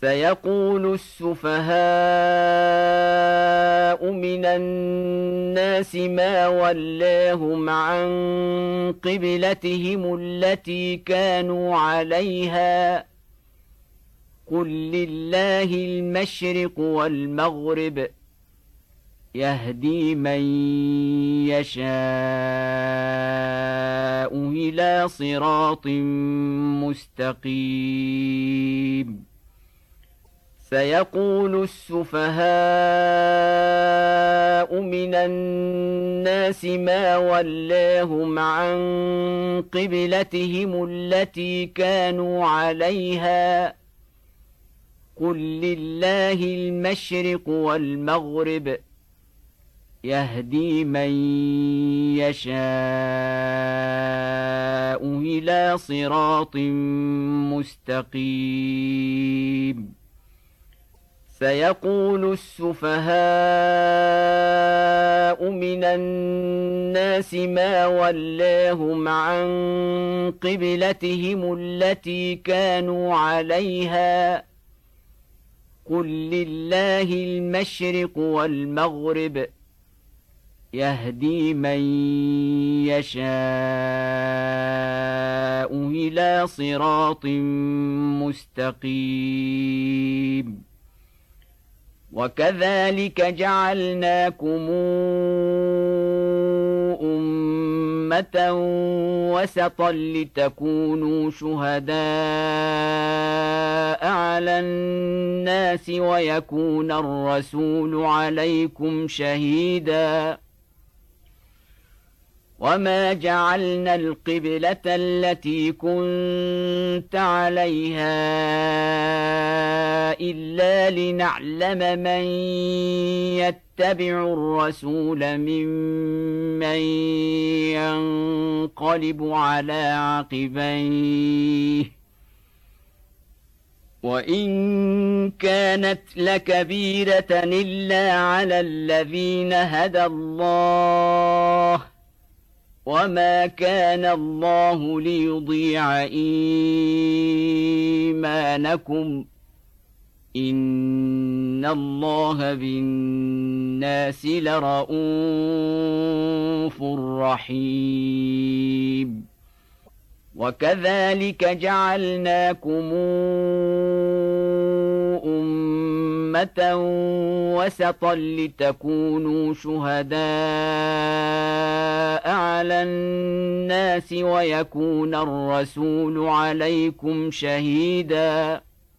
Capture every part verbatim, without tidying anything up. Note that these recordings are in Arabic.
سيقول السفهاء من الناس ما ولاهم عن قبلتهم التي كانوا عليها قل لله المشرق والمغرب يهدي من يشاء إلى صراط مستقيم سيقول السفهاء من الناس ما ولاهم عن قبلتهم التي كانوا عليها قل لله المشرق والمغرب يهدي من يشاء إلى صراط مستقيم سيقول السفهاء من الناس ما ولاهم عن قبلتهم التي كانوا عليها قل لله المشرق والمغرب يهدي من يشاء إلى صراط مستقيم وكذلك جعلناكم أمة وسطا لتكونوا شهداء على الناس ويكون الرسول عليكم شهيدا وما جعلنا القبلة التي كنت عليها إلا لنعلم من يتبع الرسول ممن ينقلب على عقبيه وإن كانت لكبيرة إلا على الذين هدى الله وما كان الله ليضيع إيمانكم إن الله بالناس لرءوف رحيم وكذلك جعلناكم أمة وسطا لتكونوا شهداء على الناس ويكون الرسول عليكم شهيدا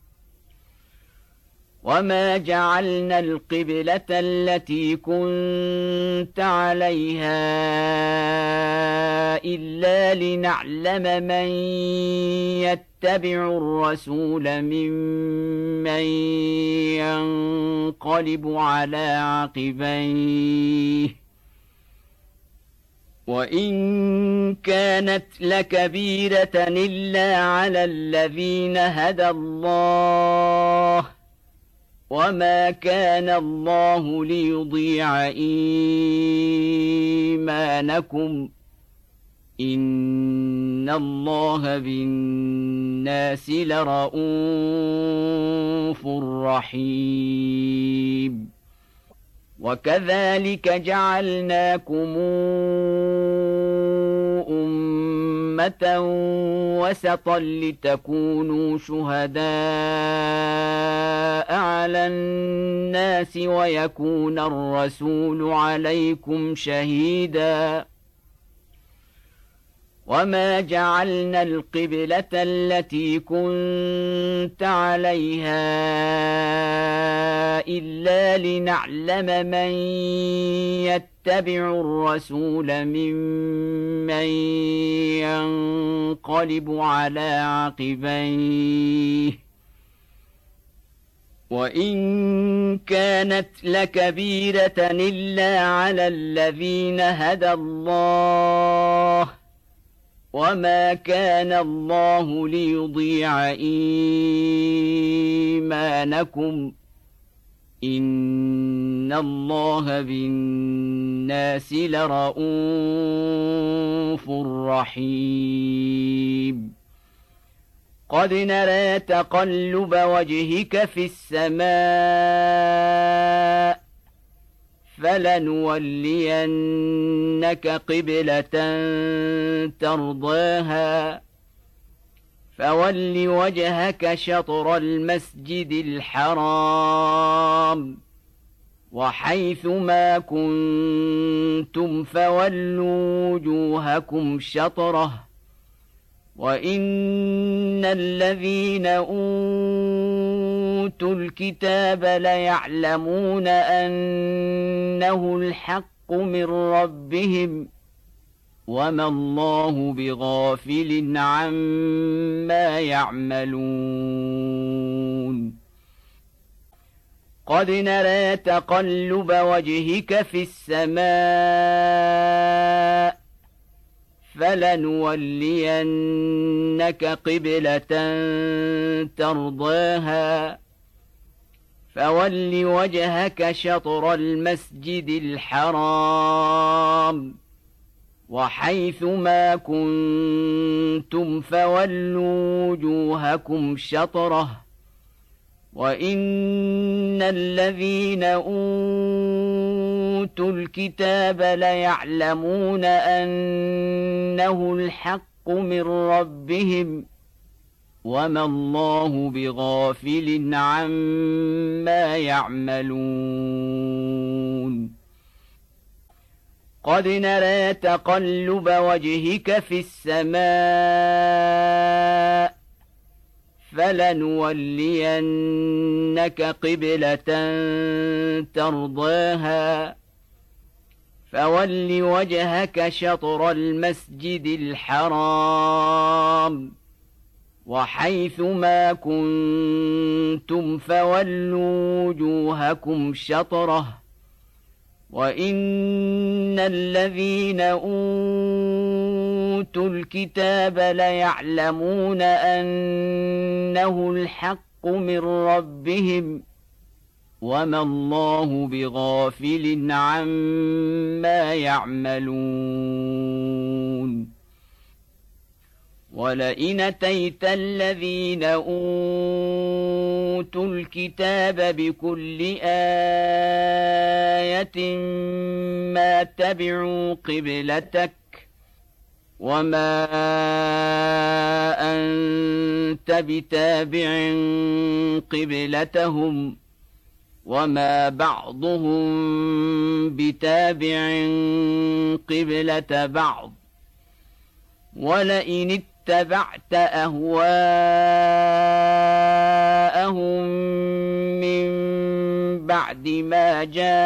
وما جعلنا القبلة التي كنت عليها إلا لنعلم من يتبع الرسول ممن ينقلب على عقبيه وإن كانت لكبيرة إلا على الذين هدى الله وما كان الله ليضيع إيمانكم إن الله بالناس لرءوف رحيم وكذلك جعلناكم أمة وسطا لتكونوا شهداء على الناس ويكون الرسول عليكم شهيدا وما جعلنا القبلة التي كنت عليها إلا لنعلم من يتبع الرسول ممن ينقلب على عقبيه وإن كانت لكبيرة إلا على الذين هدى الله وما كان الله ليضيع إيمانكم إن الله بالناس لرءوف رحيم قد نرى تقلب وجهك في السماء فلنولينك قبلة ترضاها فول وجهك شطر المسجد الحرام وحيث ما كنتم فولوا وجوهكم شطره وإن الذين أوتوا الكتاب ليعلمون أنه الحق من ربهم وما الله بغافل عما يعملون قد نرى تقلب وجهك في السماء فلنولينك قبلة ترضاها فول وجهك شطر المسجد الحرام وحيث ما كنتم فولوا وجوهكم شطره وإن الذين أوتوا الكتاب ليعلمون أنه الحق من ربهم وما الله بغافل عما يعملون قد نرى تقلب وجهك في السماء فلنولينك قبلة ترضاها فول وجهك شطر المسجد الحرام وحيث ما كنتم فولوا وجوهكم شطره وإن الذين أوتوا الكتاب ليعلمون أنه الحق من ربهم وما الله بغافل عما يعملون ولئن أتيت الذين أوتوا الكتاب بكل آية ما تبعوا قبلتك وما أنت بتابع قبلتهم وما بعضهم بتابع قبلة بعض ولئن اتبعت أهواءهم من بعد ما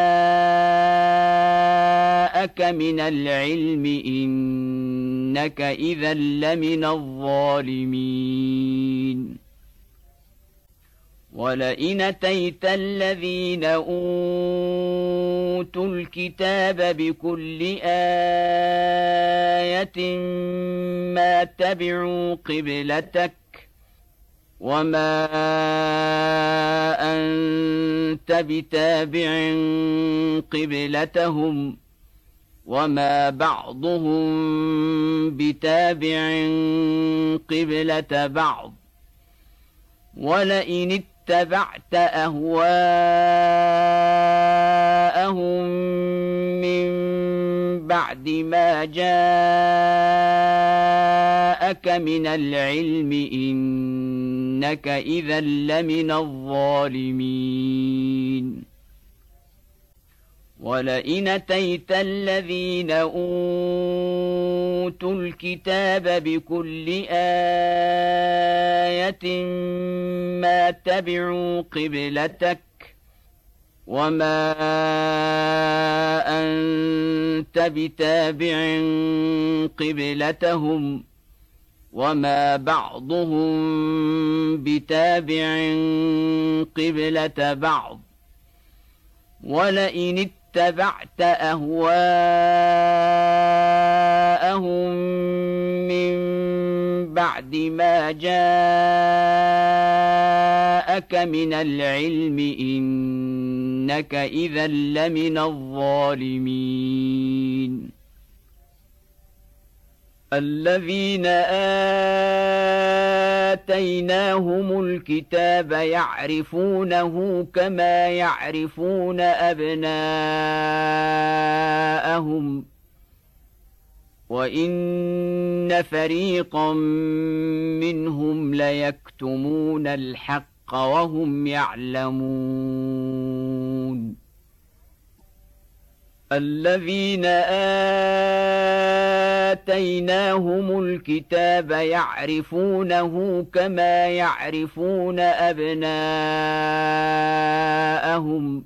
جاءك من العلم إنك إذا لمن الظالمين ولئن أتيت الذين أوتوا الكتاب بكل آية ما تبعوا قبلتك وما أنت بتابع قبلتهم وما بعضهم بتابع قبلة بعض ولئن اتبعت أهواءهم من بعد ما جاءك من العلم إنك إذا لمن الظالمين ولئن أتيت الذين أوتوا الكتاب بكل آية ما تبعوا قبلتك وما أنت بتابع قبلتهم وما بعضهم بتابع قبلة بعض ولئن اتبعت أهواءهم من بعد ما جاءك من العلم إنك إذا لمن الظالمين الذين آتيناهم الكتاب يعرفونه كما يعرفون أبناءهم وإن فريقا منهم ليكتمون الحق وهم يعلمون الذين آتيناهم الكتاب يعرفونه كما يعرفون أبناءهم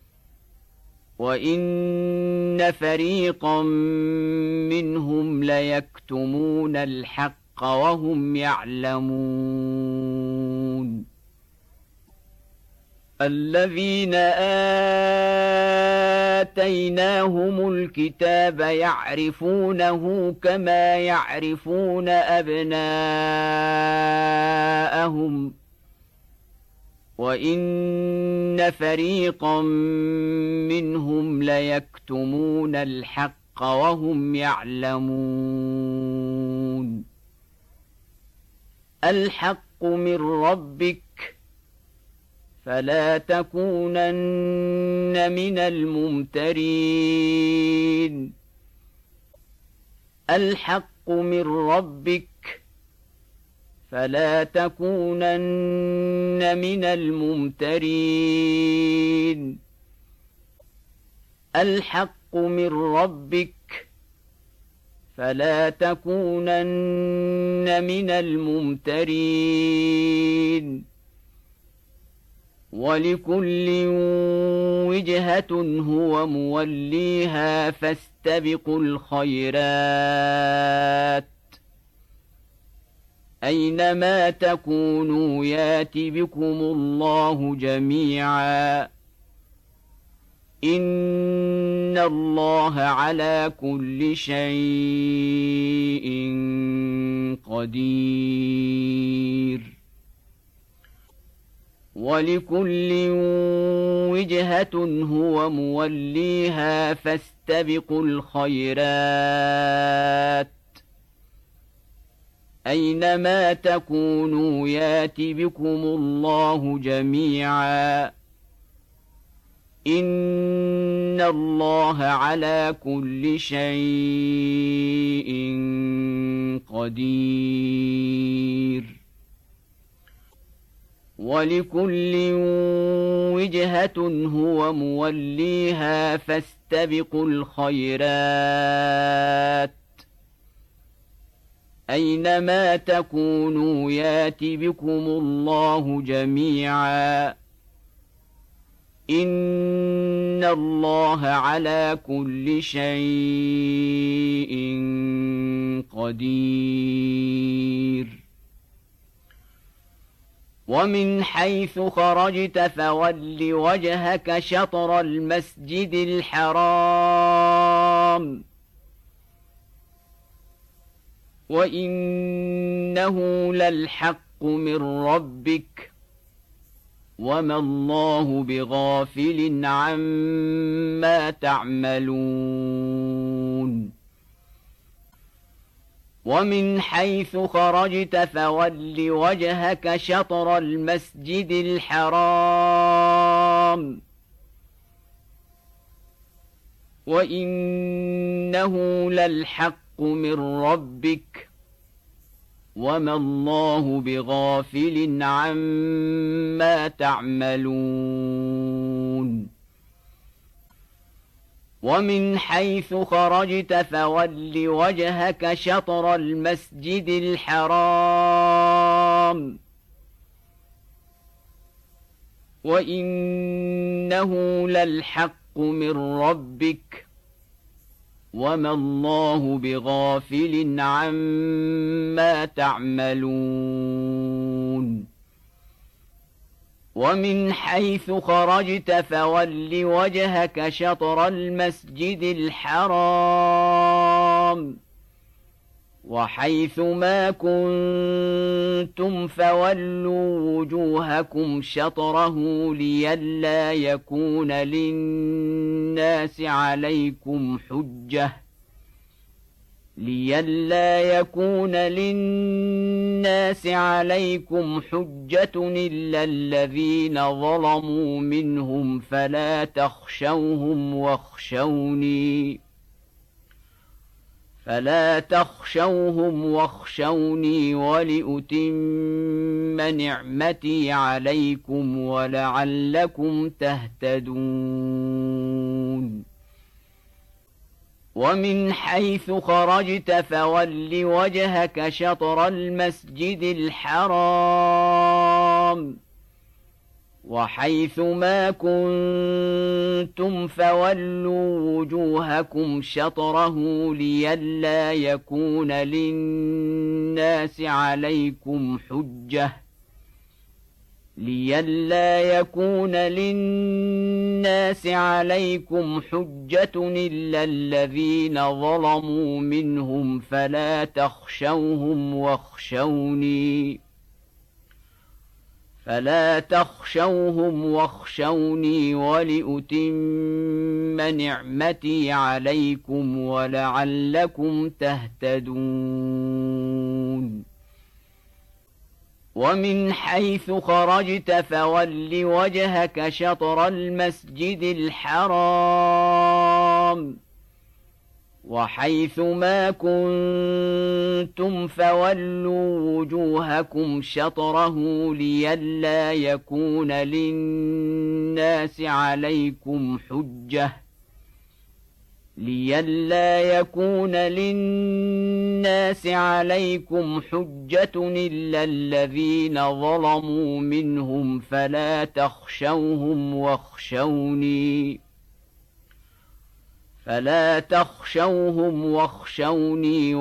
وإن فريقا منهم ليكتمون الحق وهم يعلمون الذين آتيناهم الكتاب يعرفونه كما يعرفون أبناءهم وإن فريقا منهم ليكتمون الحق وهم يعلمون الحق من ربك فلا تكونن من الممترين الحق من ربك فلا تكونن من الممترين الحق من ربك فلا تكونن من الممترين ولكل وجهة هو موليها فاستبقوا الخيرات أينما تكونوا يات بكم الله جميعا إن الله على كل شيء قدير ولكل وجهة هو موليها فاستبقوا الخيرات أينما تكونوا يات بكم الله جميعا إن الله على كل شيء قدير ولكل وجهة هو موليها فاستبقوا الخيرات أينما تكونوا يات بكم الله جميعا إن الله على كل شيء قدير ومن حيث خرجت فول وجهك شطر المسجد الحرام وإنه للحق من ربك وما الله بغافل عما تعملون ومن حيث خرجت فول وجهك شطر المسجد الحرام وإنه للحق من ربك وما الله بغافل عما تعملون ومن حيث خرجت فول وجهك شطر المسجد الحرام وإنه للحق من ربك وما الله بغافل عما تعملون ومن حيث خرجت فول وجهك شطر المسجد الحرام وحيث ما كنتم فولوا وجوهكم شطره لئلا يكون للناس عليكم حجة لئلا يكون للناس عليكم حجة إلا الذين ظلموا منهم فلا تخشوهم واخشوني فلا تخشوهم واخشوني ولأتم نعمتي عليكم ولعلكم تهتدون ومن حيث خرجت فول وجهك شطر المسجد الحرام وحيث ما كنتم فولوا وجوهكم شطره لئلا يكون للناس عليكم حجة لئلا يكون للناس عليكم حجة إلا الذين ظلموا منهم فلا تخشوهم واخشوني فلا تخشوهم واخشوني ولأتم نعمتي عليكم ولعلكم تهتدون ومن حيث خرجت فول وجهك شطر المسجد الحرام وحيث ما كنتم فولوا وجوهكم شطره لئلا يكون للناس عليكم حجة لئلا يكون للناس عليكم حجة إلا الذين ظلموا منهم فلا تخشوهم واخشوني فلا تخشوهم واخشوني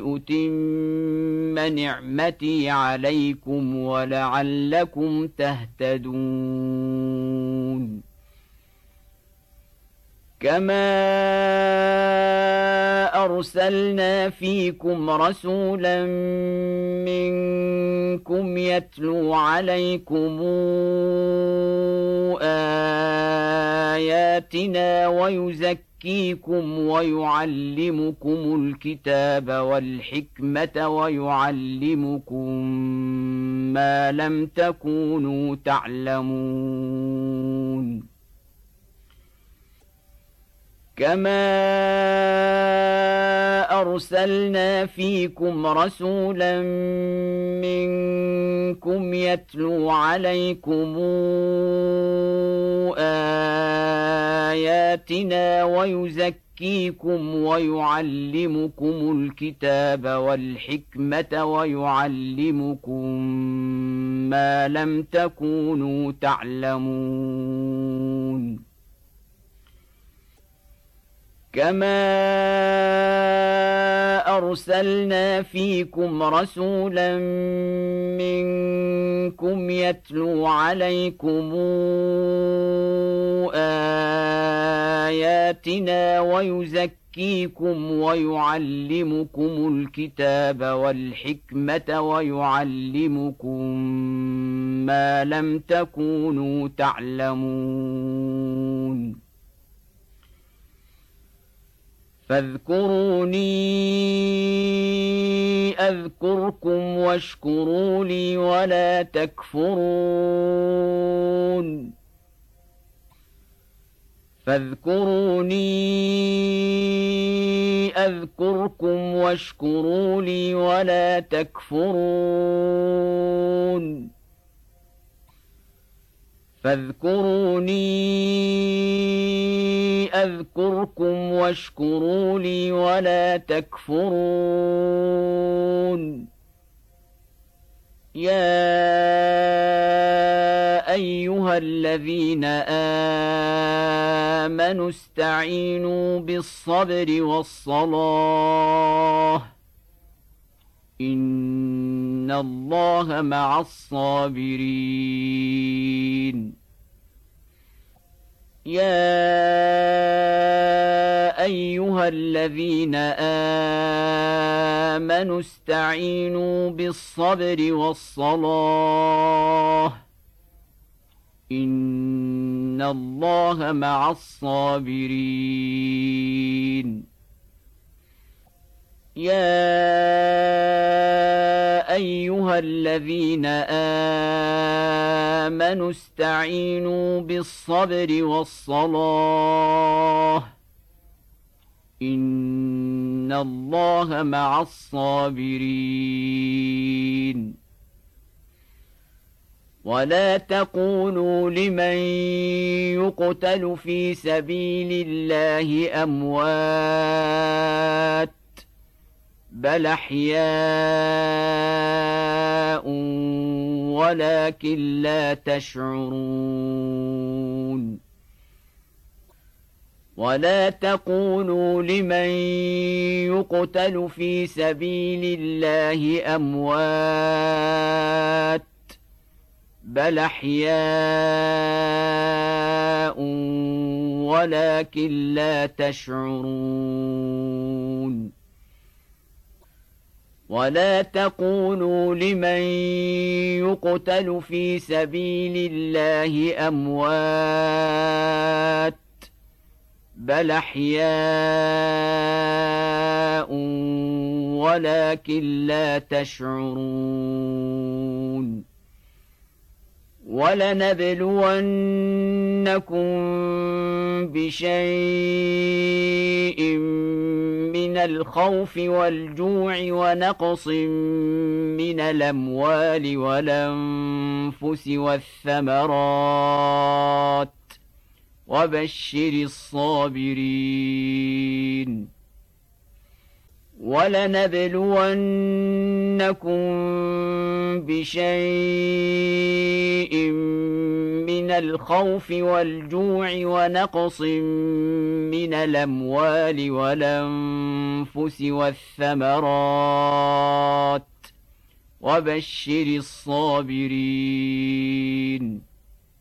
ولأتم نعمتي عليكم ولعلكم تهتدون كما أرسلنا فيكم رسولا منكم يتلو عليكم آياتنا ويزكيكم ويعلمكم الكتاب والحكمة ويعلمكم ما لم تكونوا تعلمون كما أرسلنا فيكم رسولا منكم يتلو عليكم آياتنا ويزكيكم ويعلمكم الكتاب والحكمة ويعلمكم ما لم تكونوا تعلمون كما أرسلنا فيكم رسولا منكم يتلو عليكم آياتنا ويزكيكم ويعلمكم الكتاب والحكمة ويعلمكم ما لم تكونوا تعلمون فاذكروني أذكركم واشكروا لي ولا تكفرون فاذكروني أذكركم واشكروا لي ولا تكفرون فاذكروني أذكركم واشكروا لي ولا تكفرون يا أيها الذين آمنوا استعينوا بالصبر والصلاة إن الله مع الصابرين يا أيها الذين آمنوا استعينوا بالصبر والصلاة إن الله مع الصابرين يا أيها الذين آمنوا استعينوا بالصبر والصلاة إن الله مع الصابرين ولا تقولوا لمن يقتل في سبيل الله أموات بل أحياء ولكن لا تشعرون ولا تقولوا لمن يقتل في سبيل الله أموات بل أحياء ولكن لا تشعرون ولا تقولوا لمن يقتل في سبيل الله أموات بل أحياء ولكن لا تشعرون ولنبلونكم بشيء من الخوف والجوع ونقص من الأموال والأنفس والثمرات وبشر الصابرين ولنبلونكم بشيء من الخوف والجوع ونقص من الأموال والأنفس والثمرات وبشر الصابرين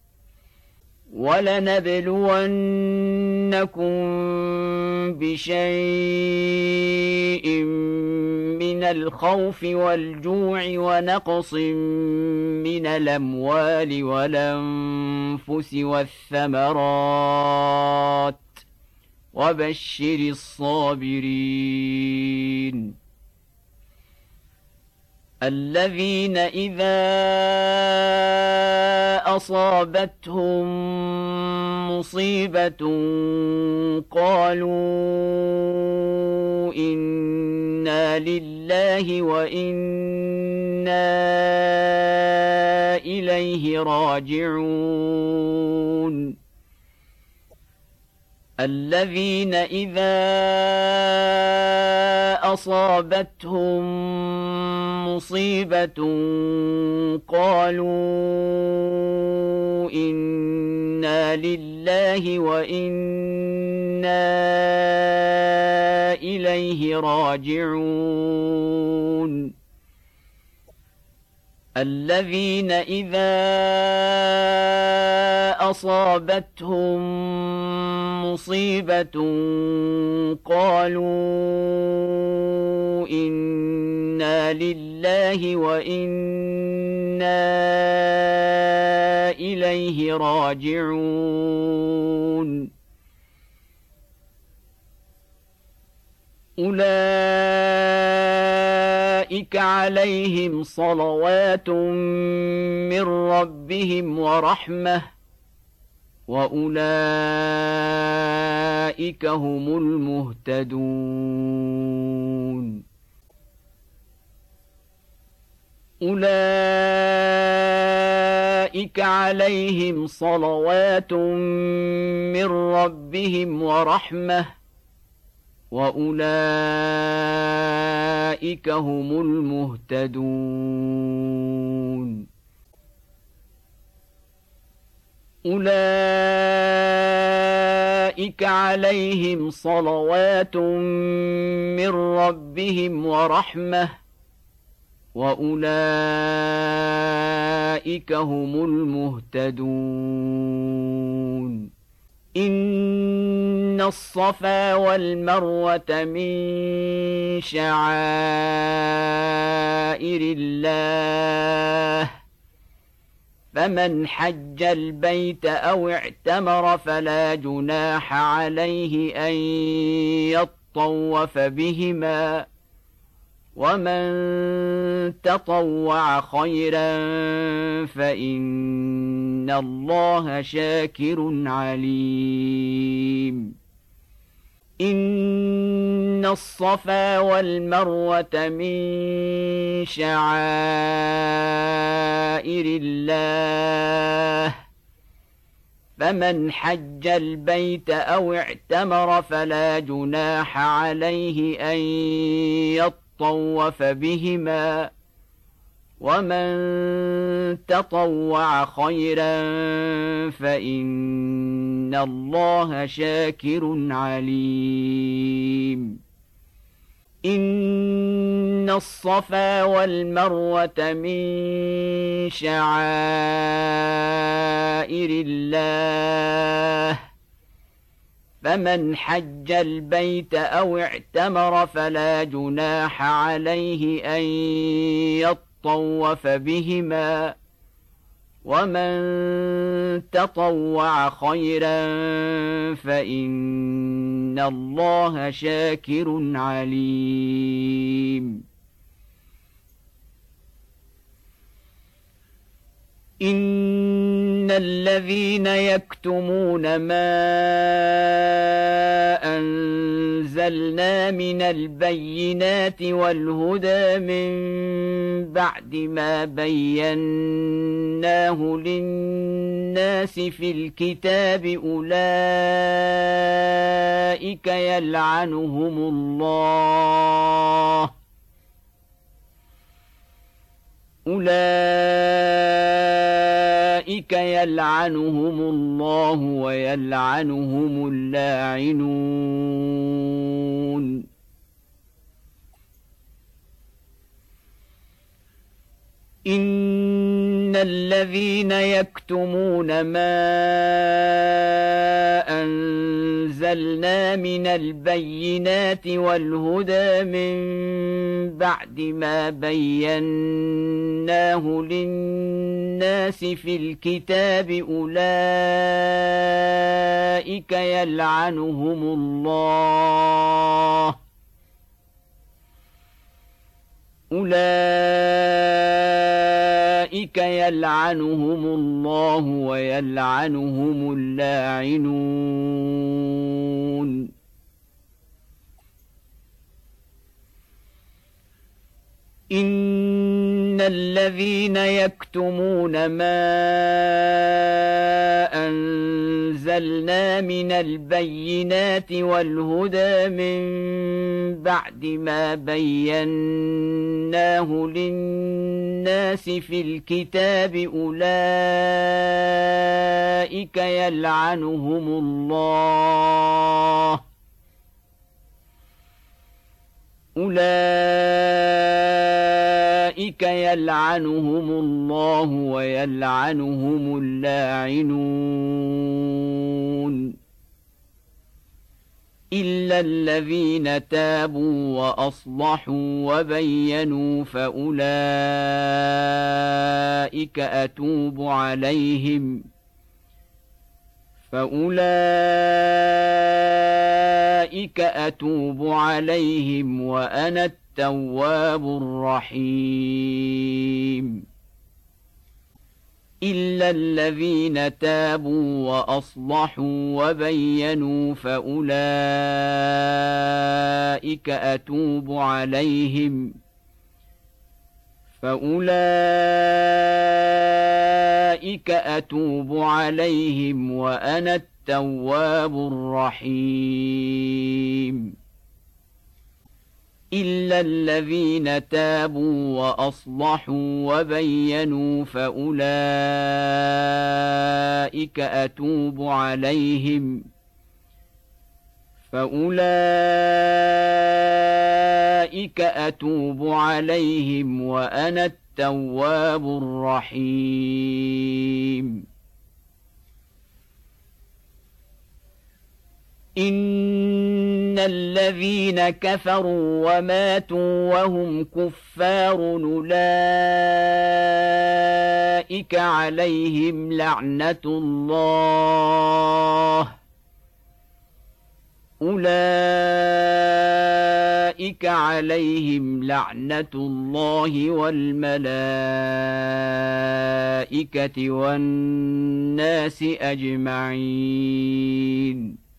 ولنبلونكم بشيء من الخوف والجوع ونقص من الأموال والأنفس والثمرات وبشر الصابرين الذين إذا أصابتهم مصيبة قالوا إنا لله وإنا إليه راجعون الذين إذا أصابتهم مصيبة قالوا إنا لله وإنا إليه راجعون الذين إذا أصابتهم مصيبة قالوا إنا لله وإنا إليه راجعون أولئك عليهم صلوات من ربهم ورحمة وأولئك هم المهتدون أولئك عليهم صلوات من ربهم ورحمة وأولئك هم المهتدون أولئك عليهم صلوات من ربهم ورحمة وأولئك هم المهتدون إن الصفا والمروة من شعائر الله فمن حج البيت أو اعتمر فلا جناح عليه أن يطوف بهما ومن تطوع خيرا فإن الله شاكر عليم إن الصفا والمروة من شعائر الله فمن حج البيت أو اعتمر فلا جناح عليه أن يطوف بهما ومن تطوع خيرا فإن الله شاكر عليم إن الصفا والمروة من شعائر الله فمن حج البيت أو اعتمر فلا جناح عليه أن يطوف بهما ومن تطوع خيرا فإن الله شاكر عليم إن الذين يكتمون ما أنزلنا من البينات والهدى من بعد ما بيناه للناس في الكتاب أولئك يلعنهم الله أولئك يلعنهم الله ويلعنهم اللاعنون إن الذين يكتمون ما أنزلنا من البينات والهدى من بعد ما بيناه للناس في الكتاب أولئك يلعنهم الله أولئك يلعنهم الله ويلعنهم اللاعنون إن الذين يكتمون ما أنزلنا من البينات والهدى من بعد ما بيناه للناس في الكتاب أولئك يلعنهم الله أولئك يلعنهم الله ويلعنهم اللاعنون إلا الذين تابوا وأصلحوا وبينوا فأولئك أتوب عليهم فأولئك أتوب عليهم وأنا التواب الرحيم إلا الذين تابوا وأصلحوا وبينوا فأولئك أتوب عليهم فأولئك أتوب عليهم وأنا التواب الرحيم إلا الذين تابوا وأصلحوا وبينوا فأولئك أتوب عليهم فأولئك أتوب عليهم وأنا التواب الرحيم إن الذين كفروا وماتوا وهم كفار أولئك عليهم لعنة الله أولئك أولئك عليهم لعنة الله والملائكة والناس أجمعين.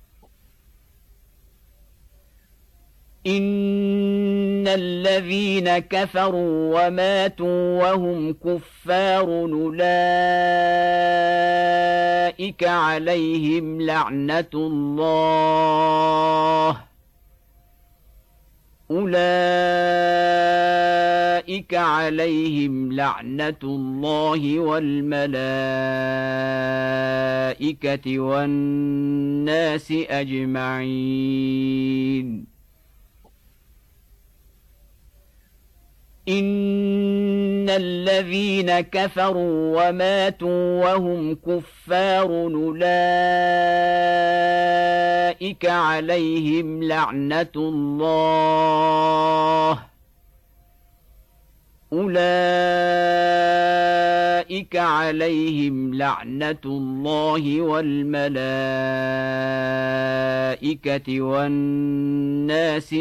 إن الذين كفروا وماتوا وهم كفار أولئك عليهم لعنة الله أولئك عليهم لعنة الله والملائكة والناس أجمعين. إن الذين كفروا وماتوا وهم كفار أولئك عليهم لعنة الله أولئك عليهم لعنة الله والملائكة والناس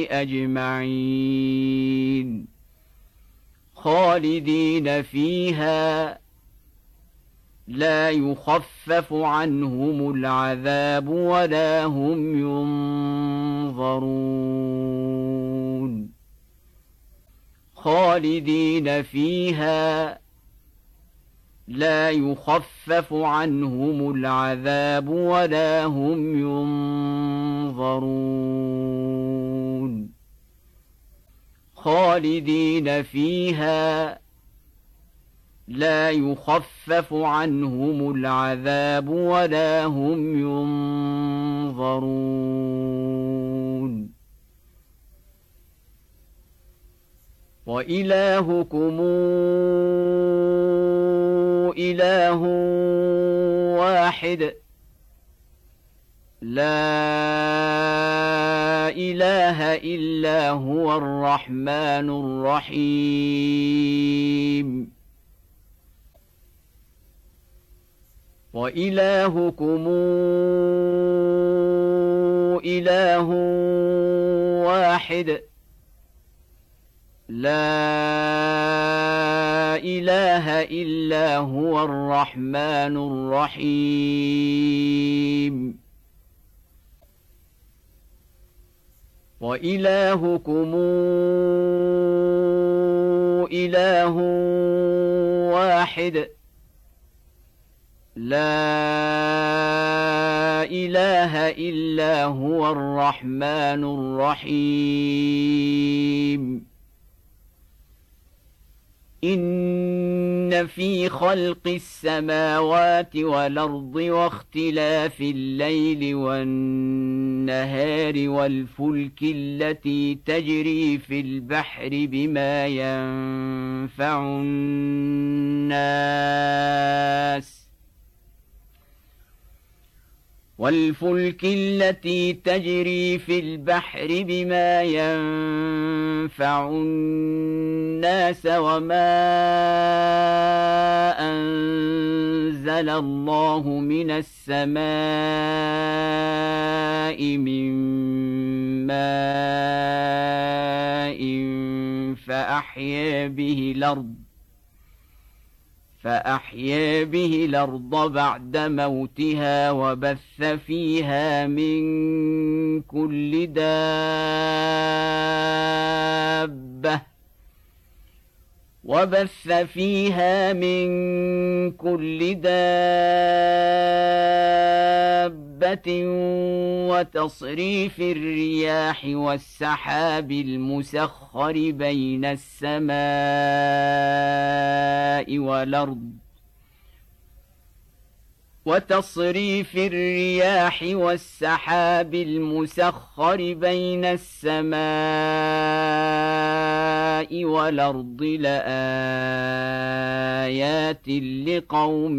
أجمعين خالدين فيها لا يخفف عنهم العذاب ولا هم ينظرون خالدين فيها لا يخفف عنهم العذاب ولا هم ينظرون خالدين فيها لا يخفف عنهم العذاب ولا هم ينظرون وإلهكم إله واحد لا إله إلا هو الرحمن الرحيم وإلهكم إله واحد لا إله إلا هو الرحمن الرحيم وإلهكم إله واحد لا إله إلا هو الرحمن الرحيم إن في خلق السماوات والأرض واختلاف الليل والنهار والفلك التي تجري في البحر بما ينفع الناس والفلك التي تجري في البحر بما ينفع الناس وما أنزل الله من السماء من ماء فأحيا به الأرض فأحيا به الأرض بعد موتها وبث فيها من كل دابة وبث فيها من كل دابة وتصريف الرياح والسحاب المسخر بين السماء والأرض وتصريف الرياح والسحاب المسخر بين السماء والأرض لآيات لقوم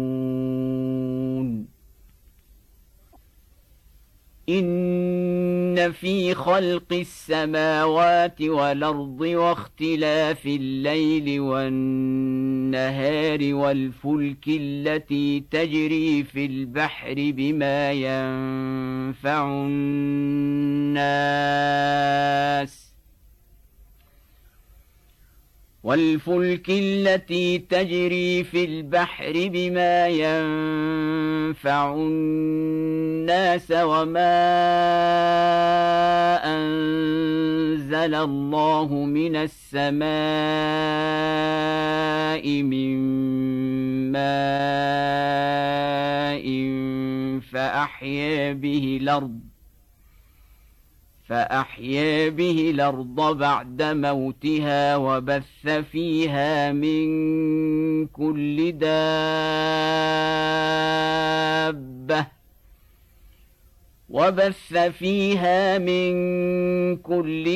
يعقلون إن إن في خلق السماوات والأرض واختلاف الليل والنهار والفلك التي تجري في البحر بما ينفع الناس والفلك التي تجري في البحر بما ينفع الناس وما أنزل الله من السماء من ماء فأحيا به الأرض فأحيا به الأرض بعد موتها وبث فيها من كل دابة وبث فيها من كل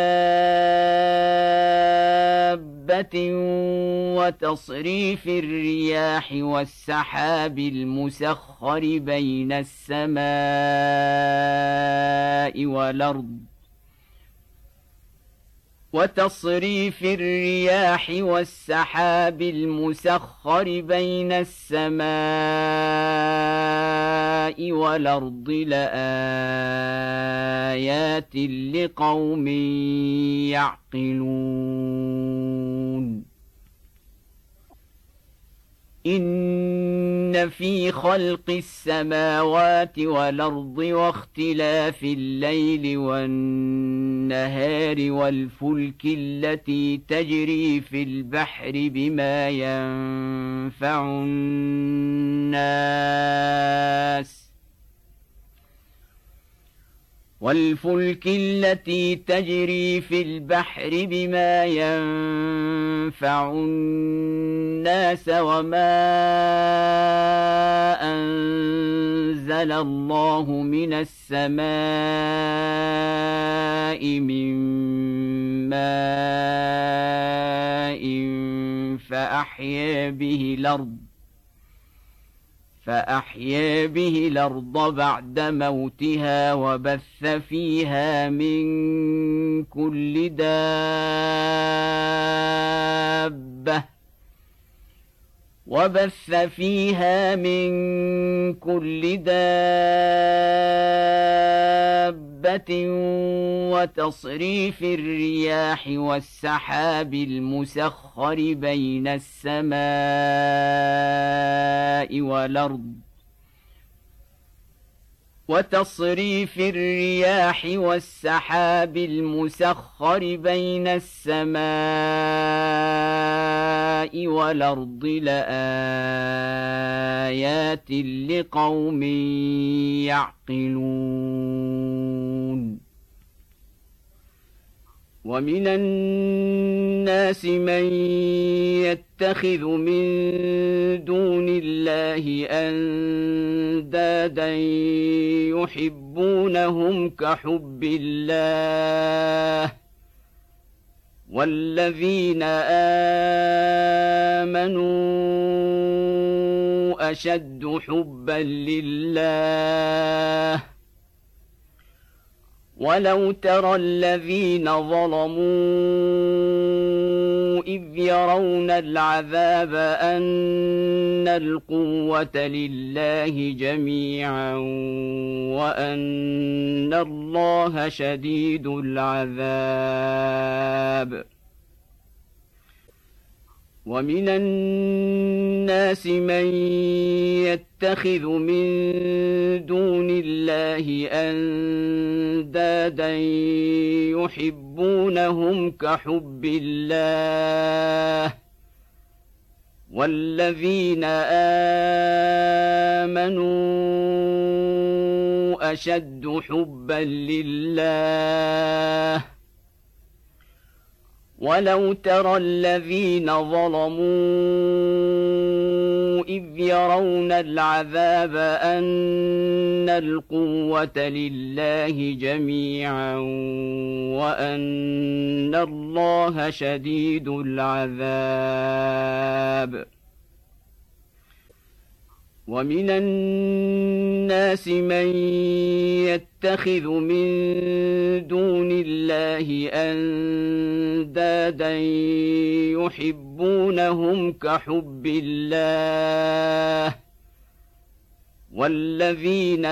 دابة وتصريف الرياح والسحاب المسخر بين السماء والأرض وتصريف الرياح والسحاب المسخر بين السماء والأرض لآيات لقوم يعقلون إن في خلق السماوات والأرض واختلاف الليل والنهار والفلك التي تجري في البحر بما ينفع الناس والفلك التي تجري في البحر بما ينفع الناس وما أنزل الله من السماء من ماء فأحيا به الأرض فأحيا به الأرض بعد موتها وبث فيها من كل دابة وبث فيها من كل دابة وتصريف الرياح والسحاب المسخر بين السماء والأرض وتصريف الرياح والسحاب المسخر بين السماء والأرض لآيات لقوم يعقلون ومن الناس من يتخذ من دون الله أندادا يحبونهم كحب الله والذين آمنوا أشد حبا لله ولو ترى الذين ظلموا إذ يرون العذاب أن القوة لله جميعا وأن الله شديد العذاب ومن الناس من يتخذ من دون الله أندادا يحبونهم كحب الله والذين آمنوا أشد حبا لله ولو ترى الذين ظلموا إذ يرون العذاب أن القوة لله جميعا وأن الله شديد العذاب ومن الناس من يتخذ من دون الله أندادا يحبونهم كحب الله والذين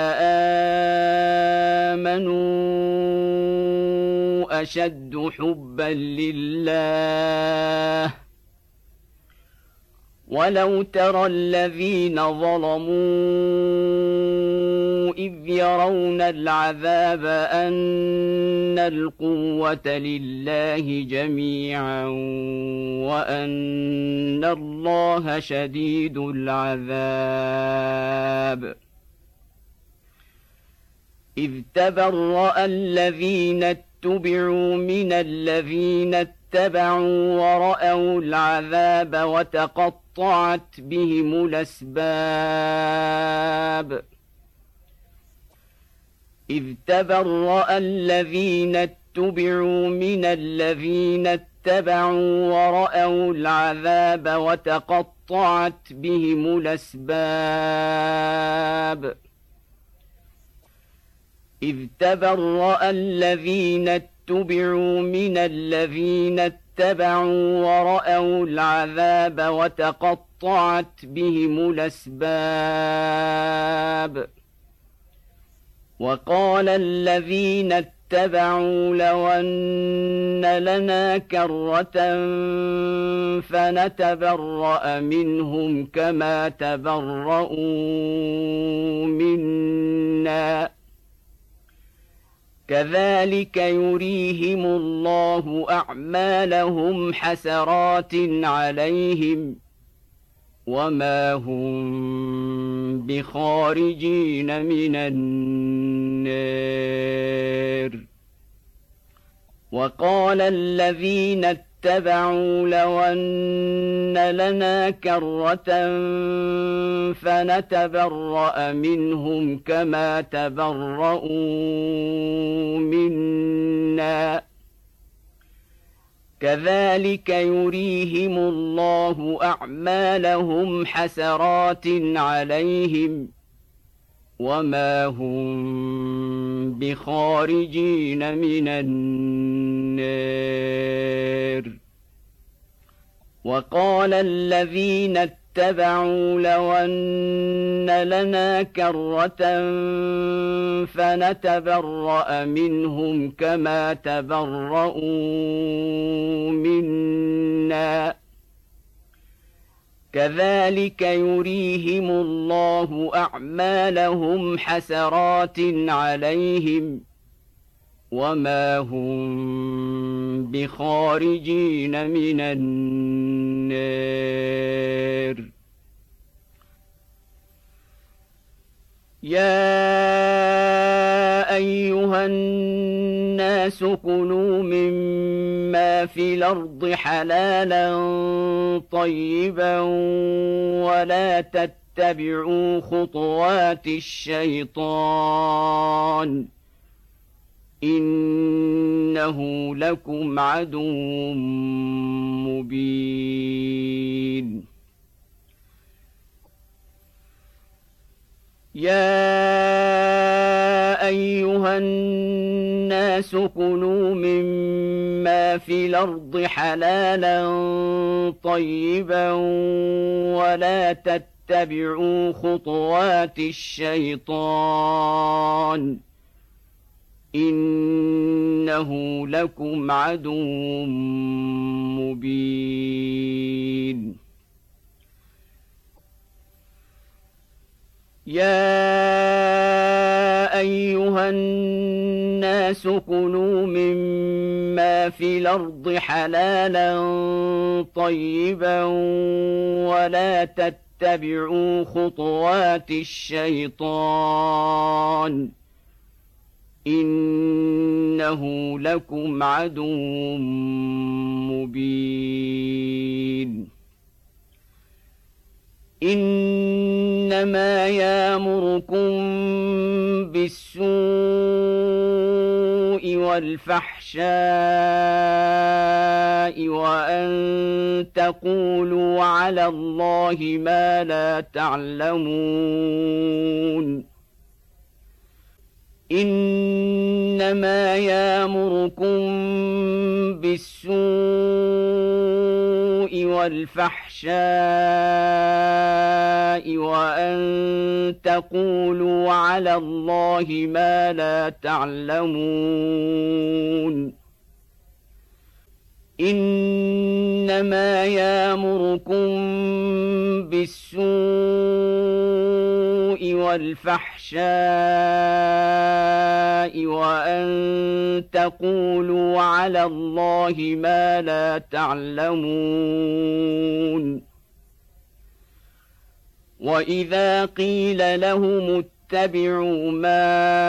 آمنوا أشد حبا لله ولو ترى الذين ظلموا إذ يرون العذاب أن القوة لله جميعا وأن الله شديد العذاب إذ تبرأ الذين اتبعوا من الذين اتبعوا ورأوا العذاب وتقطعت بهم الأسباب إذ تبرأ الذين اتبعوا من الذين اتبعوا ورأوا العذاب وتقطعت بهم الأسباب إذ تبرأ الذين اتبعوا من الذين اتبعوا ورأوا العذاب وتقطعت بهم الأسباب وقال الذين اتبعوا لو أن لنا كرة فنتبرأ منهم كما تبرؤوا منا كذلك يريهم الله أعمالهم حسرات عليهم وما هم بخارجين من النار وقال الذين اتبعوا لو أن لنا كرة فنتبرأ منهم كما تبرؤوا منا كذلك يريهم الله أعمالهم حسرات عليهم وما هم بخارجين من النار وقال الذين اتبعوا لو أن لنا كرة فنتبرأ منهم كما تبرؤوا منا كذلك يريهم الله أعمالهم حسرات عليهم وما هم بخارجين من النار يا أيها الناس كلوا مما في الأرض حلالا طيبا ولا تتبعوا خطوات الشيطان إنه لكم عدو مبين يا أيها الناس كلوا مما في الأرض حلالا طيبا ولا تتبعوا خطوات الشيطان إنه لكم عدو مبين يا أيها الناس كلوا مما في الأرض حلالا طيبا ولا تتبعوا خطوات الشيطان إنه لكم عدو مبين إنما يأمركم بالسوء والفحشاء وأن تقولوا على الله ما لا تعلمون إنما يأمركم بالسوء والفحشاء وأن تقولوا على الله ما لا تعلمون إنما يأمركم بالسوء والفحشاء وأن تقولوا على الله ما لا تعلمون وإذا قيل لهم اتبعوا ما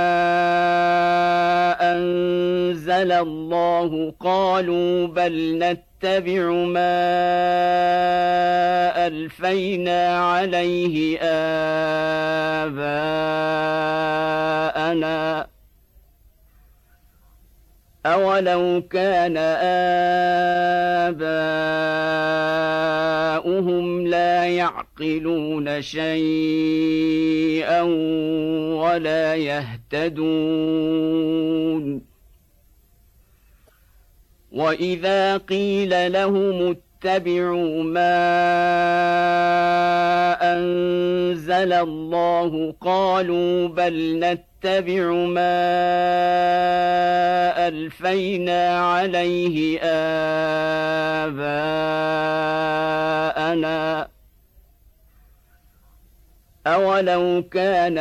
أنزل الله قالوا بل نتبع ما ألفينا عليه آباءنا أولو كان آباؤهم لا يعقلون شيئا ولا يهتدون وإذا قيل لهم اتبعوا ما أنزل الله قالوا بل نتبع ما ألفينا عليه آباءنا أولو كان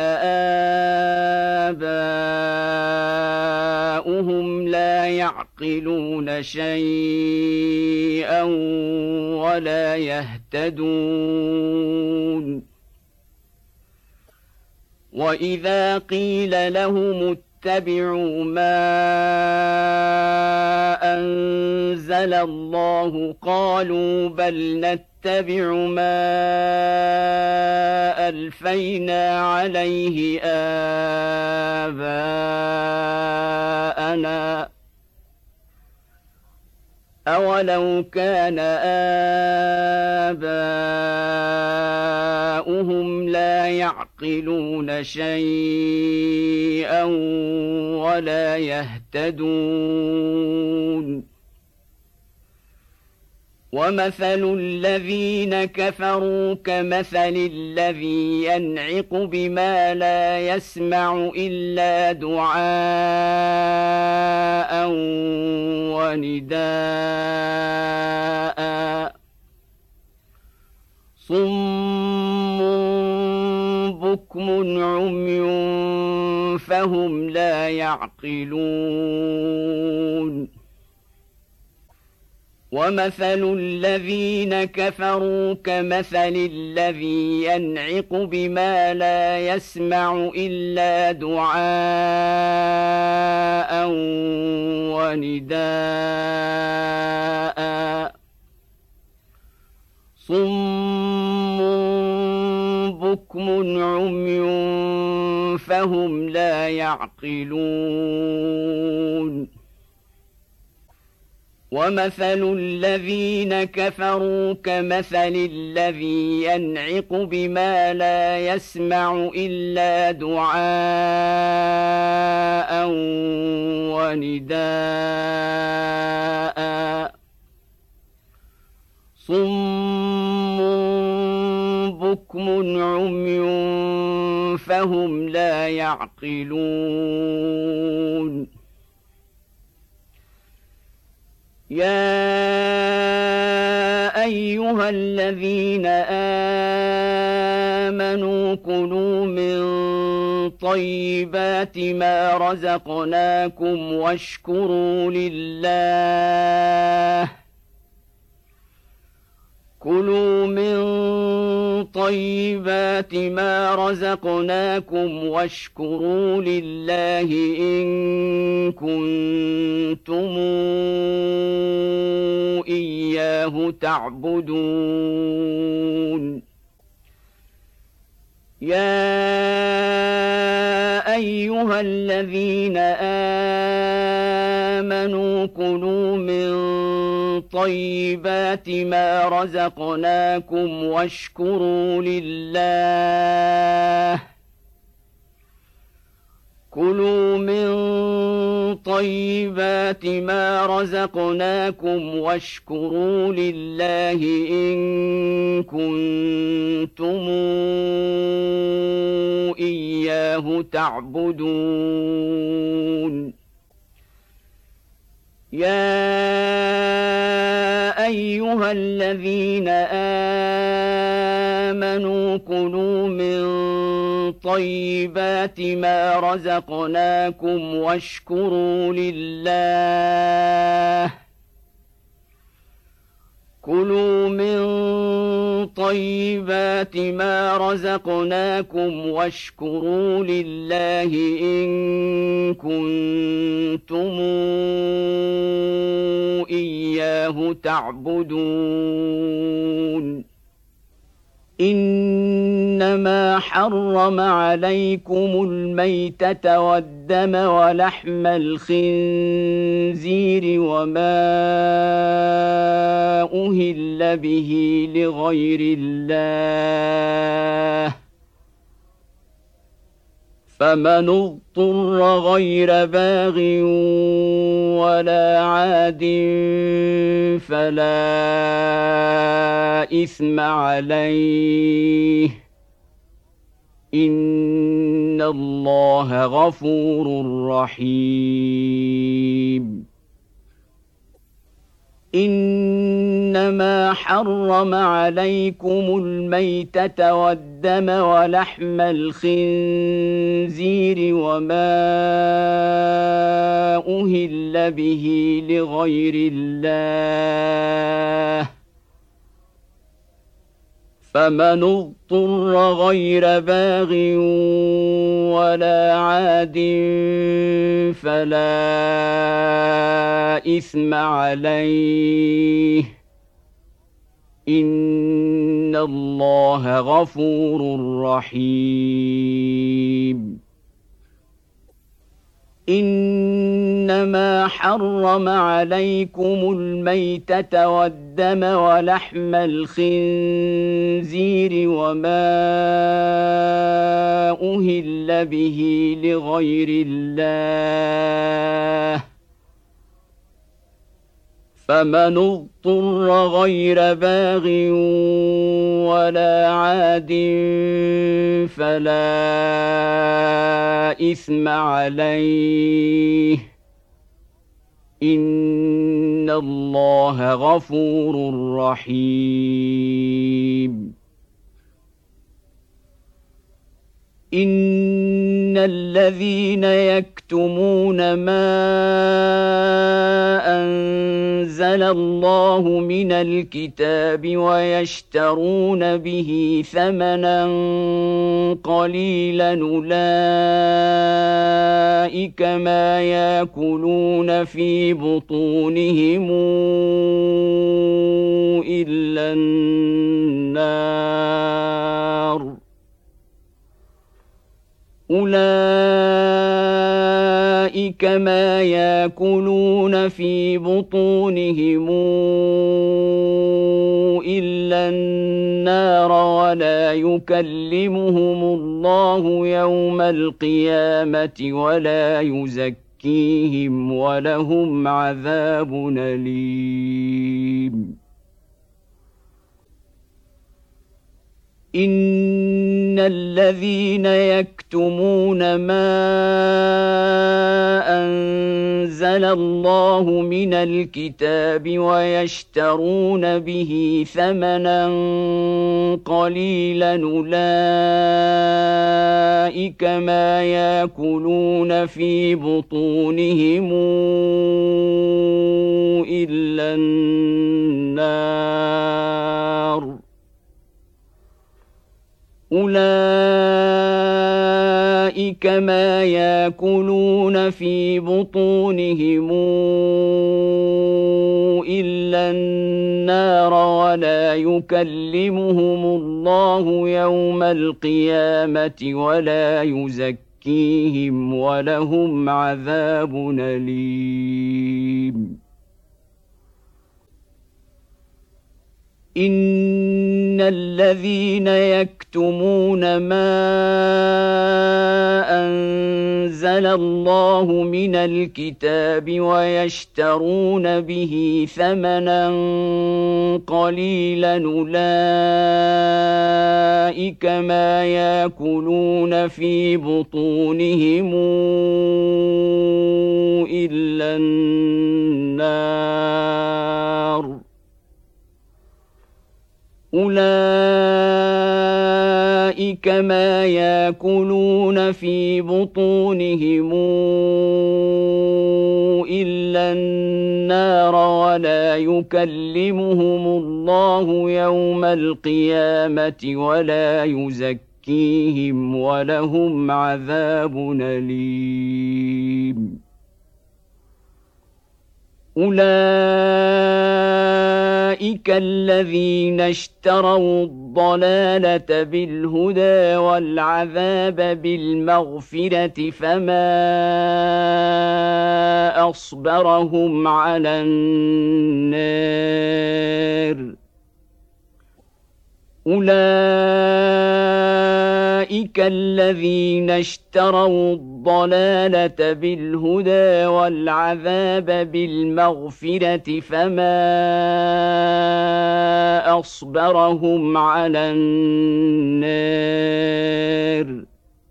آباؤهم لا يعقلون شيئا ولا يهتدون وإذا قيل لهم اتبعوا ما أنزل الله قالوا بل نتبع ما ألفينا عليه آباءنا أولو كان آباؤهم لا يعقلون شيئا ولا يهتدون ومثل الذين كفروا كمثل الذي ينعق بما لا يسمع إلا دعاء ونداء صم بكم عمي فهم لا يعقلون ومثل الذين كفروا كمثل الذي ينعق بما لا يسمع إلا دعاء ونداء صم بكم عمي فهم لا يعقلون ومثل الذين كفروا كمثل الذي ينعق بما لا يسمع إلا دعاء ونداء صم بكم عمي فهم لا يعقلون يا أيها الذين آمنوا كلوا من طيبات ما رزقناكم واشكروا لله كلوا من طيبات ما رزقناكم واشكروا لله إن كنتم إياه تعبدون يا أيها الذين آمنوا كلوا من طيبات ما رزقناكم واشكروا لله كلوا من طيبات ما رزقناكم واشكروا لله إن كنتم إياه تعبدون يا أيها الذين آمنوا كلوا من طيبات ما رزقناكم واشكروا لله كلوا من طيبات ما رزقناكم واشكروا لله إن كنتم إياه تعبدون إنما حرم عليكم الميتة والدم ولحم الخنزير وما أهل به لغير الله فمن اضطر غير باغ ولا عاد فلا إثم عليه إن الله غفور رحيم إنما حرم عليكم الميتة والدم ولحم الخنزير وما أهل به لغير الله فمن اضطر غير باغ ولا عاد فلا إثم عليه إن الله غفور رحيم إنما حرم عليكم الميتة والدم ولحم الخنزير وما أهل به لغير الله فمن اضطر غير باغ ولا عاد فلا إثم عليه إن الله غفور رحيم إن الذين يكتمون ما أنزل الله من الكتاب ويشترون به ثمنا قليلا أولئك ما يأكلون في بطونهم إلا النار أولئك ما يأكلون في بطونهم إلا النار ولا يكلمهم الله يوم القيامة ولا يزكيهم ولهم عذاب أليم إن الذين يكتمون ما أنزل الله من الكتاب ويشترون به ثمنا قليلا أولئك ما يأكلون في بطونهم إلا النار أولئك ما يأكلون في بطونهم إلا النار ولا يكلمهم الله يوم القيامة ولا يزكيهم يزكيهم ولهم عذاب أليم. إن الذين يكتمون ما أنزل الله من الكتاب ويشترون به ثمنا قليلا أولئك ما يأكلون في بطونهم إلا النار أولئك ما يأكلون في بطونهم إلا النار ولا يكلمهم الله يوم القيامة ولا يزكيهم ولهم عذاب أليم. أولئك الذين اشتروا الضلالة بالهدى والعذاب بالمغفرة فما أصبرهم على النار أولئك الذين اشتروا الضلالة بالهدى والعذاب بالمغفرة فما أصبرهم على النار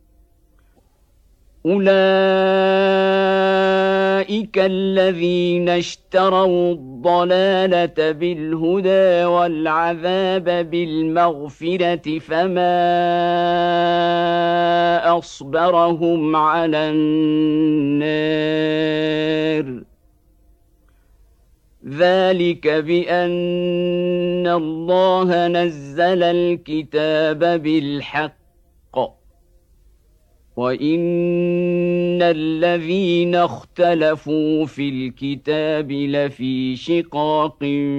أولئك الذين اشتروا الضلالة بالهدى والعذاب بالمغفرة فما أصبرهم على النار ذلك بأن الله نزل الكتاب بالحق وإن الذين اختلفوا في الكتاب لفي شقاق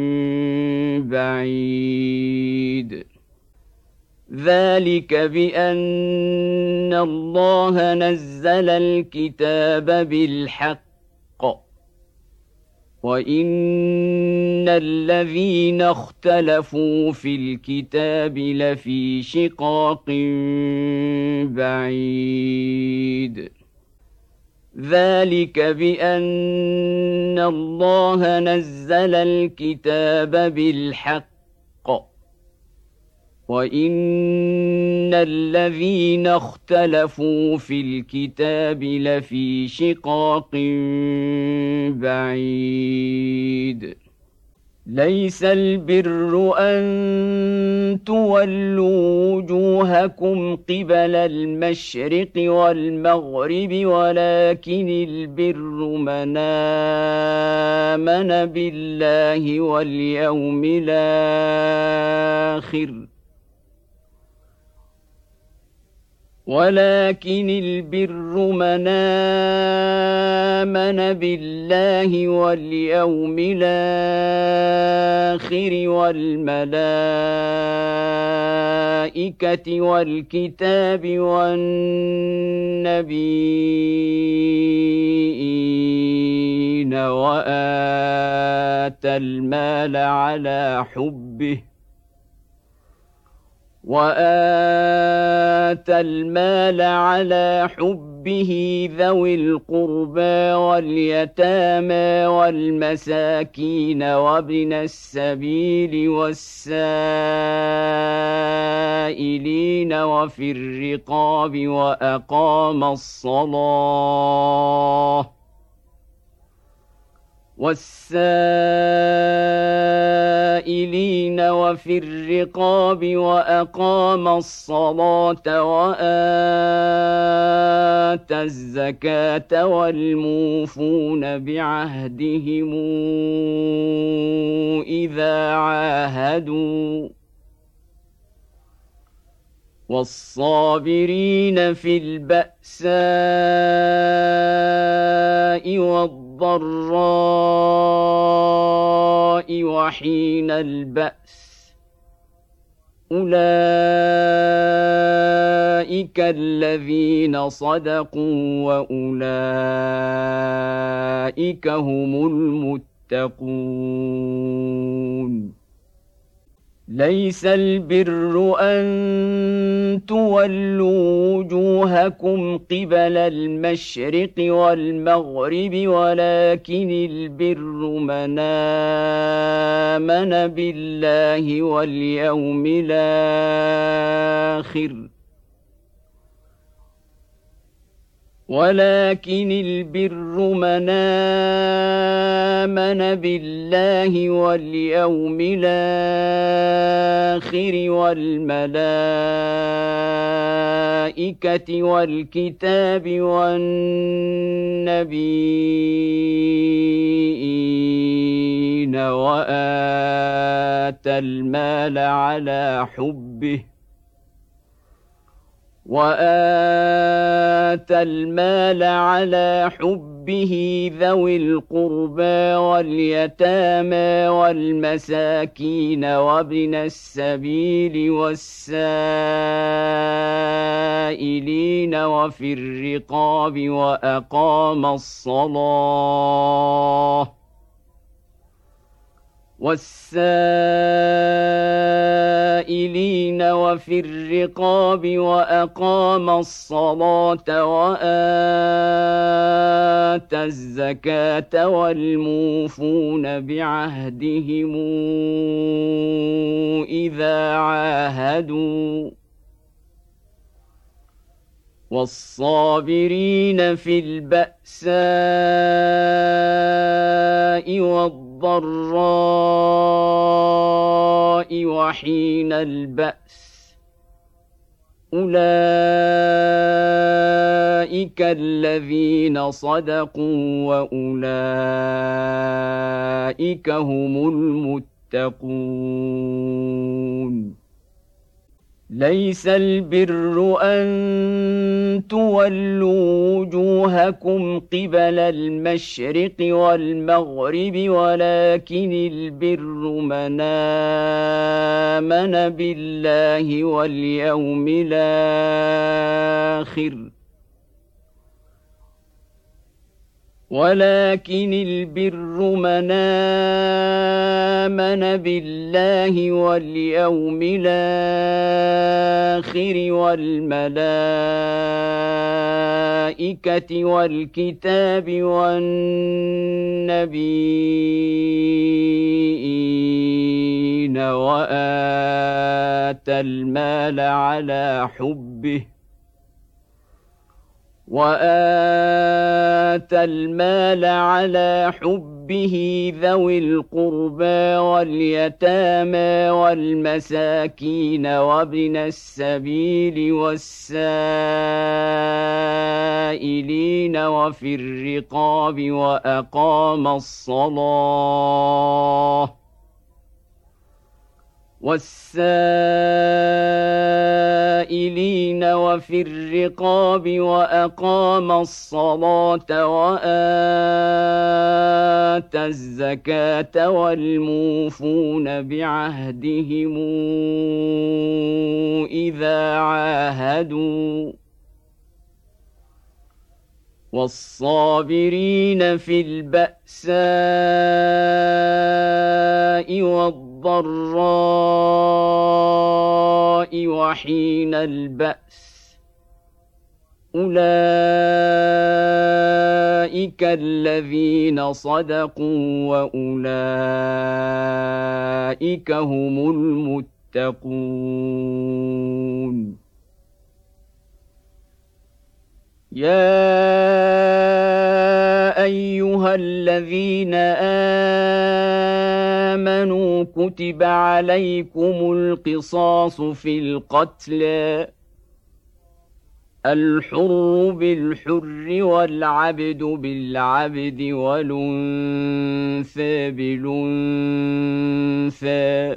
بعيد ذلك بأن الله نزل الكتاب بالحق وإن الذين اختلفوا في الكتاب لفي شقاق بعيد ذلك بأن الله نزل الكتاب بالحق وإن الذين اختلفوا في الكتاب لفي شقاق بعيد ليس البر أن تولوا وجوهكم قبل المشرق والمغرب ولكن البر من آمن بالله واليوم الآخر ولكن البر من آمن بالله واليوم الآخر والملائكة والكتاب والنبيين وآتى المال على حبه وآتى المال على حبه ذوي القربى واليتامى والمساكين وابن السبيل والسائلين وفي الرقاب وأقام الصلاة والسائلين وفي الرقاب وأقام الصلاة وآتى الزكاة والموفون بعهدهم إذا عاهدوا والصابرين في البأساء والضراء وحين البأس أولئك الذين صدقوا وأولئك هم المتقون ليس البر أن تولوا وجوهكم قبل المشرق والمغرب ولكن البر من آمن بالله واليوم الآخر ولكن البر من آمن بالله واليوم الآخر والملائكة والكتاب والنبيين وآتى المال على حبه وآتى المال على حبه ذوي القربى واليتامى والمساكين وابن السبيل والسائلين وفي الرقاب وأقام الصلاة والسائلين وفي الرقاب وأقام الصلاة وآتى الزكاة والموفون بعهدهم إذا عاهدوا والصابرين في البأساء والضراء وحين البأس أولئك الذين صدقوا وأولئك هم المتقون ليس البر أن تولوا وجوهكم قبل المشرق والمغرب ولكن البر من آمن بالله واليوم الآخر ولكن البر من آمن بالله واليوم الآخر والملائكة والكتاب والنبيين وآتى المال على حبه وآتى المال على حبه ذوي القربى واليتامى والمساكين وابن السبيل والسائلين وفي الرقاب وأقام الصلاة والسائلين وفي الرقاب وأقام الصلاة وآتى الزكاة والموفون بعهدهم إذا عاهدوا والصابرين في البأساء والضراء وحين البأس أولئك الذين صدقوا وأولئك هم المتقون يا أيها الذين آمنوا كتب عليكم القصاص في القتلى الحر بالحر والعبد بالعبد والأنثى بالأنثى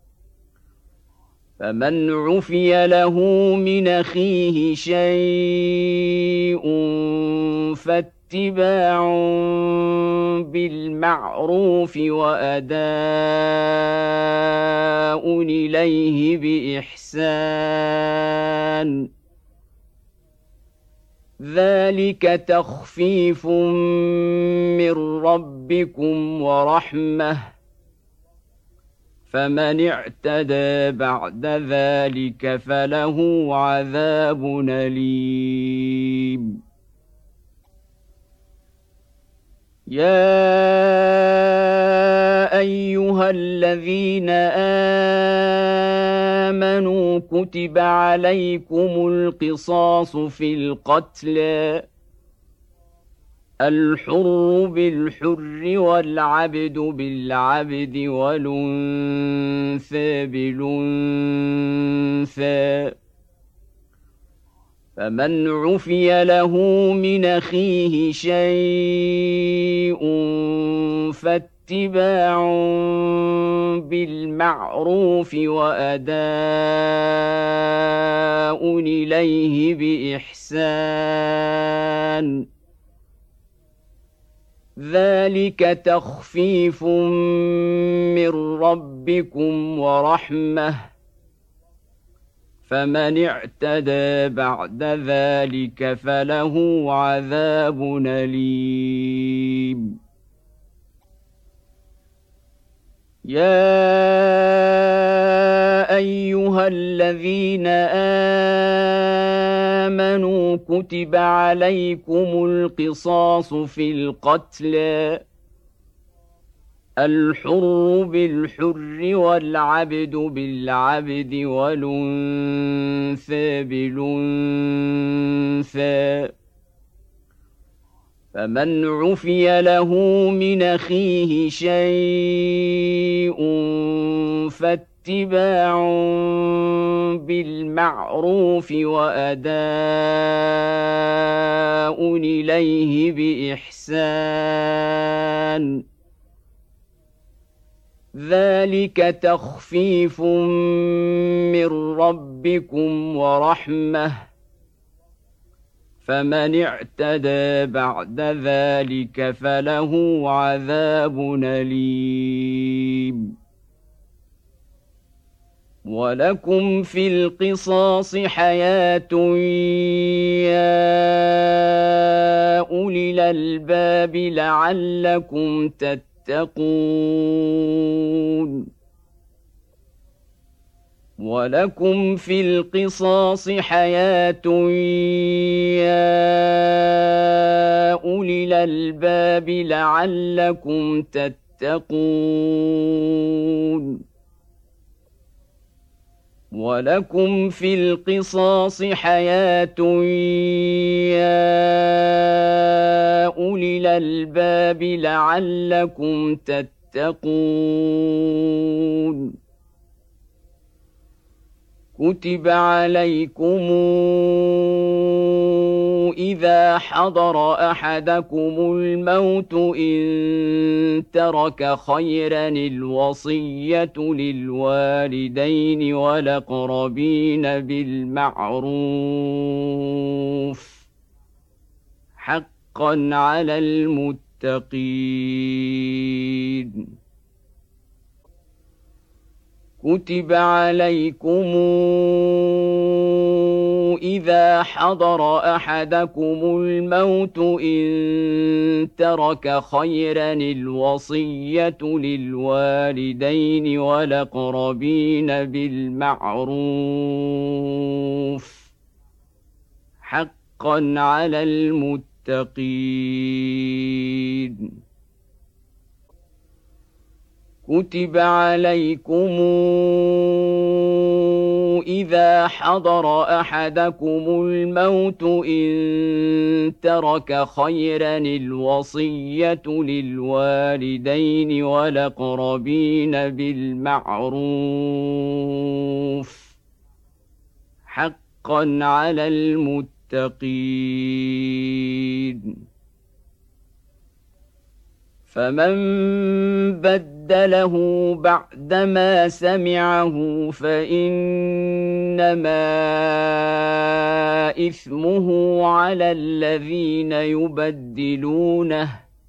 فمن عفي له من أخيه شيء فاتباع بالمعروف وأداء إليه بإحسان ذلك تخفيف من ربكم ورحمة فمن اعتدى بعد ذلك فله عذاب أليم يا أيها الذين آمنوا كتب عليكم القصاص في القتلى الحر بالحر والعبد بالعبد والأنثى بالأنثى فمن عفي له من أخيه شيء فاتباع بالمعروف وأداء إليه بإحسان ذلك تخفيف من ربكم ورحمة فمن اعتدى بعد ذلك فله عذاب أليم يا أيها الذين آمنوا كتب عليكم القصاص في القتلى الحر بالحر والعبد بالعبد والأنثى بالأنثى فمن عفي له من أخيه شيء فاتباع بالمعروف وأداء إليه بإحسان ذلك تخفيف من ربكم ورحمة فمن اعتدى بعد ذلك فله عذاب أليم ولكم في القصاص حياة يا أولي الألباب لعلكم تتقون ولكم في القصاص حياة يا أولي الألباب لعلكم تتقون ولكم في القصاص حياة يا أولي الألباب لعلكم تتقون كتب عليكم إذا حضر أحدكم الموت إن ترك خيرا الوصية للوالدين والأقربين بالمعروف حقا على المتقين كتب عليكم إذا حضر أحدكم الموت إن ترك خيرا الوصية للوالدين والأقربين بالمعروف حقا على المتقين كتب عليكم إذا حضر أحدكم الموت إن ترك خيرا الوصية للوالدين والأقربين بالمعروف حقا على المتقين فمن بدله بعدما سمعه فإنما إثمه على الذين يبدلونه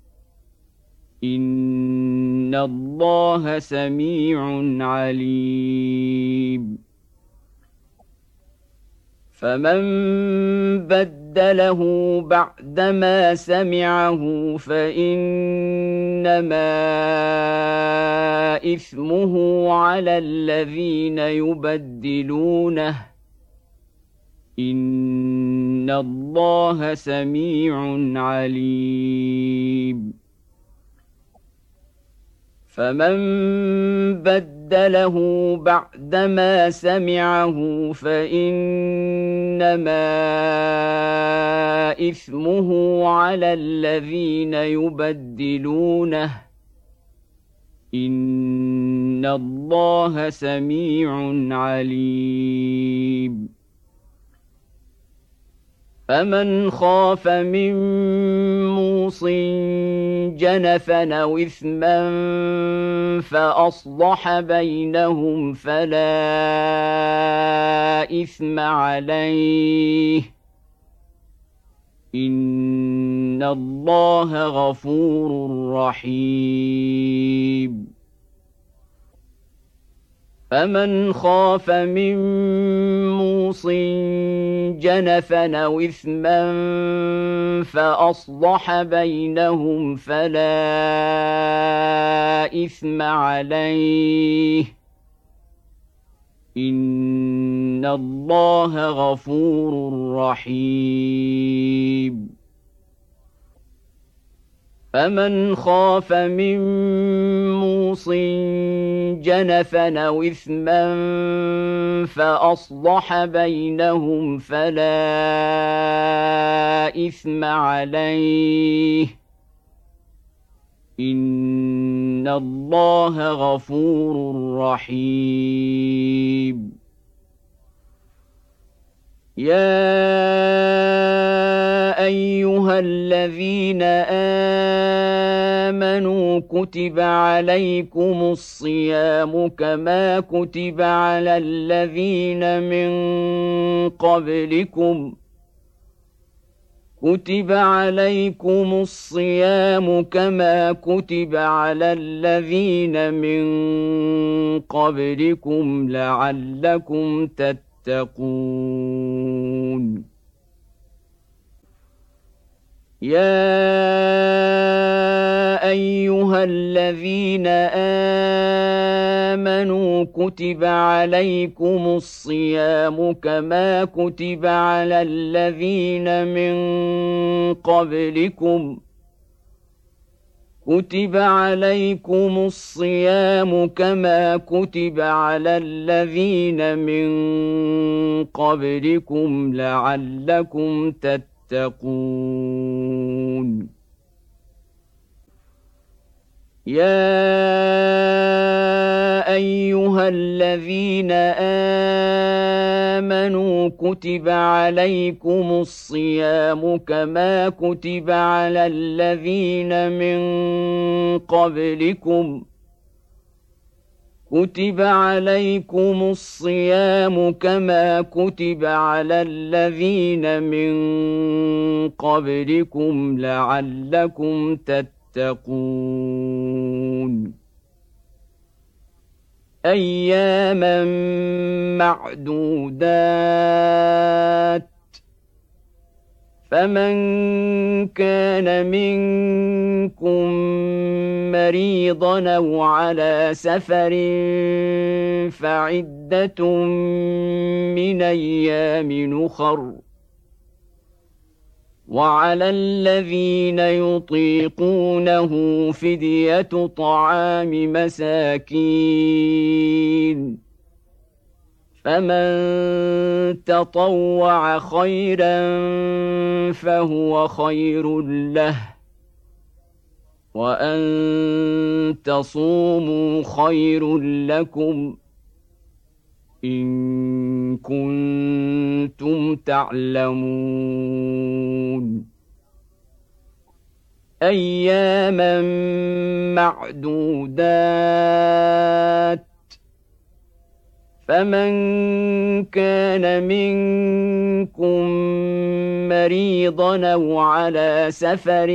إن الله سميع عليم فمن بدله بعدما سمعه فإنما إثمه على الذين يبدلونه إن الله سميع عليم فمن بدله بعدما سمعه فإنما إثمه على الذين يبدلونه إن الله سميع عليم فمن خاف من موص جنفا أو إثما فأصلح بينهم فلا إثم عليه إن الله غفور رحيم فمن خاف من موص جنفا أو إثما فأصلح بينهم فلا إثم عليه إن الله غفور رحيم فمن خاف من موص جنفا أو إثما فأصلح بينهم فلا إثم عليه إن الله غفور رحيم يا أيها الذين آمنوا كتب عليكم الصيام كما كتب على الذين من قبلكم كتب عليكم الصيام كما كتب على الذين من قبلكم لعلكم تتقون يا أيها الذين آمنوا كتب عليكم الصيام كما كتب على الذين من قبلكم كتب عليكم الصيام كما كتب على الذين من قبلكم لعلكم تتقون يا أيها الذين آمنوا كتب عليكم الصيام كما كتب على الذين من قبلكم كتب عليكم الصيام كما كتب على الذين من قبلكم لعلكم تتقون أياما معدودات فمن كان منكم مريضا أو على سفر فعدة من أيام أخر وعلى الذين يطيقونه فدية طعام مساكين فمن تطوع خيرا فهو خير له وأن تصوموا خير لكم إن كنتم تعلمون أياما معدودات فمن كان منكم مريضا أو على سفر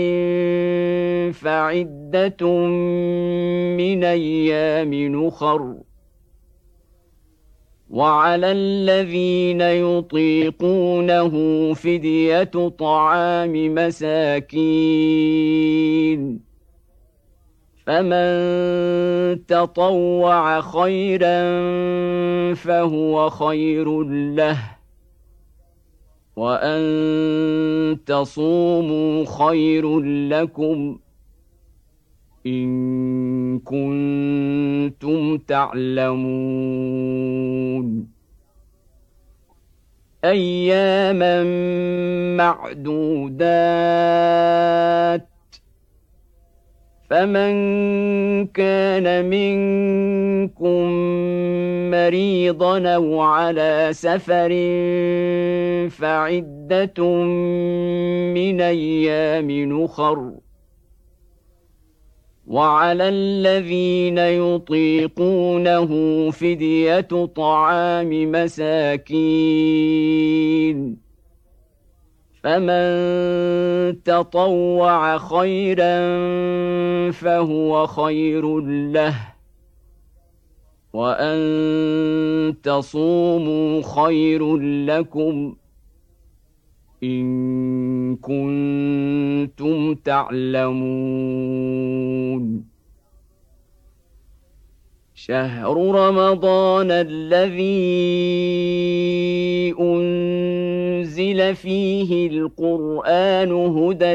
فعدة من أيام أخر وعلى الذين يطيقونه فدية طعام مساكين فمن تطوع خيرا فهو خير له وأن تصوموا خير لكم إن كنتم تعلمون أياما معدودات فمن كان منكم مريضا أو على سفر فعدة من أيام أخر وعلى الذين يطيقونه فدية طعام مساكين فمن تطوع خيرا فهو خير له وأن تصوموا خير لكم إن كنتم تعلمون شهر رمضان الذي أنزل فيه القرآن هدى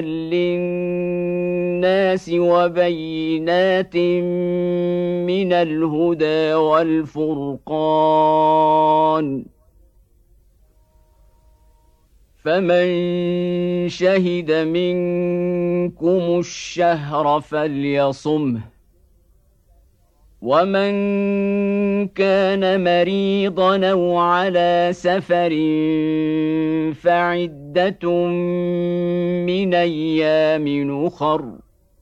للناس وبينات من الهدى والفرقان فمن شهد منكم الشهر فليصمه ومن كان مريضا أو على سفر فعدة من أيام أخر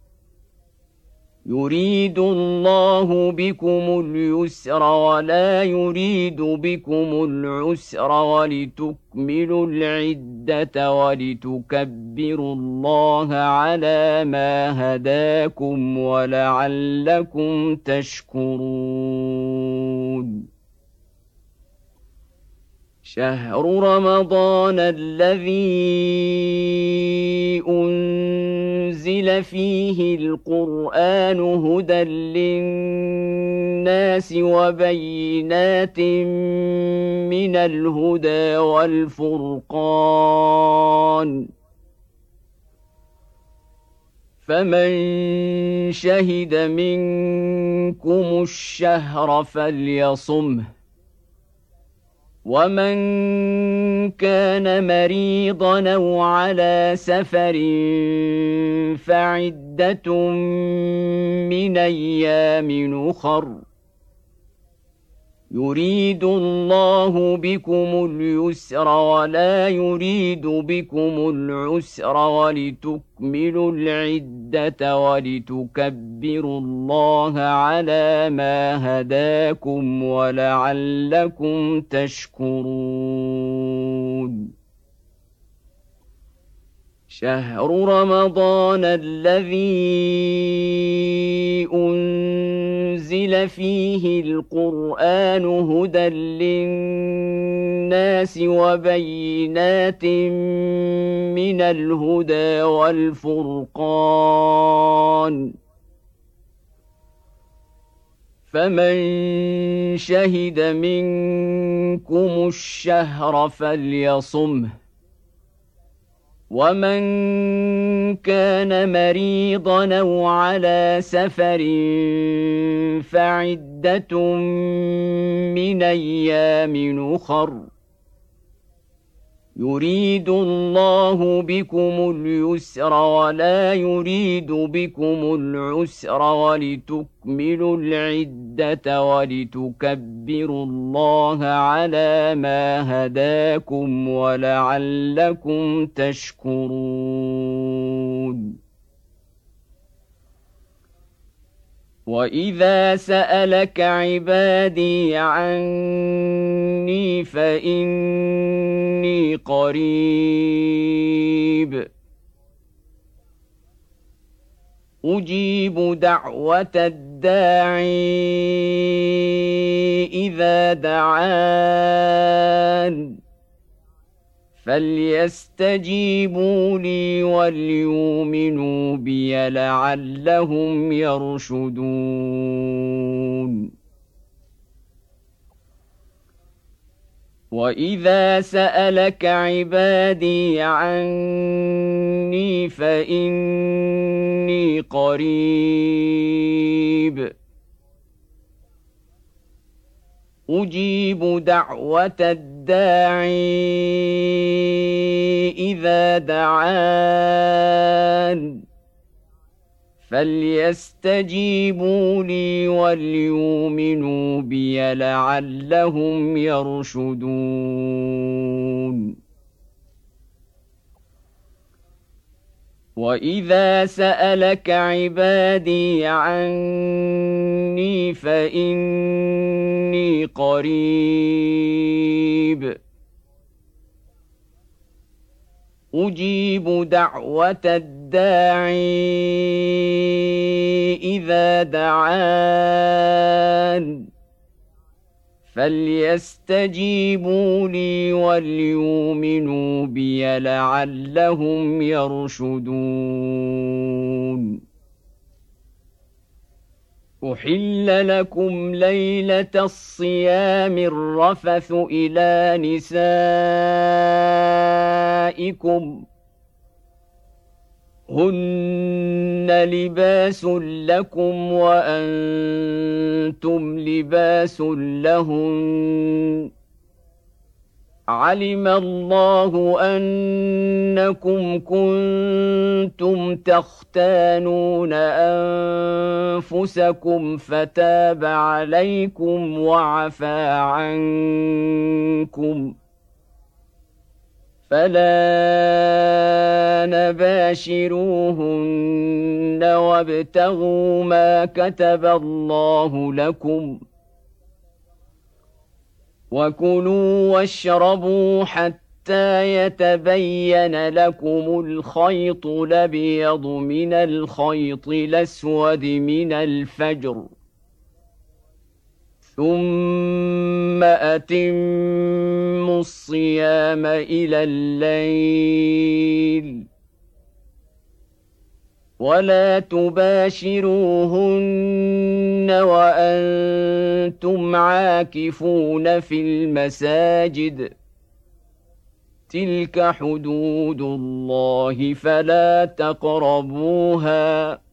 يريد الله بكم اليسر ولا يريد بكم العسر ولتكملوا العدة ولتكبروا الله على ما هداكم ولعلكم تشكرون شهر رمضان الذي أنزل فيه القرآن هدى للناس وبينات من الهدى والفرقان فمن شهد منكم الشهر فليصمه ومن كان مريضا أو على سفر فعدة من أيام أخر يريد الله بكم اليسر ولا يريد بكم العسر ولتكملوا العدة ولتكبروا الله على ما هداكم ولعلكم تشكرون شهر رمضان الذي أنزل فيه القرآن هدى للناس وبينات من الهدى والفرقان فمن شهد منكم الشهر فليصمه ومن كان مريضا أو على سفر فعدة من أيام أخر يريد الله بكم اليسر ولا يريد بكم العسر ولتكملوا العدة ولتكبروا الله على ما هداكم ولعلكم تشكرون وإذا سألك عبادي عني فإني قريب أجيب دعوة الداع الداعي إذا دعان فليستجيبوا لي وليؤمنوا بي لعلهم يرشدون وإذا سألك عبادي عني فإني قريب أجيب دعوة الداعي إذا دعان فليستجيبوا لي وليؤمنوا بي لعلهم يرشدون وإذا سألك عبادي عني فإني قريب أجيب دعوة الداعي إذا دعان فليستجيبوا لي وليؤمنوا بي لعلهم يرشدون أحل لكم ليلة الصيام الرفث إلى نسائكم هن لباس لكم وأنتم لباس لهن علم الله أنكم كنتم تختانون أنفسكم فتاب عليكم وعفى عنكم فلا نباشروهن وابتغوا ما كتب الله لكم وكلوا واشربوا حتى يتبين لكم الخيط الأبيض من الخيط الأسود من الفجر ثم أتموا الصيام إلى الليل ولا تباشروهن وأنتم عاكفون في المساجد تلك حدود الله فلا تقربوها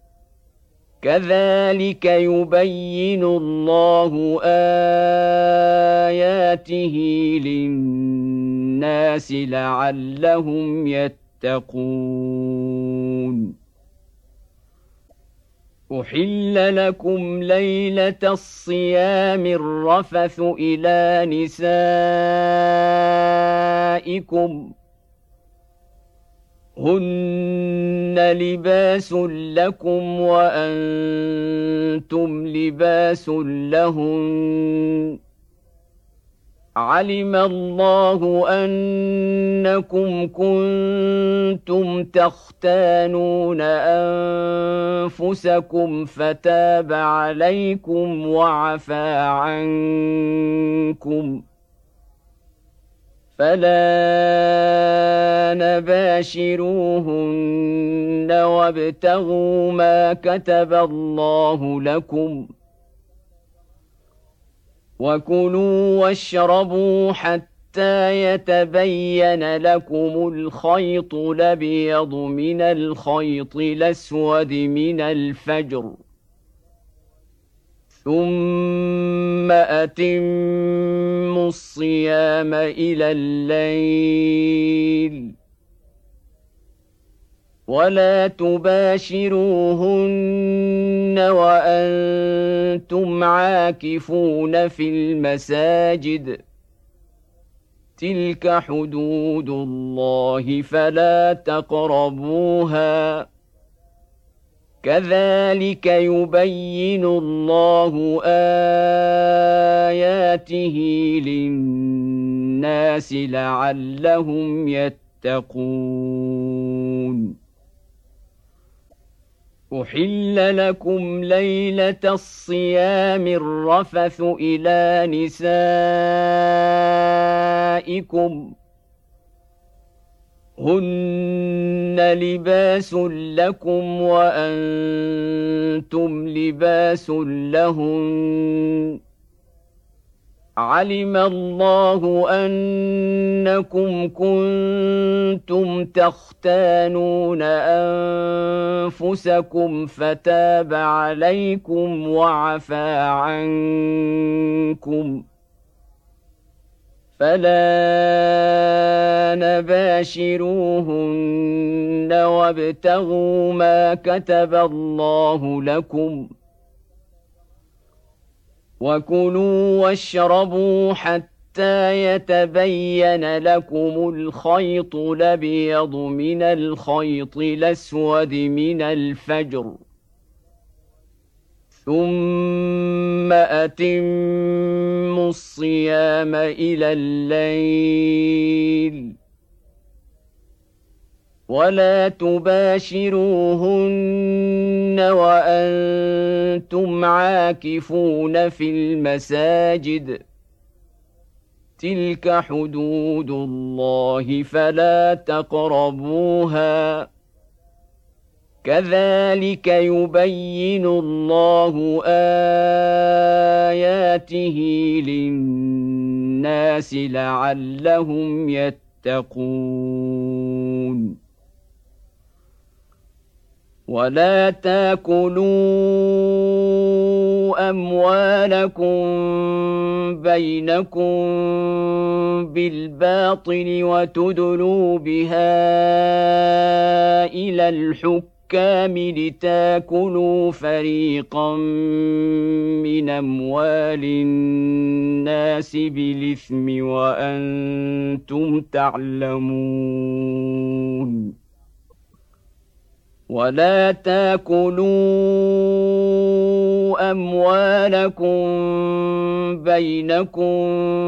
كذلك يبين الله آياته للناس لعلهم يتقون أحل لكم ليلة الصيام الرفث إلى نسائكم هن لباس لكم وأنتم لباس لهن علم الله أنكم كنتم تختانون أنفسكم فتاب عليكم وعفى عنكم فلا نباشروهن وابتغوا ما كتب الله لكم وكلوا واشربوا حتى يتبين لكم الخيط الأبيض من الخيط الأسود من الفجر ثم أتموا الصيام إلى الليل ولا تباشروهن وأنتم عاكفون في المساجد تلك حدود الله فلا تقربوها كذلك يبين الله آياته للناس لعلهم يتقون أحل لكم ليلة الصيام الرفث إلى نسائكم هن لباس لكم وأنتم لباس لهن علم الله أنكم كنتم تختانون أنفسكم فتاب عليكم وعفى عنكم فلا نباشروهن وابتغوا ما كتب الله لكم وكلوا واشربوا حتى يتبين لكم الخيط الأبيض من الخيط الأسود من الفجر ثم أتموا الصيام إلى الليل ولا تباشروهن وأنتم عاكفون في المساجد تلك حدود الله فلا تقربوها كذلك يبين الله آياته للناس لعلهم يتقون ولا تاكلوا أموالكم بينكم بالباطل وتدلوا بها إلى الحكام لتاكلوا فريقا من أموال الناس بالإثم وأنتم تعلمون ولا تاكلوا أموالكم بينكم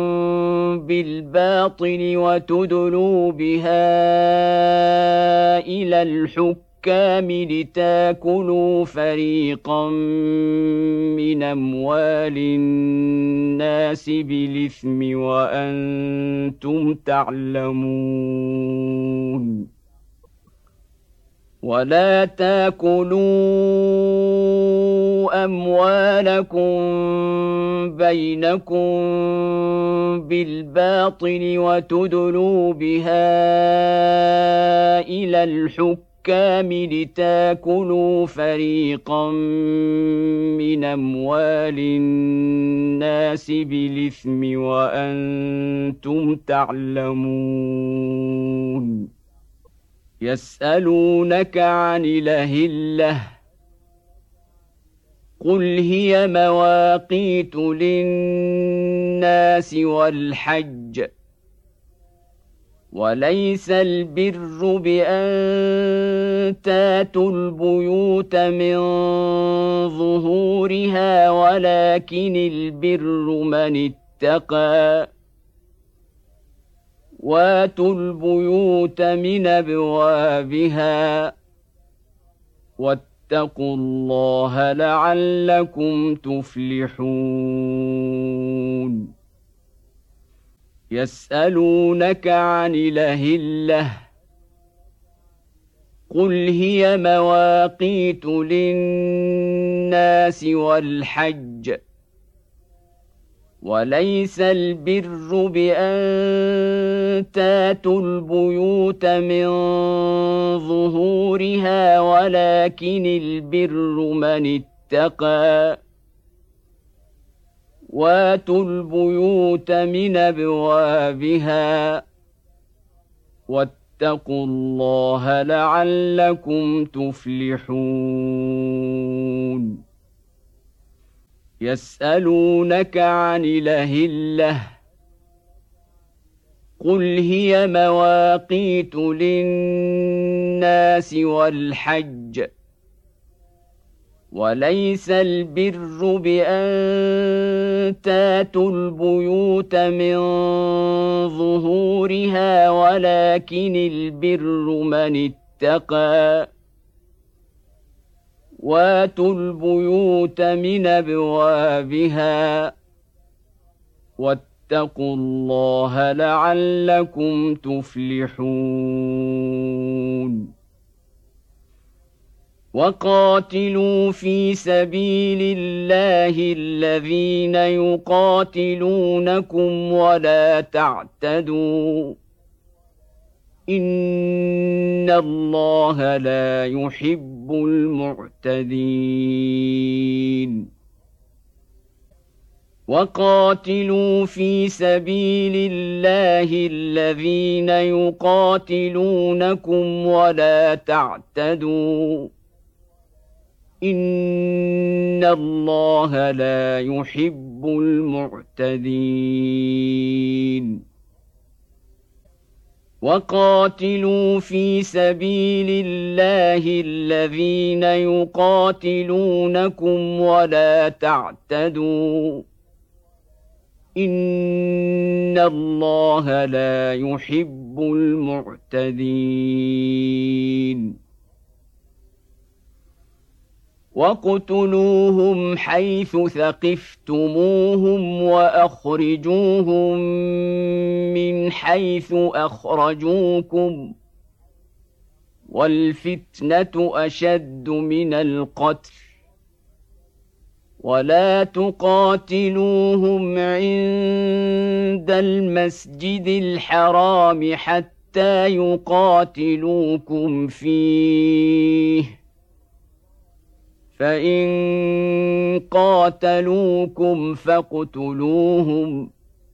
بالباطل وتدلوا بها إلى الحكام لتاكلوا فريقا من أموال الناس بالإثم وأنتم تعلمون ولا تاكلوا أموالكم بينكم بالباطل وتدلوا بها إلى الحكام لتاكلوا فريقا من أموال الناس بالإثم وأنتم تعلمون يسألونك عن الأهلة قل هي مواقيت للناس والحج وليس البر بأن تاتوا البيوت من ظهورها ولكن البر من اتقى واتوا البيوت من أبوابها واتقوا الله لعلكم تفلحون يسألونك عن الأهلة قل هي مواقيت للناس والحج وليس البر بأن تاتوا البيوت من ظهورها ولكن البر من اتقى واتوا البيوت من أبوابها واتقوا الله لعلكم تفلحون يسألونك عن الأهلة قل هي مواقيت للناس والحج وليس البر بأن تاتوا البيوت من ظهورها ولكن البر من اتقى واتوا البيوت من أبوابها واتقوا الله لعلكم تفلحون وقاتلوا في سبيل الله الذين يقاتلونكم ولا تعتدوا إن الله لا يحب المعتدين وقاتلوا في سبيل الله الذين يقاتلونكم ولا تعتدوا إن الله لا يحب المعتدين وقاتلوا في سبيل الله الذين يقاتلونكم ولا تعتدوا إن الله لا يحب المعتدين وَاقْتُلُوهُمْ حَيْثُ ثَقِفْتُمُوهُمْ وَأَخْرِجُوهُمْ مِنْ حَيْثُ أَخْرَجُوكُمْ وَالْفِتْنَةُ أَشَدُّ مِنَ الْقَتْلِ وَلَا تُقَاتِلُوهُمْ عِندَ الْمَسْجِدِ الْحَرَامِ حَتَّى يُقَاتِلُوكُمْ فِيهِ فإن قاتلوكم فاقتلوهم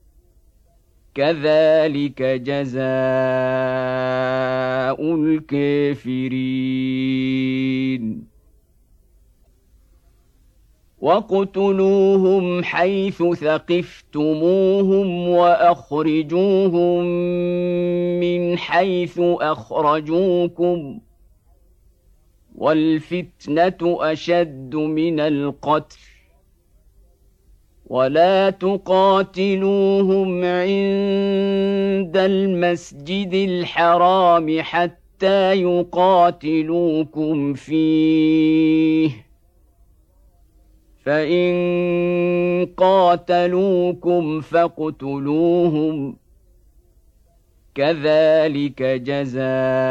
كذلك جزاء الكافرين واقتلوهم حيث ثقفتموهم وأخرجوهم من حيث أخرجوكم والفتنة أشد من القتل ولا تقاتلوهم عند المسجد الحرام حتى يقاتلوكم فيه فإن قاتلوكم فاقتلوهم كذلك جزاء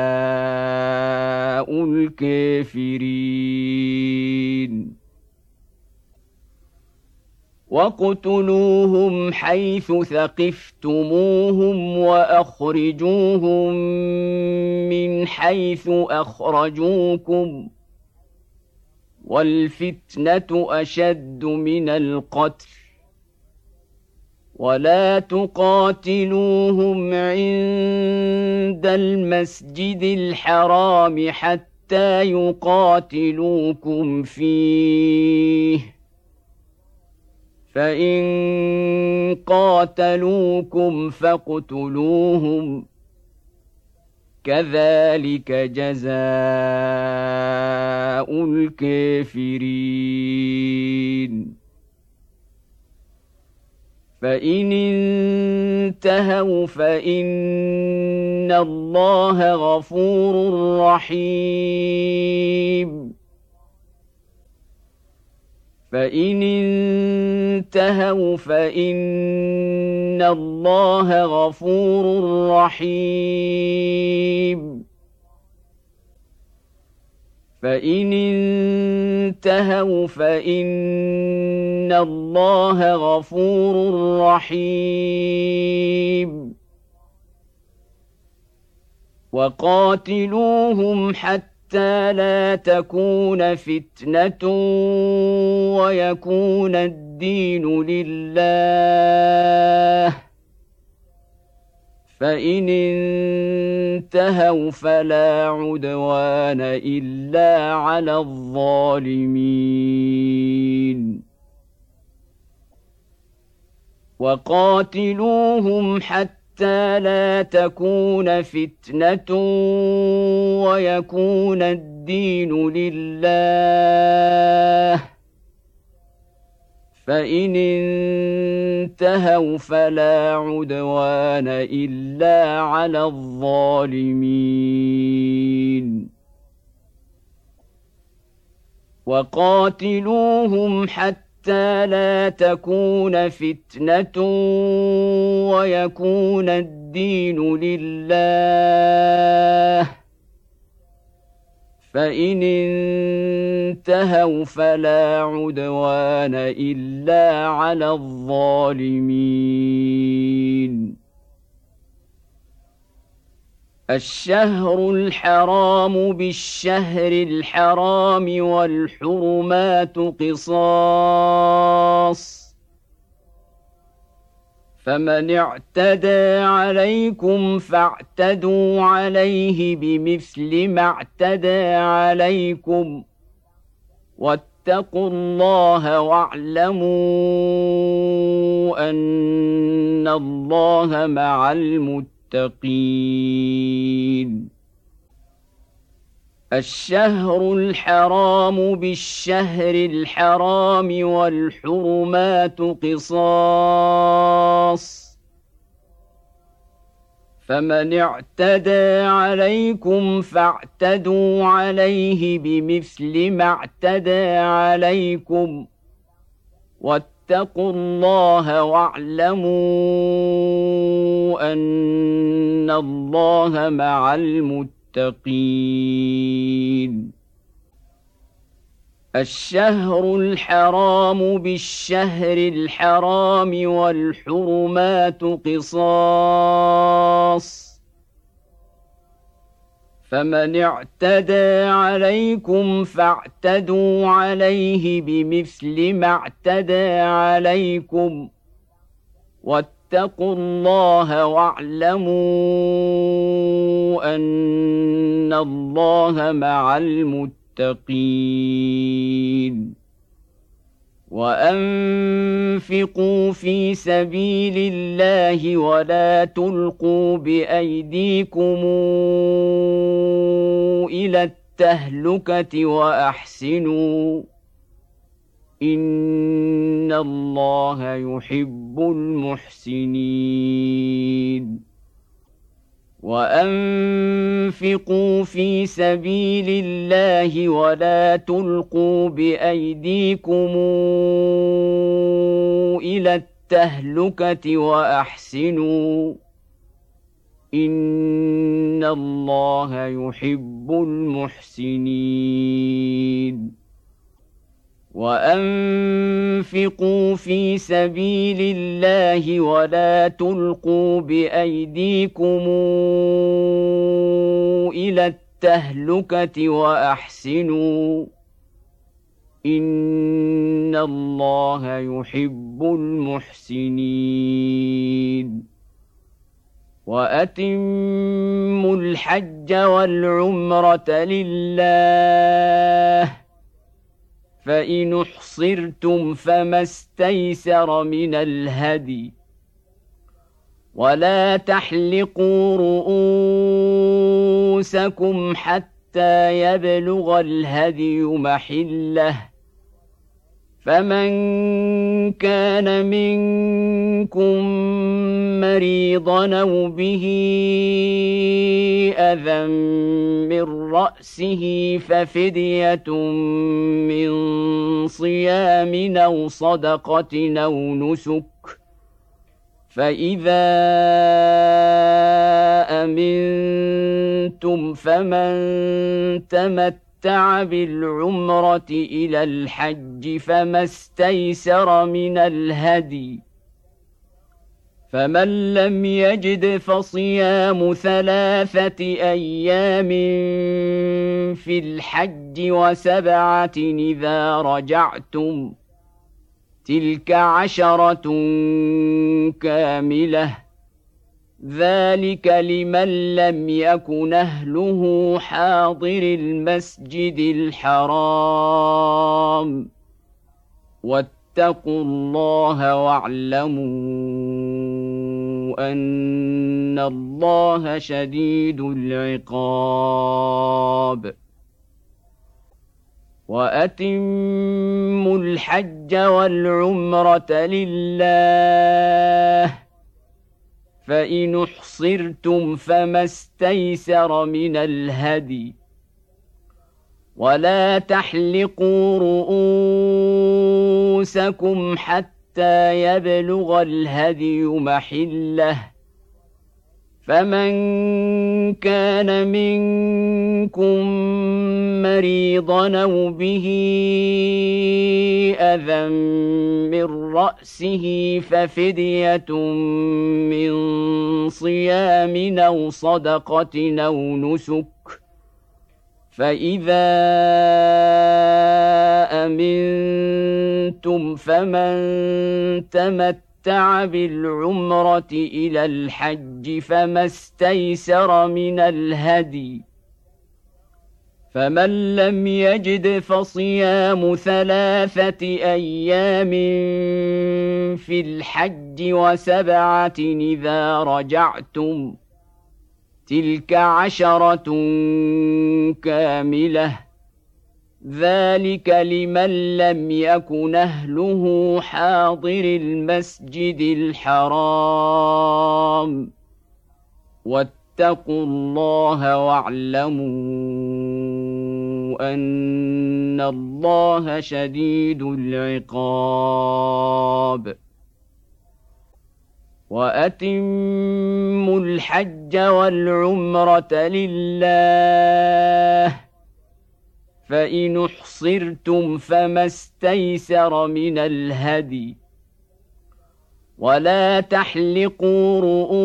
الكافرين واقتلوهم حيث ثقفتموهم وأخرجوهم من حيث أخرجوكم والفتنة أشد من القتل ولا تقاتلوهم عند المسجد الحرام حتى يقاتلوكم فيه فإن قاتلوكم فاقتلوهم كذلك جزاء الكافرين فإن انتهوا فإن الله غفور رحيم فإن انتهوا فإن الله غفور رحيم فإن انتهوا فإن الله غفور رحيم وقاتلوهم حتى لا تكون فتنة ويكون الدين لله فإن انتهوا فلا عدوان إلا على الظالمين وقاتلوهم حتى لا تكون فتنة ويكون الدين لله فإن انتهوا فلا عدوان إلا على الظالمين وقاتلوهم حتى لا تكون فتنة ويكون الدين لله، فإن انتهوا فلا عدوان إلا على الظالمين. الشهر الحرام بالشهر الحرام والحرمات قصاص، فمن اعتدى عليكم فاعتدوا عليه بمثل ما اعتدى عليكم، واتقوا الله واعلموا أن الله مع المتقين. الشهر الحرام بالشهر الحرام والحرمات قصاص، فمن اعتدى عليكم فاعتدوا عليه بمثل ما اعتدى عليكم، واتقوا الله واعلموا أن الله مع المتقين. الشهر الحرام بالشهر الحرام والحرمات قصاص، فمن اعتدى عليكم فاعتدوا عليه بمثل ما اعتدى عليكم، واتقوا الله واعلموا أن الله مع المتقين. وأنفقوا في سبيل الله ولا تلقوا بأيديكم إلى التهلكة وأحسنوا إن الله يحب المحسنين. وأنفقوا في سبيل الله ولا تلقوا بأيديكم إلى التهلكة وأحسنوا إن الله يحب المحسنين. وأنفقوا في سبيل الله ولا تلقوا بأيديكم إلى التهلكة وأحسنوا إن الله يحب المحسنين. وأتموا الحج والعمرة لله، فإن احصرتم فما استيسر من الهدي، ولا تحلقوا رؤوسكم حتى يبلغ الهدي محله، فمن كان منكم مريضا أو به أذى من رأسه ففدية من صيام أو صدقة أو نسك، فإذا أمنتم فمن تمتع بالعمرة إلى الحج فما استيسر من الهدي، فمن لم يجد فصيام ثلاثة أيام في الحج وسبعة إذا رجعتم، تلك عشرة كاملة، ذلك لمن لم يكن أهله حاضر المسجد الحرام. واتقوا الله واعلموا أن الله شديد العقاب. وأتموا الحج والعمرة لله، فإن احصرتم فما استيسر من الهدي، ولا تحلقوا رؤوسكم حتى يبلغ الهدي محله فمن كان منكم مريضا أو به أذى من رأسه ففدية من صيام أو صدقة أو نسك فإذا أمنتم فمن تمتع بالعمرة إلى الحج فما استيسر من الهدي فمن لم يجد فصيام ثلاثة أيام في الحج وسبعة إذا رجعتم تلك عشرة كاملة ذلك لمن لم يكن أهله حاضر المسجد الحرام واتقوا الله واعلموا أن الله شديد العقاب وأتموا الحج والعمرة لله فإن احصرتم فما استيسر من الهدي ولا تحلقوا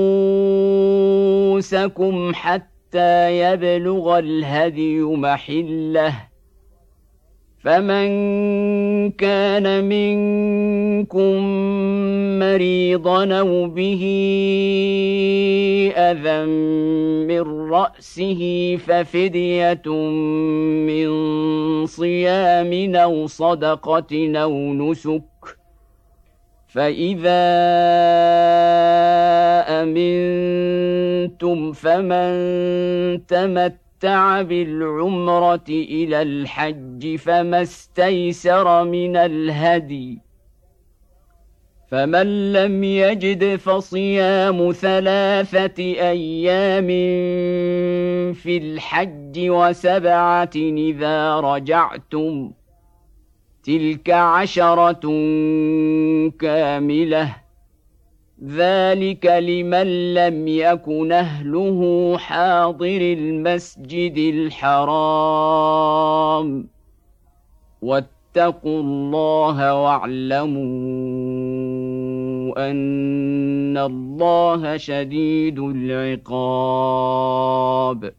رؤوسكم حتى يبلغ الهدي محله فمن كان منكم مريضا أو به أذى من رأسه ففدية من صيام أو صدقة أو نسك فإذا أمنتم فمن تمتع بالعمرة إلى الحج فما استيسر من الهدي فمن لم يجد فصيام ثلاثة أيام في الحج وسبعة إذا رجعتم تلك عشرة كاملة ذلك لمن لم يكن أهله حاضر المسجد الحرام واتقوا الله واعلموا أن الله شديد العقاب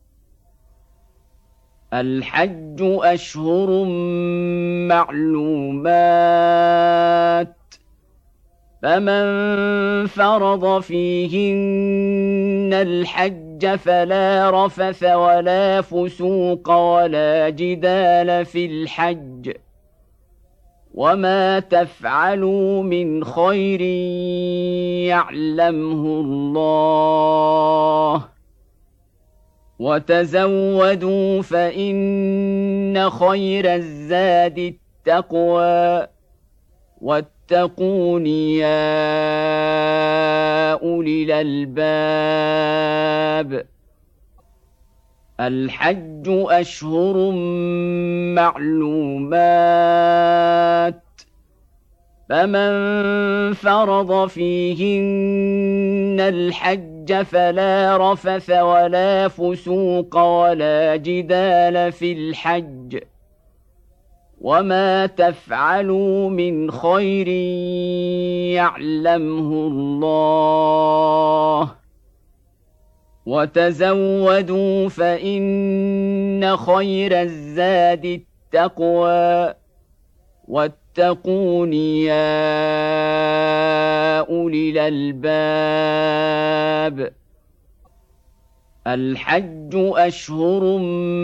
الحج أشهر معلومات فمن فرض فيهن الحج فلا رفث ولا فسوق ولا جدال في الحج وما تفعلوا من خير يعلمه الله وتزودوا فإن خير الزاد التقوى واتقون يا أولي الألباب الحج أشهر معلومات فمن فرض فيهن الحج فلا رفث ولا فسوق ولا جدال في الحج وما تفعلوا من خير يعلمه الله وتزودوا فإن خير الزاد التقوى واتقون يا أولي الألباب الحج أشهر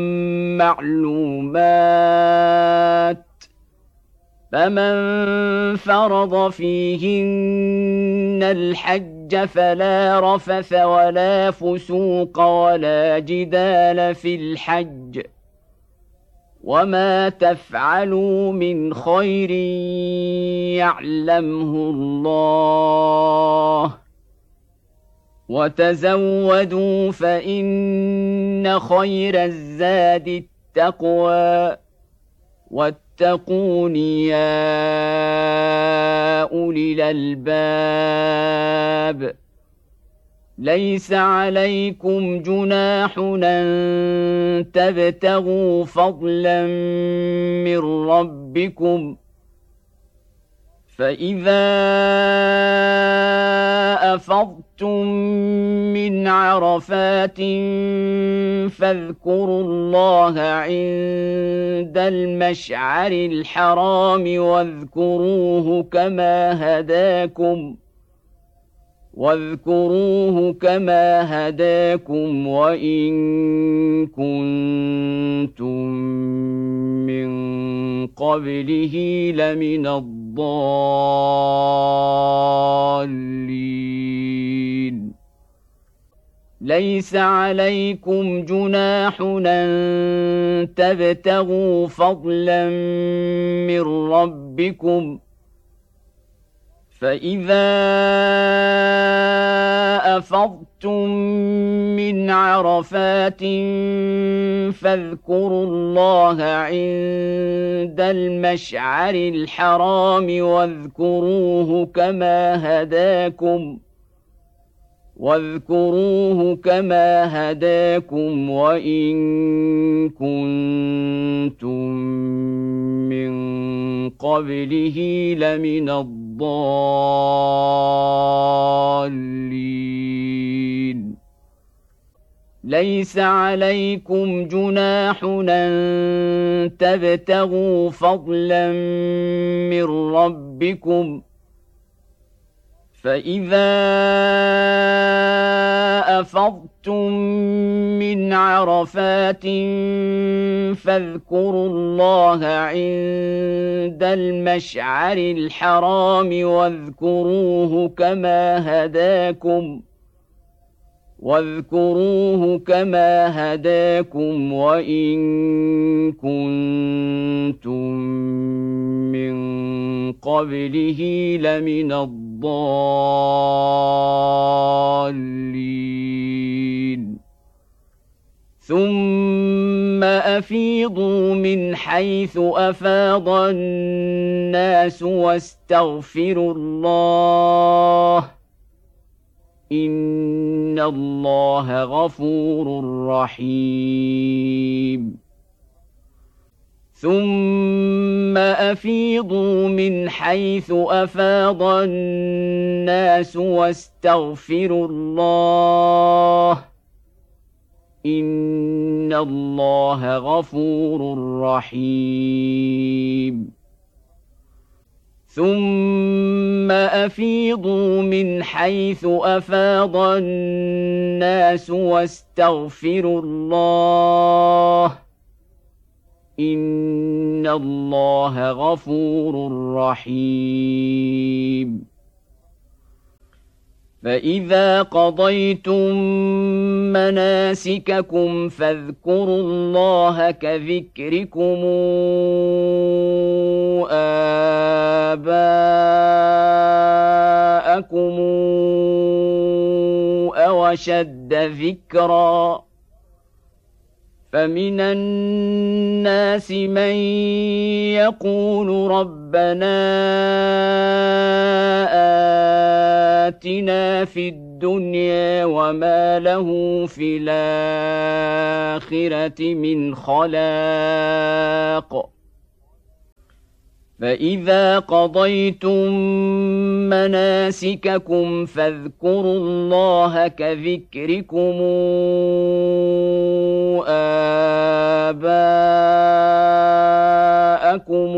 معلومات فمن فرض فيهن الحج فلا رفث ولا فسوق ولا جدال في الحج وما تفعلوا من خير يعلمه الله وتزودوا فإن خير الزاد التقوى واتقون يا أولي الألباب ليس عليكم جناح أن تبتغوا فضلا من ربكم فإذا أفضتم من عرفات فاذكروا الله عند المشعر الحرام واذكروه كما هداكم واذكروه كما هداكم وإن كنتم من قبله لمن الضالين ليس عليكم جناح أن تبتغوا فضلا من ربكم فإذا أفضتم من عرفات فاذكروا الله عند المشعر الحرام واذكروه كما هداكم واذكروه كما هداكم وإن كنتم من قبله لمن الضالين ليس عليكم جناح أن تبتغوا فضلا من ربكم فإذا أفضتم من عرفات فاذكروا الله عند المشعر الحرام واذكروه كما هداكم واذكروه كما هداكم وإن كنتم من قبله لمن الضالين ثم أفيضوا من حيث أفاض الناس واستغفروا الله إن الله غفور رحيم ثم أفيضوا من حيث أفاض الناس واستغفروا الله إن الله غفور رحيم ثم أفيضوا من حيث أفاض الناس واستغفروا الله إن الله غفور رحيم فإذا قضيتم مناسككم فاذكروا الله كذكركم آباءكم أو أشد ذكرًا فمن الناس من يقول ربنا آتنا في الدنيا وما له في الآخرة من خلاق فإذا قضيتم مناسككم فاذكروا الله كذكركم آباءكم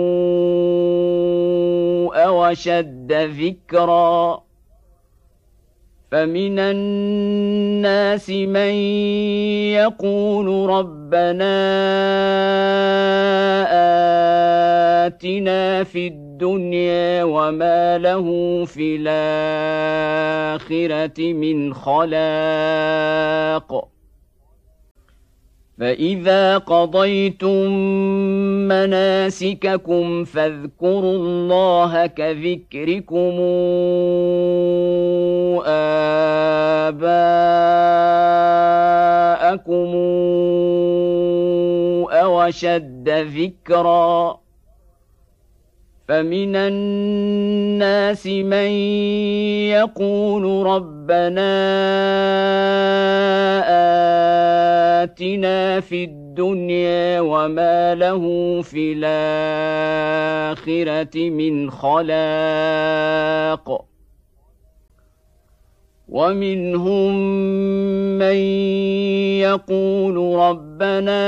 أو أشد ذكرًا فمن الناس من يقول ربنا آتنا في الدنيا وما له في الآخرة من خلاق فإذا قضيتم مناسككم فاذكروا الله كذكركم آباءكم وشد ذكرا فمن الناس من يقول ربنا آتنا في الدنيا وما له في الآخرة من خلاق ومنهم من يقول ربنا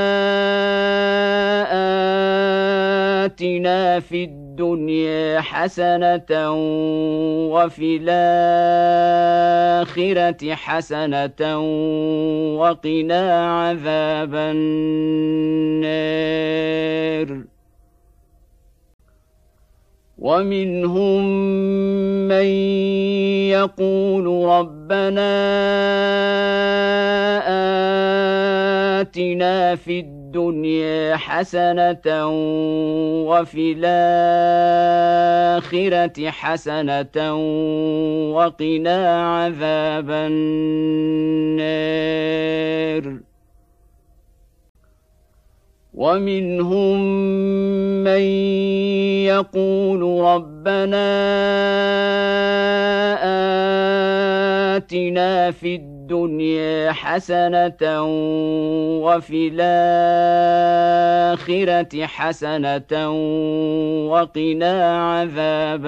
آتنا في الدنيا حسنة وفي الآخرة حسنة وقنا عذاب النار ومنهم من يقول ربنا آتنا في الدنيا حسنة وفي الآخرة حسنة وقنا عذاب النار ومنهم من يقول ربنا آتنا في الدنيا حسنة وفي الآخرة حسنة وقنا عذاب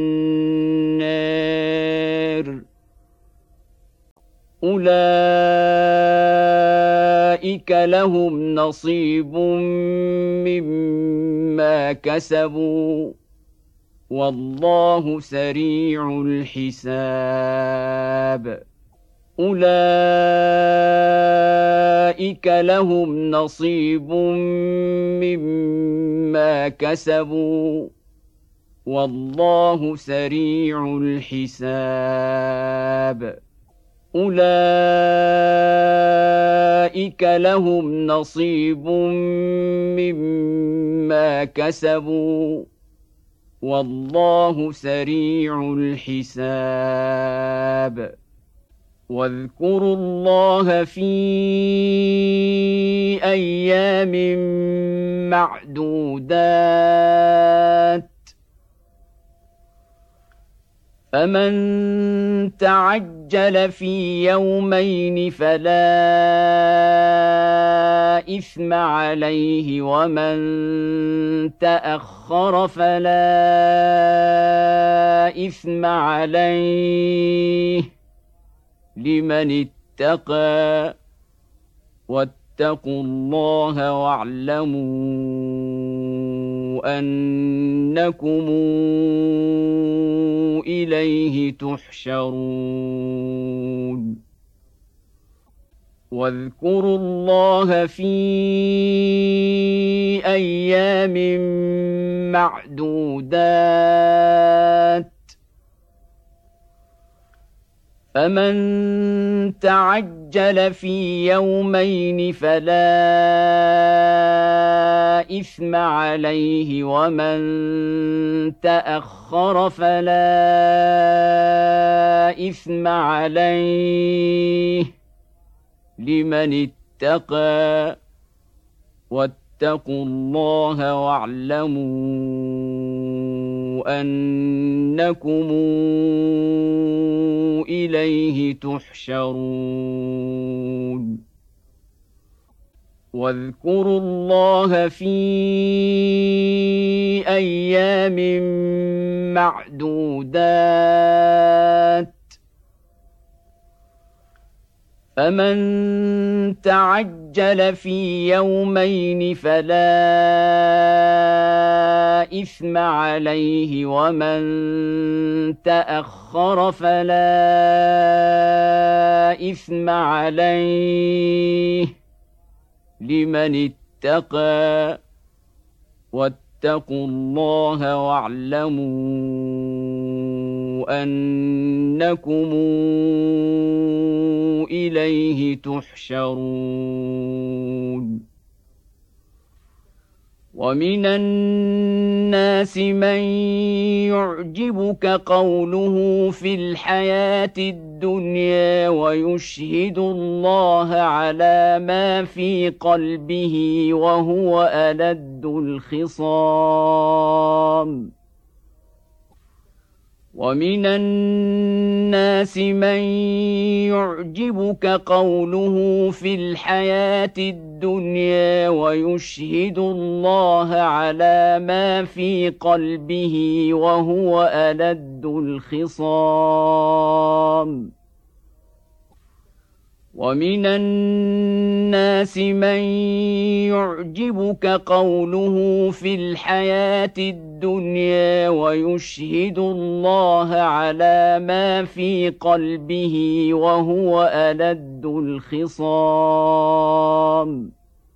النار أولئك لهم نصيب مما كسبوا والله سريع الحساب أولئك لهم نصيب مما كسبوا والله سريع الحساب أولئك لهم نصيب مما كسبوا والله سريع الحساب واذكروا الله في أيام معدودات فمن تعجل في يومين فلا إثم عليه ومن تأخر فلا إثم عليه لمن اتقى واتقوا الله واعلموا أنكم إليه تحشرون واذكروا الله في أيام معدودات فمن تعجل في يومين فلا إثم عليه ومن تأخر فلا إثم عليه لمن اتقى واتقوا الله واعلموا أنكم إليه تحشرون واذكروا الله في أيام معدودات فمن تعجل في يومين فلا إثم عليه ومن تأخر فلا إثم عليه لمن اتقى واتقوا الله واعلموا أنكم إليه تحشرون ومن الناس من يعجبك قوله في الحياة الدنيا ويشهد الله على ما في قلبه وهو ألد الخصام ومن الناس من يعجبك قوله في الحياة الدنيا ويشهد الله على ما في قلبه وهو ألد الخصام ومن الناس من يعجبك قوله في الحياة الدنيا ويشهد الله على ما في قلبه وهو ألد الخصام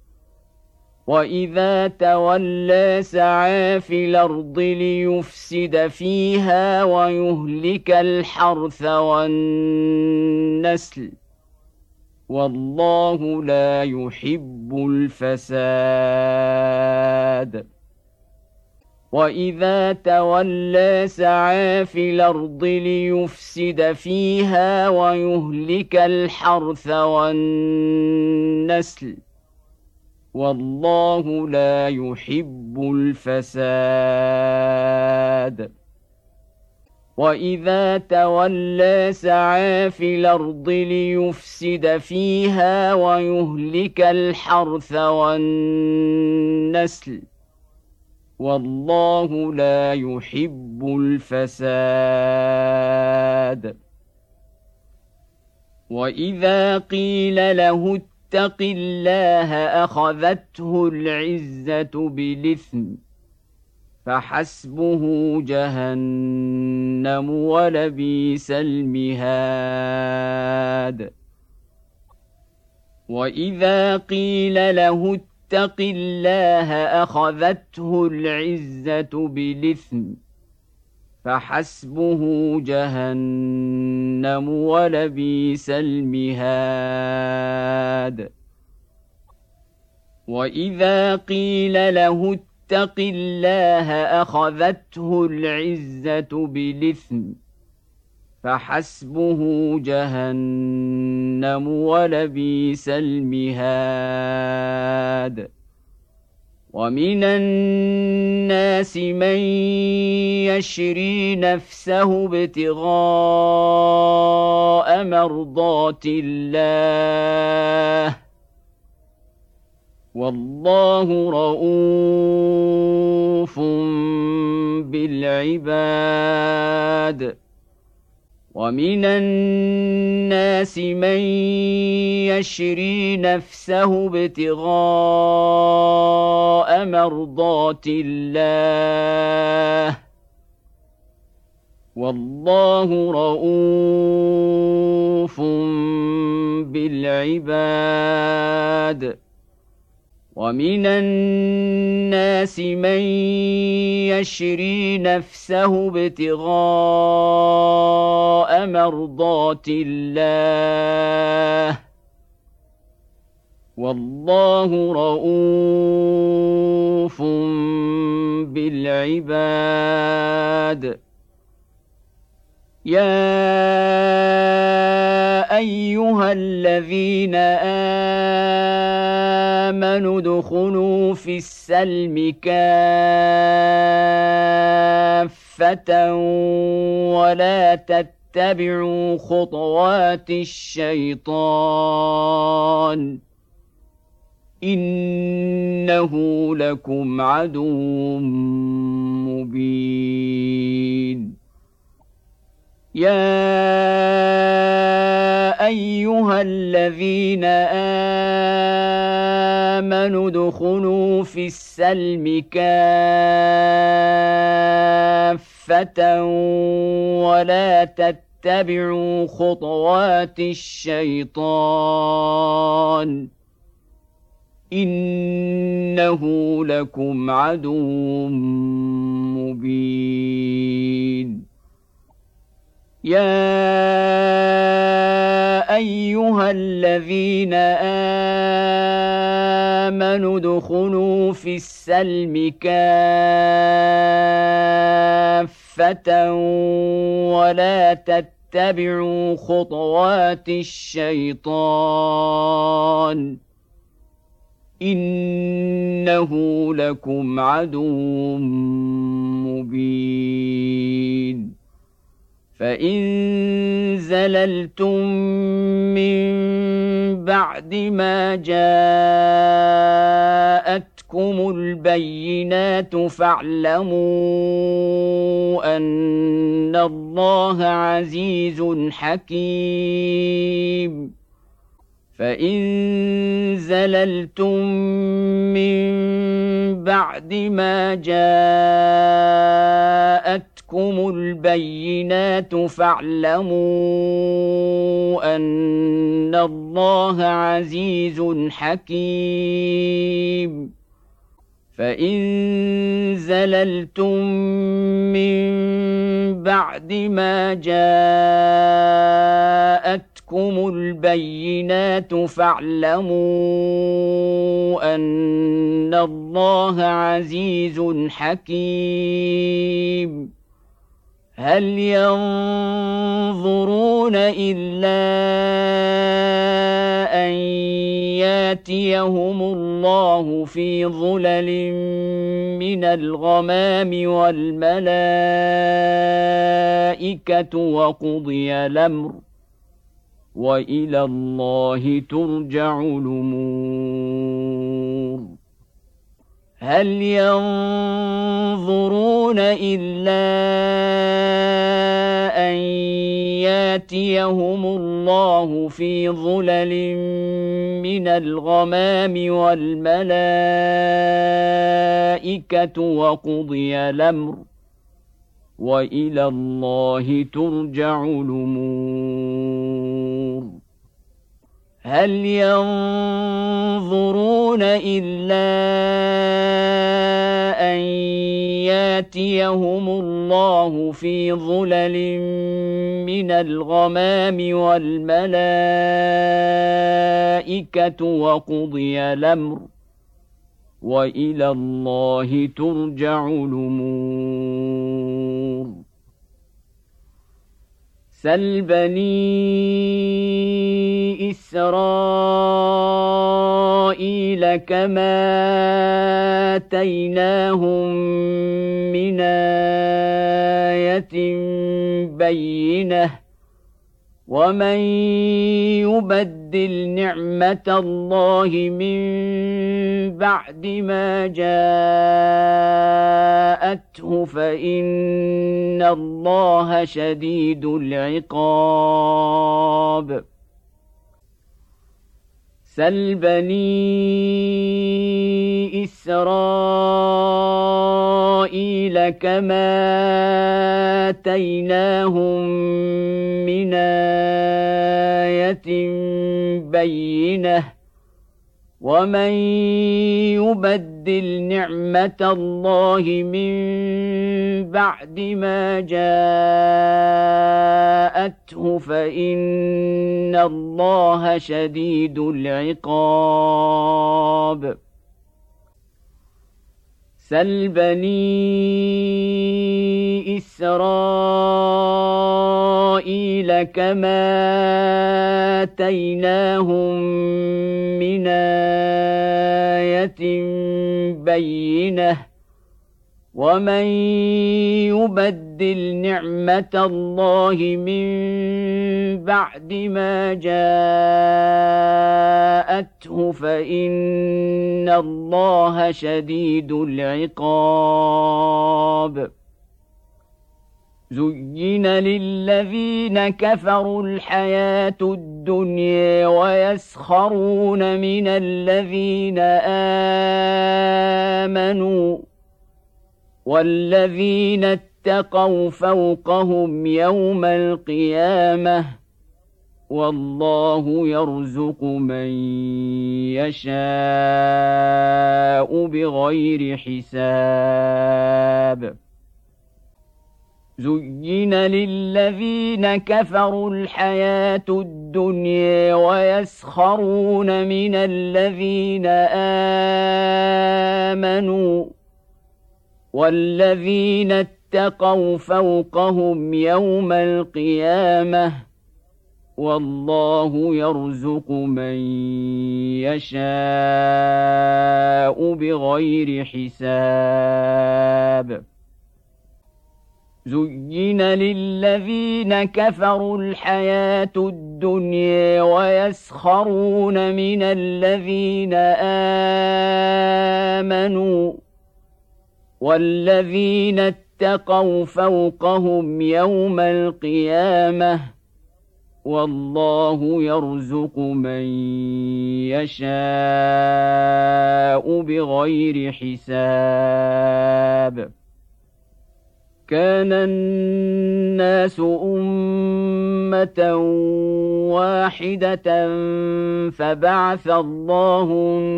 وإذا تولى سعى في الأرض ليفسد فيها ويهلك الحرث والنسل والله لا يحب الفساد وإذا تولى سعى في الأرض ليفسد فيها ويهلك الحرث والنسل والله لا يحب الفساد وإذا تولى سعى في الأرض ليفسد فيها ويهلك الحرث والنسل والله لا يحب الفساد وإذا قيل له اتق الله أخذته العزة بالإثم فحسبه جهنم ولبئس المهاد وإذا قيل له اتق الله أخذته العزة بالإثم فحسبه جهنم ولبئس المهاد وإذا قيل له اتق الله أخذته العزة بالإثم فحسبه جهنم ولبئس المهاد ومن الناس من يشري نفسه ابتغاء مرضات الله والله رءوف بالعباد ومن الناس من يشري نفسه ابتغاء مرضات الله والله رءوف بالعباد ومن الناس من يشري نفسه ابتغاء مرضات الله والله رءوف بالعباد يا أيها الذين آمنوا ادخلوا في السلم كافة ولا تتبعوا خطوات الشيطان إنه لكم عدو مبين يا أيها الذين آمنوا ادخلوا في السلم كافة ولا تتبعوا خطوات الشيطان إنه لكم عدو مبين يا أيها الذين آمنوا ادخلوا في السلم كافة ولا تتبعوا خطوات الشيطان إنه لكم عدو مبين فإن زللتم من بعد ما جاءتكم البينات فاعلموا أن الله عزيز حكيم فإن زللتم من بعد ما جاءتكم البينات فاعلموا أن الله عزيز حكيم فإن زللتم من بعد ما جاءتكم البينات فاعلموا أن الله عزيز حكيم هل ينظرون إلا أن ياتيهم الله في ظلل من الغمام والملائكة وقضي الأمر وإلى الله ترجع الأمور هل ينظرون إلا أن ياتيهم الله في ظلل من الغمام والملائكة وقضي الأمر وإلى الله ترجع الأمور هل ينظرون إلا أن ياتيهم الله في ظلل من الغمام والملائكة وقضي الأمر وإلى الله ترجع الأمور سل بني إسرائيل كم آتيناهم من آية بينة ومن يبدل نعمة الله من بعد ما جاءته فإن الله شديد العقاب سل بني إسرائيل كم آتيناهم من آية بينة ومن يبدل نعمة الله من بعد ما جاءته فإن الله شديد العقاب سل بني إسرائيل كم آتيناهم من آية بينة ومن يبدل نعمة الله من بعد ما جاءته فإن الله شديد العقاب زين للذين كفروا الحياة الدنيا ويسخرون من الذين آمنوا والذين اتقوا فوقهم يوم القيامة والله يرزق من يشاء بغير حساب زين للذين كفروا الحياة الدنيا ويسخرون من الذين آمنوا والذين اتقوا فوقهم يوم القيامة والله يرزق من يشاء بغير حساب زين للذين كفروا الحياة الدنيا ويسخرون من الذين آمنوا والذين اتقوا فوقهم يوم القيامة والله يرزق من يشاء بغير حساب كان الناس أمة واحدة فبعث الله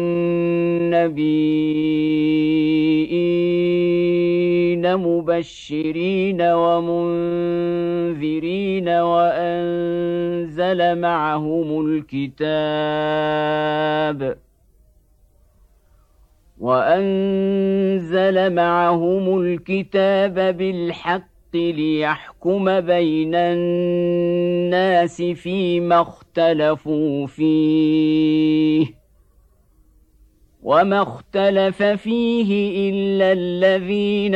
النبيين مبشرين ومنذرين وأنزل معهم الكتاب وأنزل معهم الكتاب بالحق ليحكم بين الناس فيما اختلفوا فيه وما اختلف فيه إلا الذين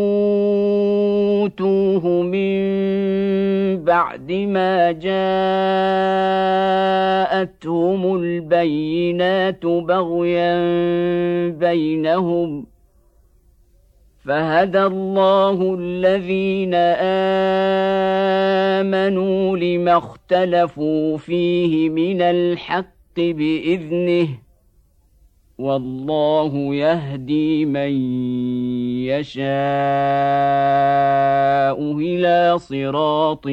أوتوه من بعد ما جاءتهم البينات بغيا بينهم فهدى الله الذين آمنوا لما اختلفوا فيه من الحق بإذنه والله يهدي من يشاء إلى صراط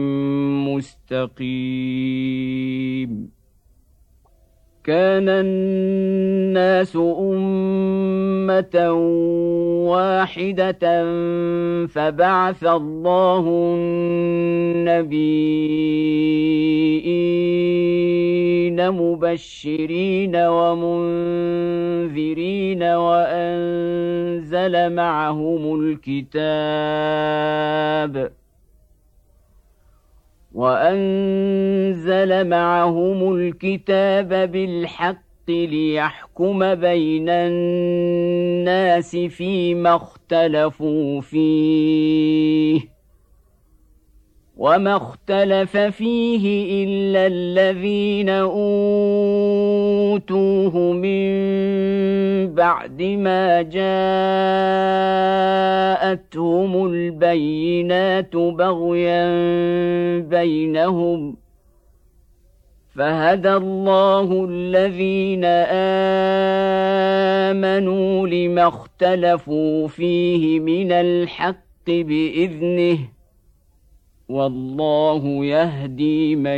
مستقيم كان الناس أمة واحدة فبعث الله النبيين مبشرين ومنذرين وأنزل معهم الكتاب وأنزل معهم الكتاب بالحق ليحكم بين الناس فيما اختلفوا فيه وما اختلف فيه إلا الذين أوتوه من بعد ما جاءتهم البينات بغيا بينهم فهدى الله الذين آمنوا لما اختلفوا فيه من الحق بإذنه والله يهدي من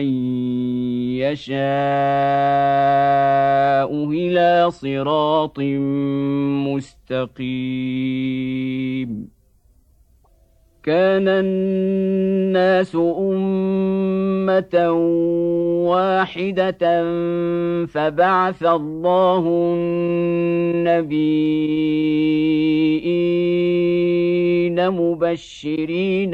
يشاء إلى صراط مستقيم كان الناس أمة واحدة فبعث الله النبيين مبشرين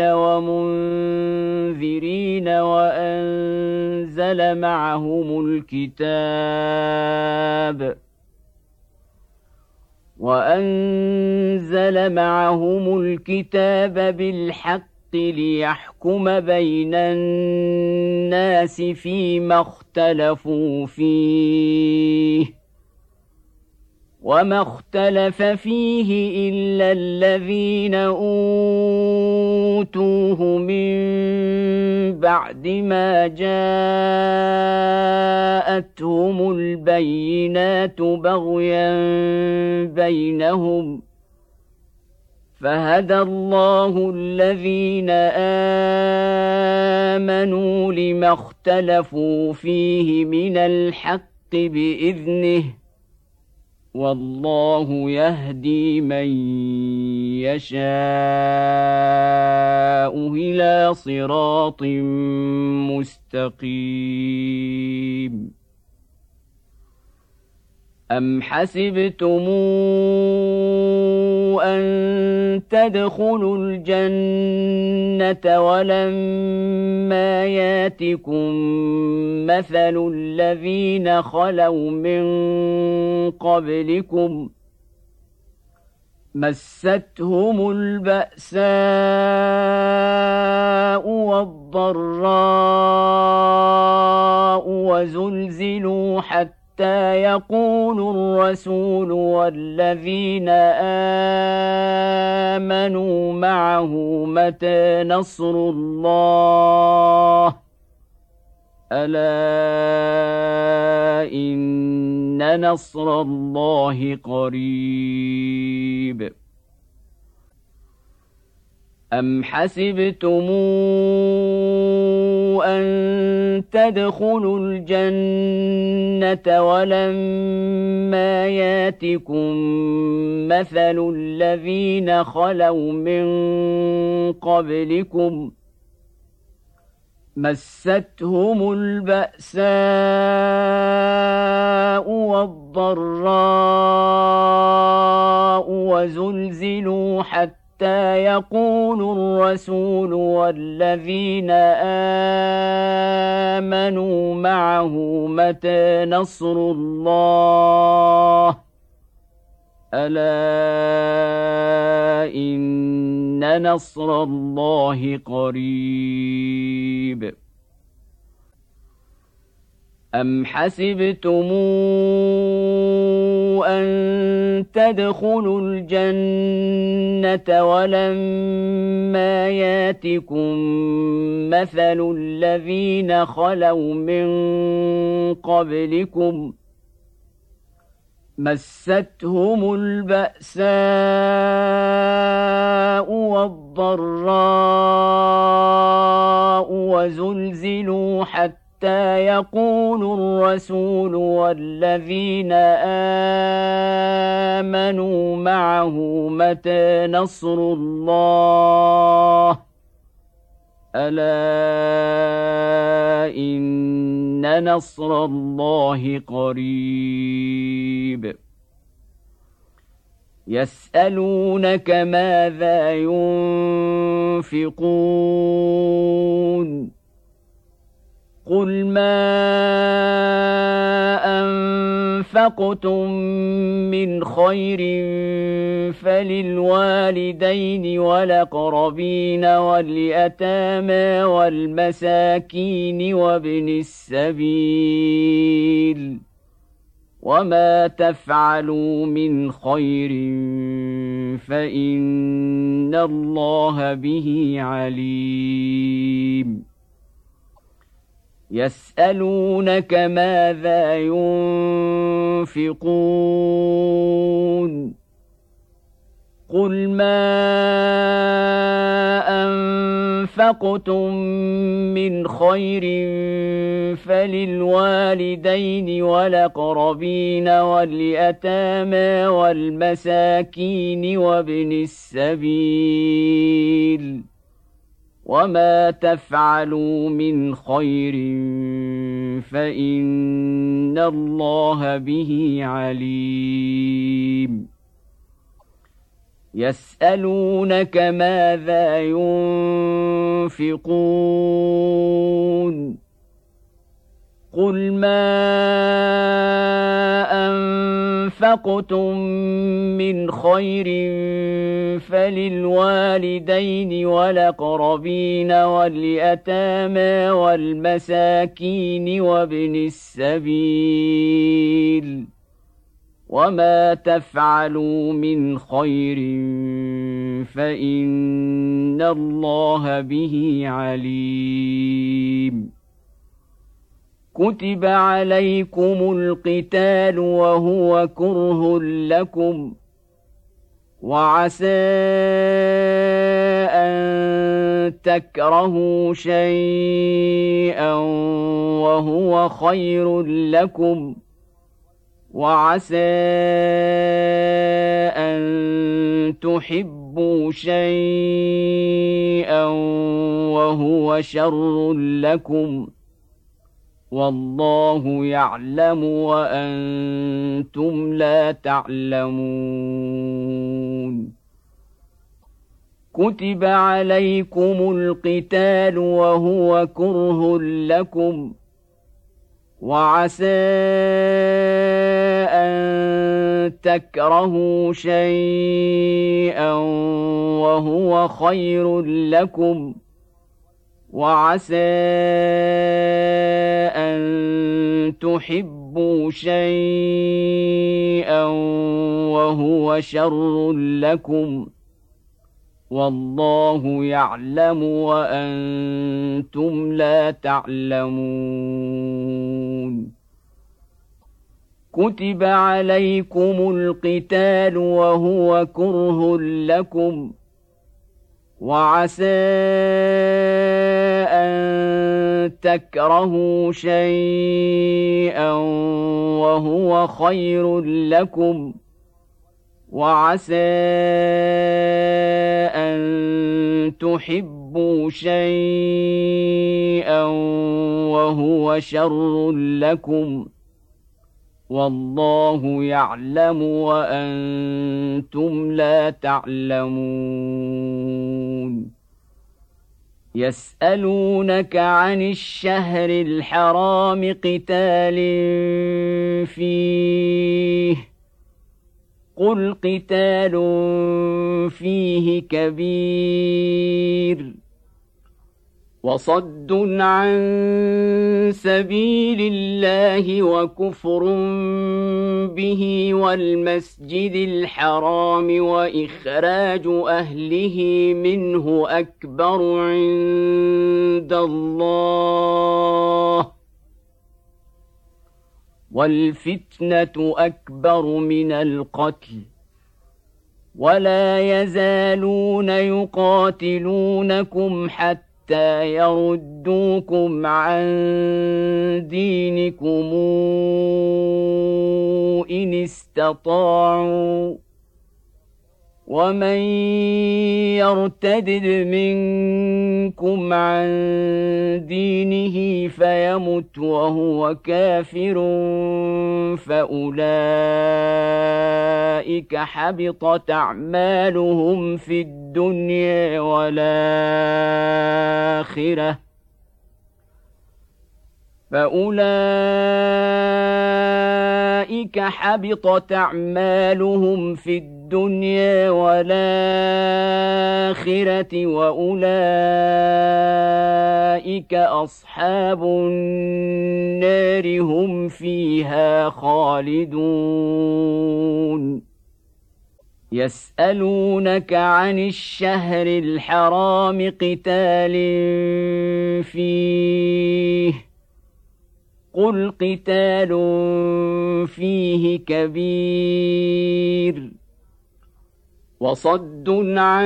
ومنذرين وأنزل معهم الكتاب وأنزل معهم الكتاب بالحق ليحكم بين الناس فيما اختلفوا فيه وما اختلف فيه إلا الذين أوتوه من بعد ما جاءتهم البينات بغيا بينهم فهدى الله الذين آمنوا لما اختلفوا فيه من الحق بإذنه والله يهدي من يشاء إلى صراط مستقيم أم حسبتم أن تدخلوا الجنة ولما ياتكم مثل الذين خلوا من قبلكم مستهم البأساء والضراء وزلزلوا حتى حتى يقول الرسول والذين آمنوا معه متى نصر الله ألا إن نصر الله قريب أم حسبتم أن تدخلوا الجنة ولما ياتكم مثل الذين خلوا من قبلكم مستهم البأساء والضراء وزلزلوا حتى حتى يقول الرسول والذين آمنوا معه متى نصر الله ألا إن نصر الله قريب أم حسبتم أن تدخلوا الجنة ولما ياتكم مثل الذين خلوا من قبلكم مستهم البأساء والضراء وزلزلوا حتى حتى يقول الرسول والذين آمنوا معه متى نصر الله ألا إن نصر الله قريب يسألونك ماذا ينفقون قل ما أنفقتم من خير فللوالدين والأقربين واليتامى والمساكين وابن السبيل وما تفعلوا من خير فإن الله به عليم يسألونك ماذا ينفقون قل ما أنفقتم من خير فللوالدين والأقربين واليتامى والمساكين وابن السبيل وما تفعلوا من خير فإن الله به عليم يسألونك ماذا ينفقون قل ما أنفقتم من خير فللوالدين والأقربين واليتامى والمساكين وابن السبيل وما تفعلوا من خير فإن الله به عليم كتب عليكم القتال وهو كره لكم وعسى أن تكرهوا شيئا وهو خير لكم وعسى أن تحبوا تحبوا شيئا وهو شر لكم والله يعلم وأنتم لا تعلمون كتب عليكم القتال وهو كره لكم وعسى أن تكرهوا شيئا وهو خير لكم وعسى أن تحبوا شيئا وهو شر لكم والله يعلم وأنتم لا تعلمون كتب عليكم القتال وهو كره لكم وعسى أن تكرهوا شيئا وهو خير لكم وعسى أن تحبوا شيئا وهو شر لكم والله يعلم وأنتم لا تعلمون يسألونك عن الشهر الحرام قتال فيه قل قتال فيه كبير وصد عن سبيل الله وكفر به والمسجد الحرام وإخراج أهله منه أكبر عند الله والفتنة أكبر من القتل ولا يزالون يقاتلونكم حتى حتى يردوكم عن دينكم إن استطاعوا ومن يرتد منكم عن دينه فيمت وهو كافر فأولئك حبطت أعمالهم في الدنيا والآخرة فأولئك حبطت أعمالهم في الدنيا والآخرة وأولئك أصحاب النار هم فيها خالدون يسألونك عن الشهر الحرام قتال فيه قل قتال فيه كبير وصد عن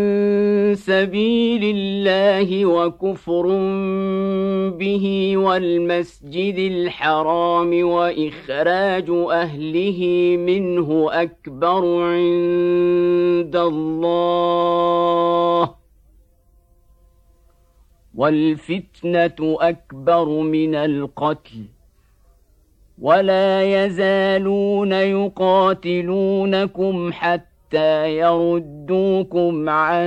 سبيل الله وكفر به والمسجد الحرام وإخراج أهله منه أكبر عند الله والفتنة أكبر من القتل ولا يزالون يقاتلونكم حتى حتى يردوكم عن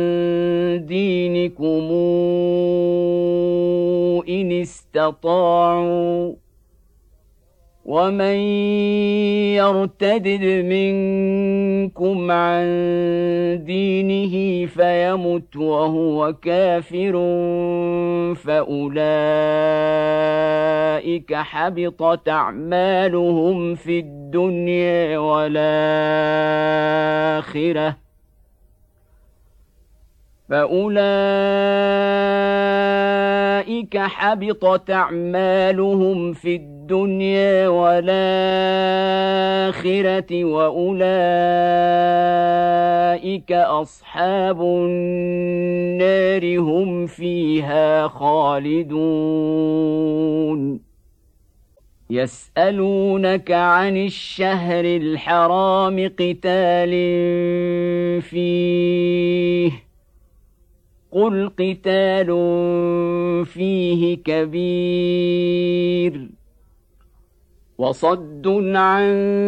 دينكم إن استطاعوا ومن يرتد منكم عن دينه فيمت وهو كافر فأولئك حبطت أعمالهم في الدنيا والآخرة فأولئك حبطت أعمالهم في الدنيا والآخرة وأولئك أصحاب النار هم فيها خالدون يسألونك عن الشهر الحرام قتال فيه قل قتال فيه كبير وصد عن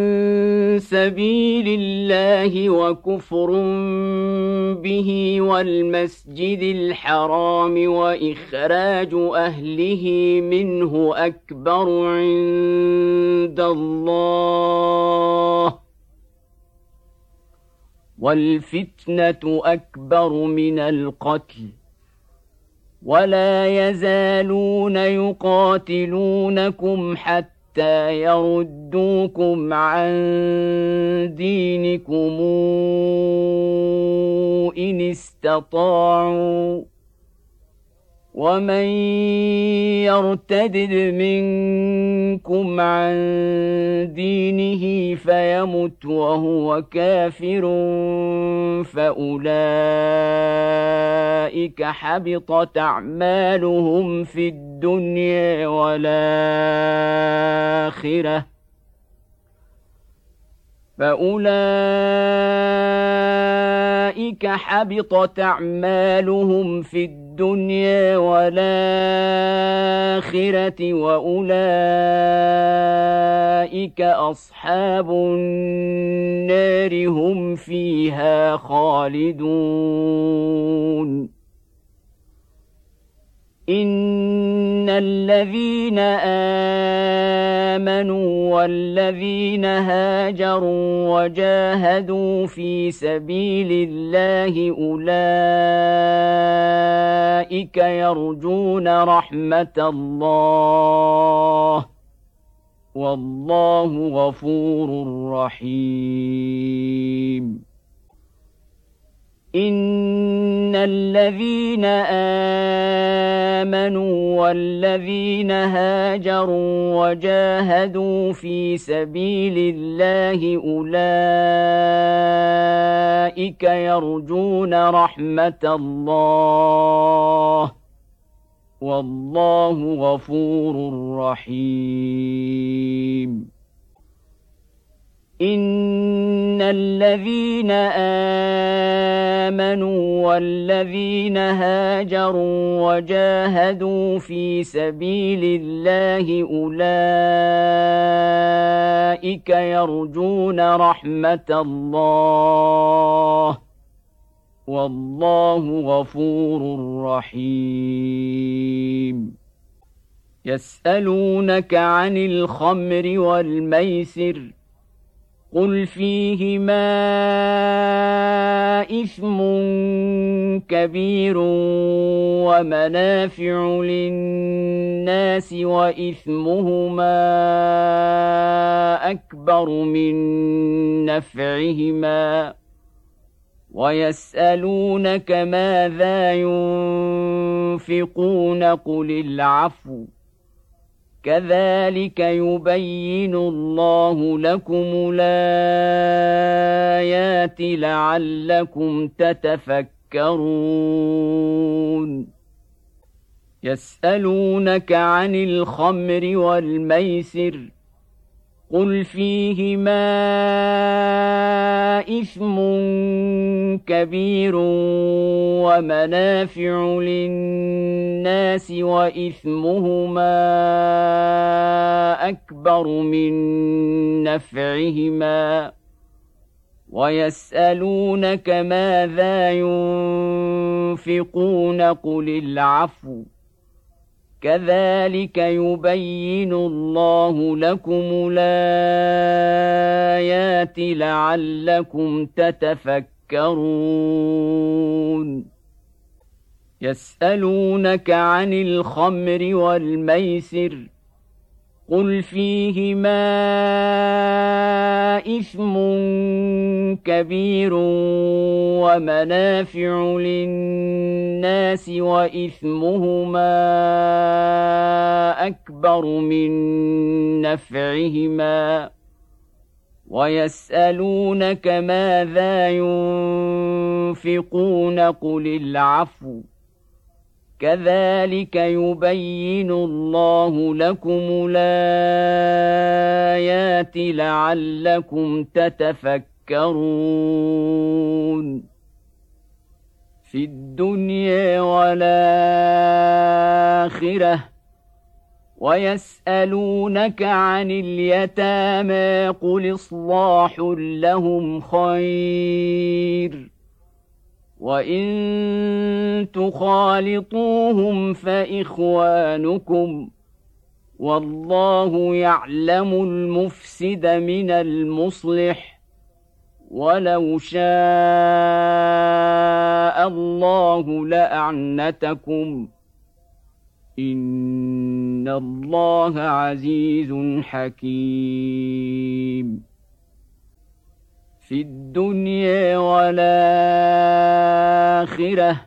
سبيل الله وكفر به والمسجد الحرام وإخراج أهله منه أكبر عند الله والفتنة أكبر من القتل ولا يزالون يقاتلونكم حتى حتى يردوكم عن دينكم إن استطاعوا ومن يرتد منكم عن دينه فيمت وهو كافر فأولئك حبطت أعمالهم في الدنيا والآخرة فأولئك حبطت أعمالهم في الدنيا والآخرة وأولئك أصحاب النار هم فيها خالدون إن الذين آمنوا والذين هاجروا وجاهدوا في سبيل الله أولئك يرجون رحمة الله والله غفور رحيم إن الذين آمنوا والذين هاجروا وجاهدوا في سبيل الله أولئك يرجون رحمة الله والله غفور رحيم إن الذين آمنوا والذين هاجروا وجاهدوا في سبيل الله أولئك يرجون رحمة الله والله غفور رحيم يسألونك عن الخمر والميسر قل فيهما إثم كبير ومنافع للناس وإثمهما أكبر من نفعهما ويسألونك ماذا ينفقون قل العفو كذلك يبين الله لكم الآيات لعلكم تتفكرون يسألونك عن الخمر والميسر قل فيهما إثم كبير ومنافع للناس وإثمهما أكبر من نفعهما ويسألونك ماذا ينفقون قل العفو كذلك يبين الله لكم الآيات لعلكم تتفكرون يسألونك عن الخمر والميسر قل فيهما إثم كبير ومنافع للناس وإثمهما أكبر من نفعهما ويسألونك ماذا ينفقون قل العفو كذلك يبين الله لكم الآيات لعلكم تتفكرون في الدنيا والآخرة. ويسألونك عن اليتامى قل إصلاح لهم خير وإن تخالطوهم فإخوانكم والله يعلم المفسد من المصلح ولو شاء الله لأعنتكم إن الله عزيز حكيم في الدنيا والآخرة.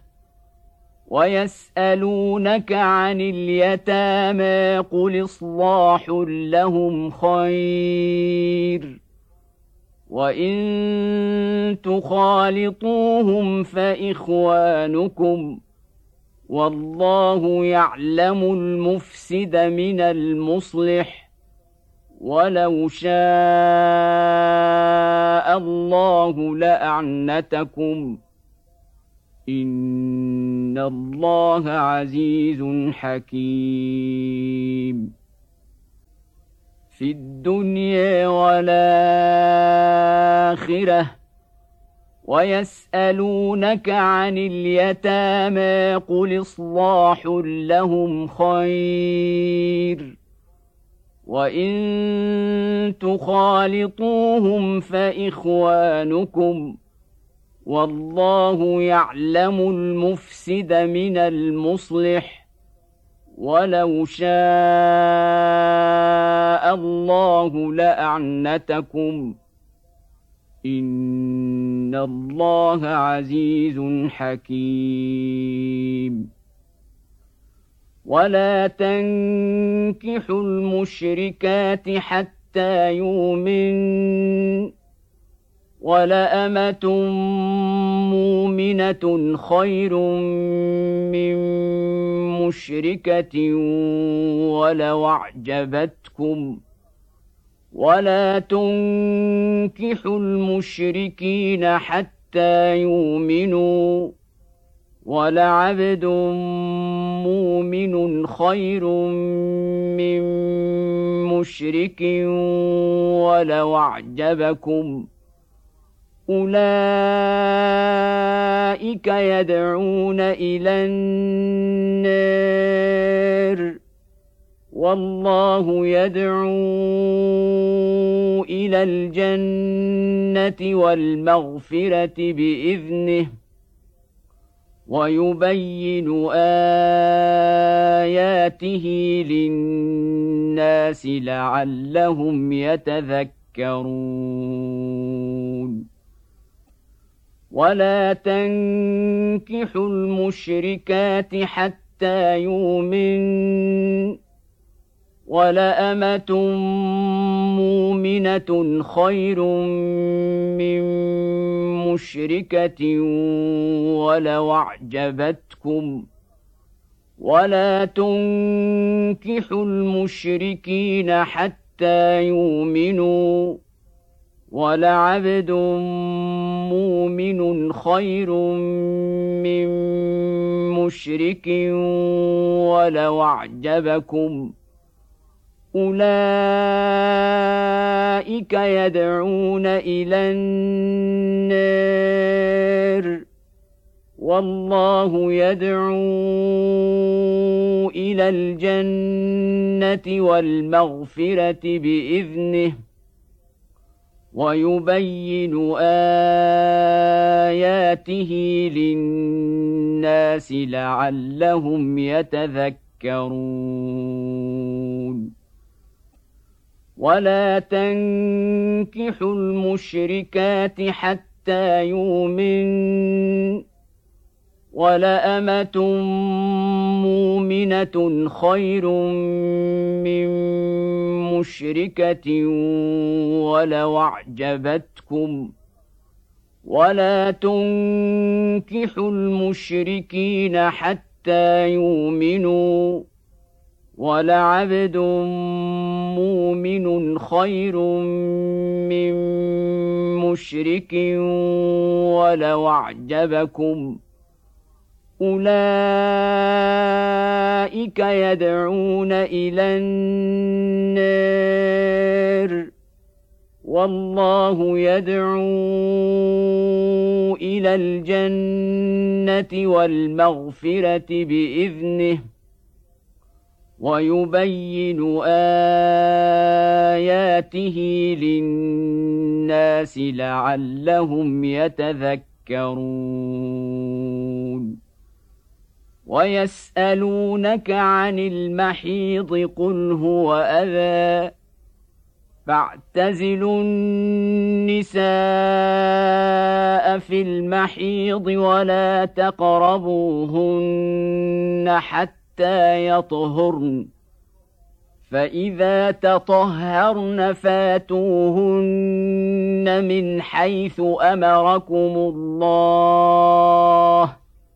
ويسألونك عن اليتامى قل إصلاح لهم خير وإن تخالطوهم فإخوانكم والله يعلم المفسد من المصلح ولو شاء الله لأعنتكم إن الله عزيز حكيم في الدنيا والآخرة. ويسألونك عن اليتامى قل إصلاح لهم خير وإن تخالطوهم فإخوانكم والله يعلم المفسد من المصلح ولو شاء الله لأعنتكم إن الله عزيز حكيم ولا تنكحوا المشركات حتى يؤمنوا ولأمة مؤمنة خير من مشركة ولو أعجبتكم ولا تنكحوا المشركين حتى يؤمنوا ولعبد مؤمن خير من مشرك ولو أعجبكم أولئك يدعون إلى النار والله يدعو إلى الجنة والمغفرة بإذنه ويبين آياته للناس لعلهم يتذكرون ولا تنكحوا المشركات حتى يؤمنوا ولأمة مؤمنة خير من مشركة ولو أعجبتكم ولا تنكحوا المشركين حتى يؤمنوا ولعبد مؤمن خير من مشرك ولو أعجبكم أولئك يدعون إلى النار والله يدعو إلى الجنة والمغفرة بإذنه ويبين آياته للناس لعلهم يتذكرون ولا تنكحوا المشركات حتى يؤمنوا ولأمة مؤمنة خير من مشركة ولو أعجبتكم ولا تنكحوا المشركين حتى حتى يؤمنوا ولعبد مؤمن خير من مشرك ولو أعجبكم أولئك يدعون إلى النار والله يدعو إلى الجنة والمغفرة بإذنه ويبين آياته للناس لعلهم يتذكرون ويسألونك عن المحيض قل هو أذى فاعتزلوا النساء في المحيض ولا تقربوهن حتى يطهرن فإذا تطهرن فاتوهن من حيث أمركم الله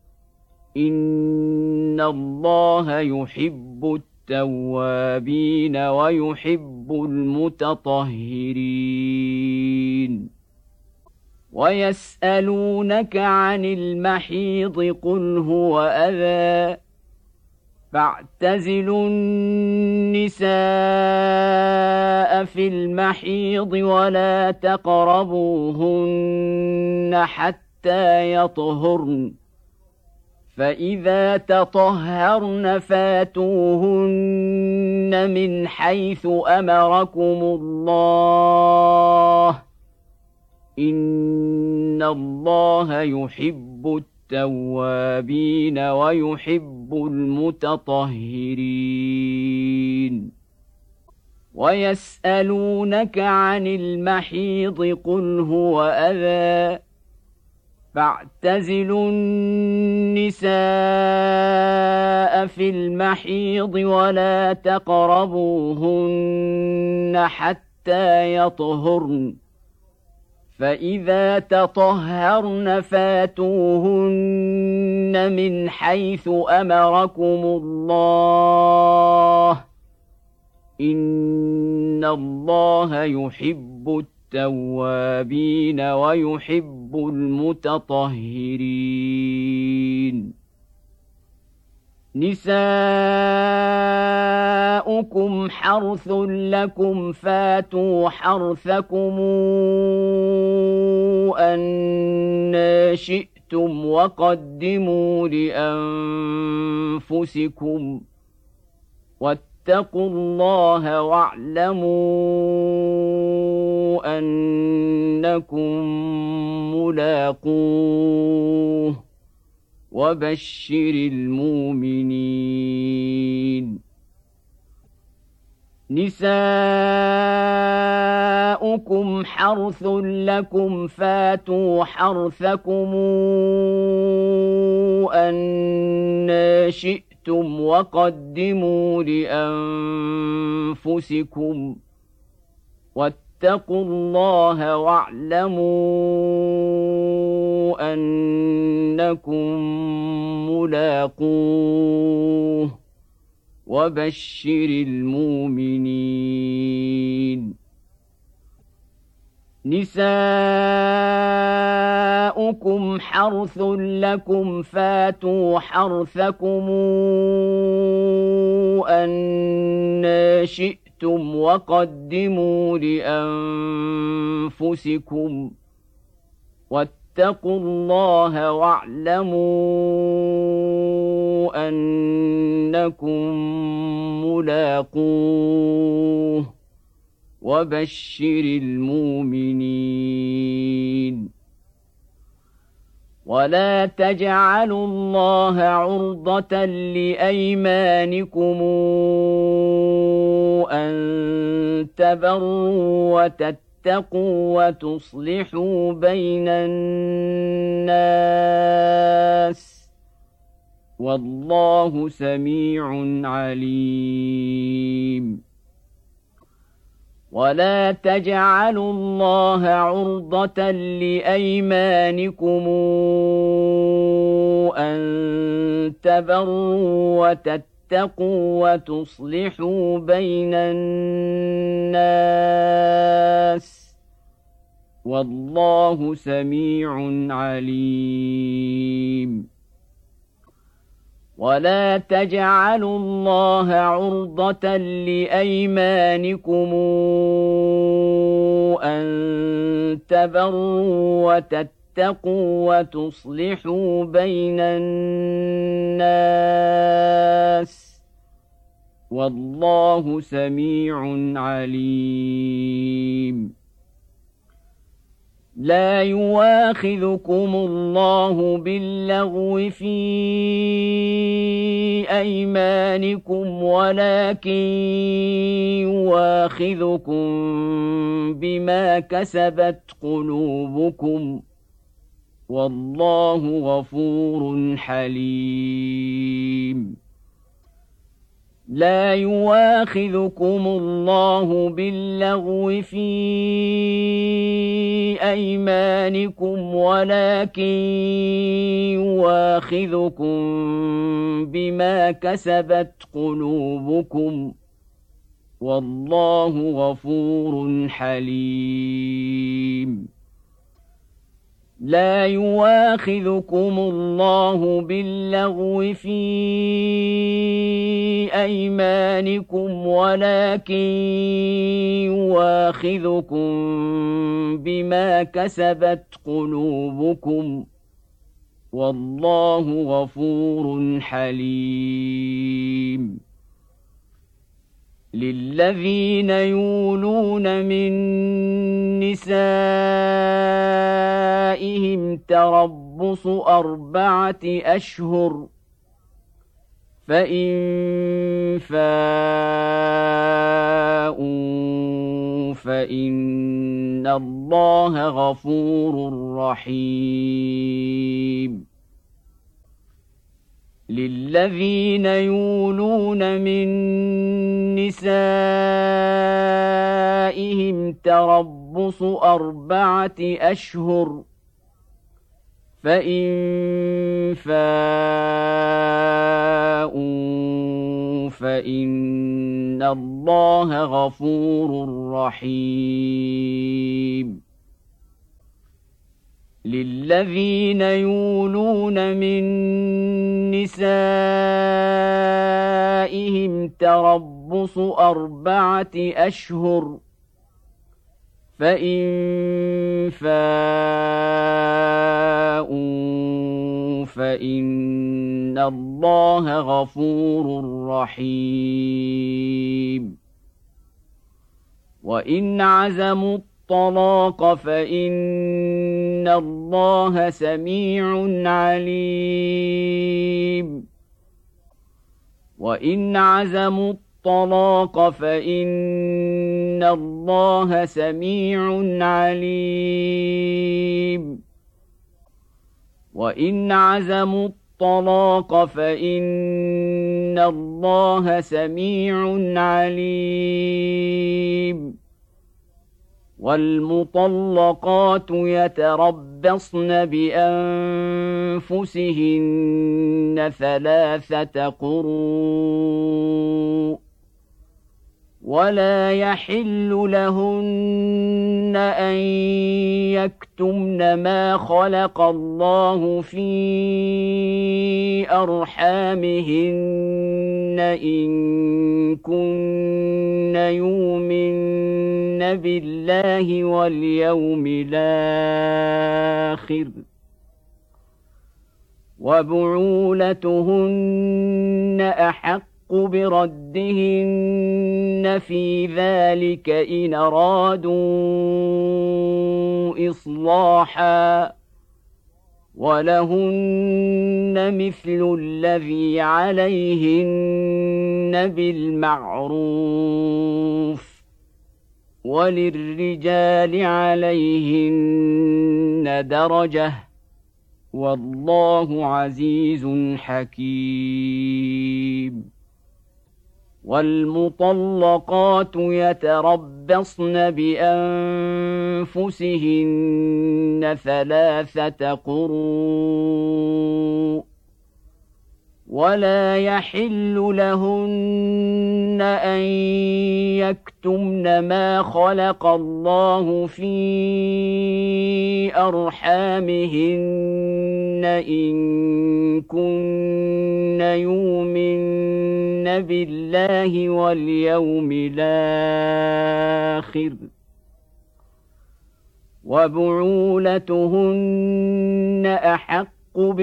إن الله يحب التوابين ويحب المتطهرين ويسألونك عن المحيض قل هو أذى فاعتزلوا النساء في المحيض ولا تقربوهن حتى يطهرن فإذا تطهرن فاتوهن من حيث أمركم الله إن الله يحب التوابين ويحب المتطهرين ويسألونك عن المحيض قل هو أذى فاعتزلوا النساء في المحيض ولا تقربوهن حتى يطهرن فإذا تطهرن فاتوهن من حيث أمركم الله إن الله يحب التوابين ويحب المتطهرين نساؤكم حرث لكم فاتوا حرثكم أن شئتم وقدموا لأنفسكم واتقوا الله واعلموا أنكم ملاقوه وبشر المؤمنين نساؤكم حرث لكم فاتوا حرثكم أن شئتم وقدموا لأنفسكم واتقوا الله واعلموا أنكم ملاقوه وبشر المؤمنين نساؤكم حرث لكم فاتوا حرثكم أن شئتم وقدموا لأنفسكم واتقوا الله واعلموا أنكم ملاقوه وبشر المؤمنين ولا تجعلوا الله عرضة لأيمانكم أن تبروا وتتقوا وتصلحوا بين الناس والله سميع عليم ولا تجعلوا الله عرضة لأيمانكم أن تبروا وتتقوا وتصلحوا بين الناس والله سميع عليم ولا تجعلوا الله عرضة لأيمانكم أن تبروا وتتقوا وتصلحوا بين الناس والله سميع عليم لا يواخذكم الله باللغو في أيمانكم ولكن يواخذكم بما كسبت قلوبكم والله غفور حليم لا يواخذكم الله باللغو في أيمانكم ولكن يواخذكم بما كسبت قلوبكم والله غفور حليم لا يواخذكم الله باللغو في أيمانكم ولكن يواخذكم بما كسبت قلوبكم والله غفور حليم للذين يولون من نسائهم تربص أربعة أشهر فإن فاءوا فإن الله غفور رحيم للذين يولون من نسائهم تربص أربعة أشهر فإن فاءوا فإن الله غفور رحيم للذين يولون من نسائهم تربص أربعة أشهر فإن فاءوا فإن الله غفور رحيم وإن عزموا الطلاق فإن الله سميع عليم وإن عزموا الطلاق فإن الله سميع عليم وإن عزموا الطلاق فإن الله سميع عليم والمطلقات يتربصن بأنفسهن ثلاثة قروء ولا يحل لهن أن يكتمن ما خلق الله في أرحامهن إن كن يؤمن بالله واليوم الآخر وبعولتهن أحق بردهن في ذلك إن أرادوا إصلاحا ولهن مثل الذي عليهن بالمعروف وللرجال عليهن درجة والله عزيز حكيم والمطلقات يتربصن بأنفسهن ثلاثة قروء ولا يحل لهن أن يكتمن ما خلق الله في أرحامهن إن كن يؤمن بالله واليوم الآخر وبعولتهن أحق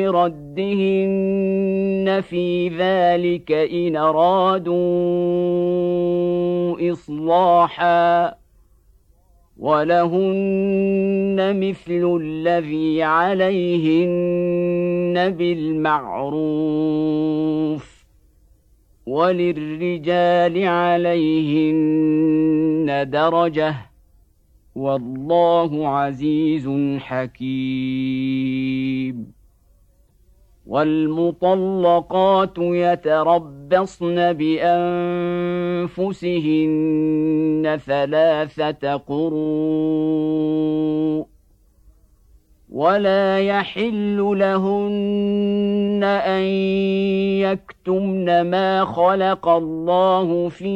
بردهن في ذلك إن أرادوا إصلاحا ولهن مثل الذي عليهن بالمعروف وللرجال عليهن درجة والله عزيز حكيم والمطلقات يتربصن بأنفسهن ثلاثة قروء ولا يحل لهن أن يكتمن ما خلق الله في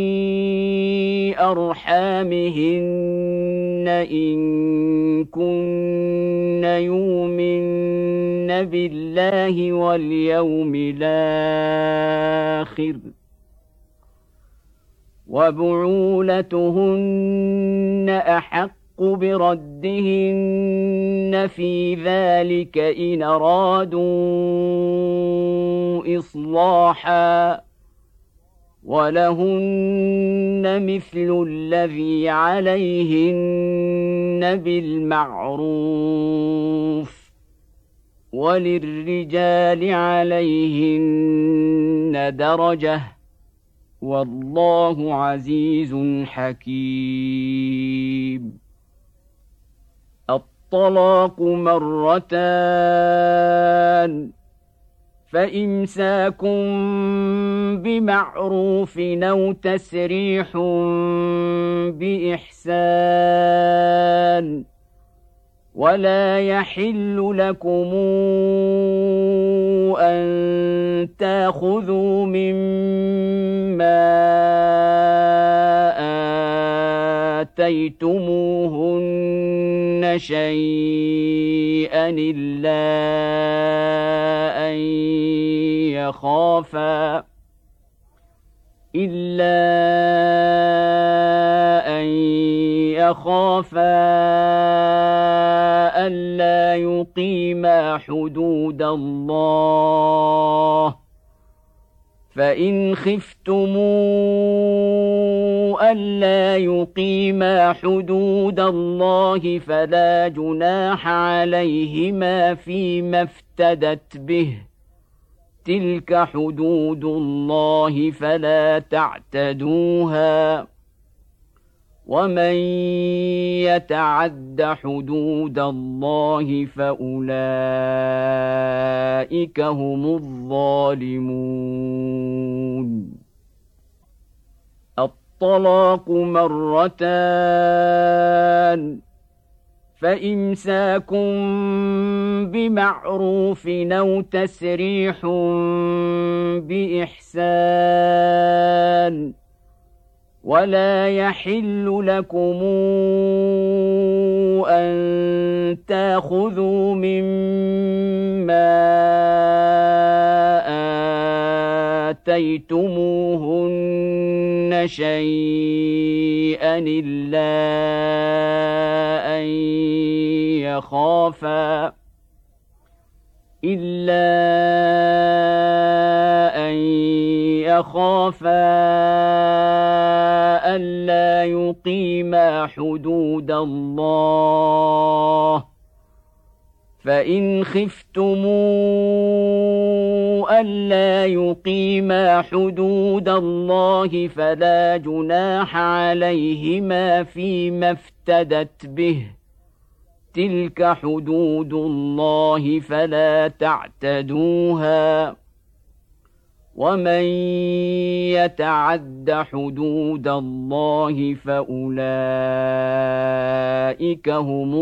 أرحامهن إن كن يؤمن بالله واليوم الآخر وبعولتهن أحق بردهن في ذلك إن أرادوا إصلاحا ولهن مثل الذي عليهن بالمعروف وللرجال عليهن درجة والله عزيز حكيم الطلاق مرتان فإمساك بمعروف أو تسريح بإحسان ولا يحل لكم أن تأخذوا مما آتيتموهن شيئا إلا أن يخافا إلا أن يخافا ألا يقيما حدود الله فإن خفتموا ألا يقيما حدود الله فلا جناح عليهما فيما افتدت به تلك حدود الله فلا تعتدوها ومن يتعد حدود الله فأولئك هم الظالمون الطلاق مرتان فإمساك بمعروف أو تسريح بإحسان ولا يحل لكم أن تأخذوا مما آتيتموهن شيئا إلا أن يخافا إلا أن يخافا ألا يقيما حدود الله فإن خفتموا ألا يقيما حدود الله فلا جناح عليهما فيما افتدت به تلك حدود الله فلا تعتدوها ومن يتعد حدود الله فأولئك هم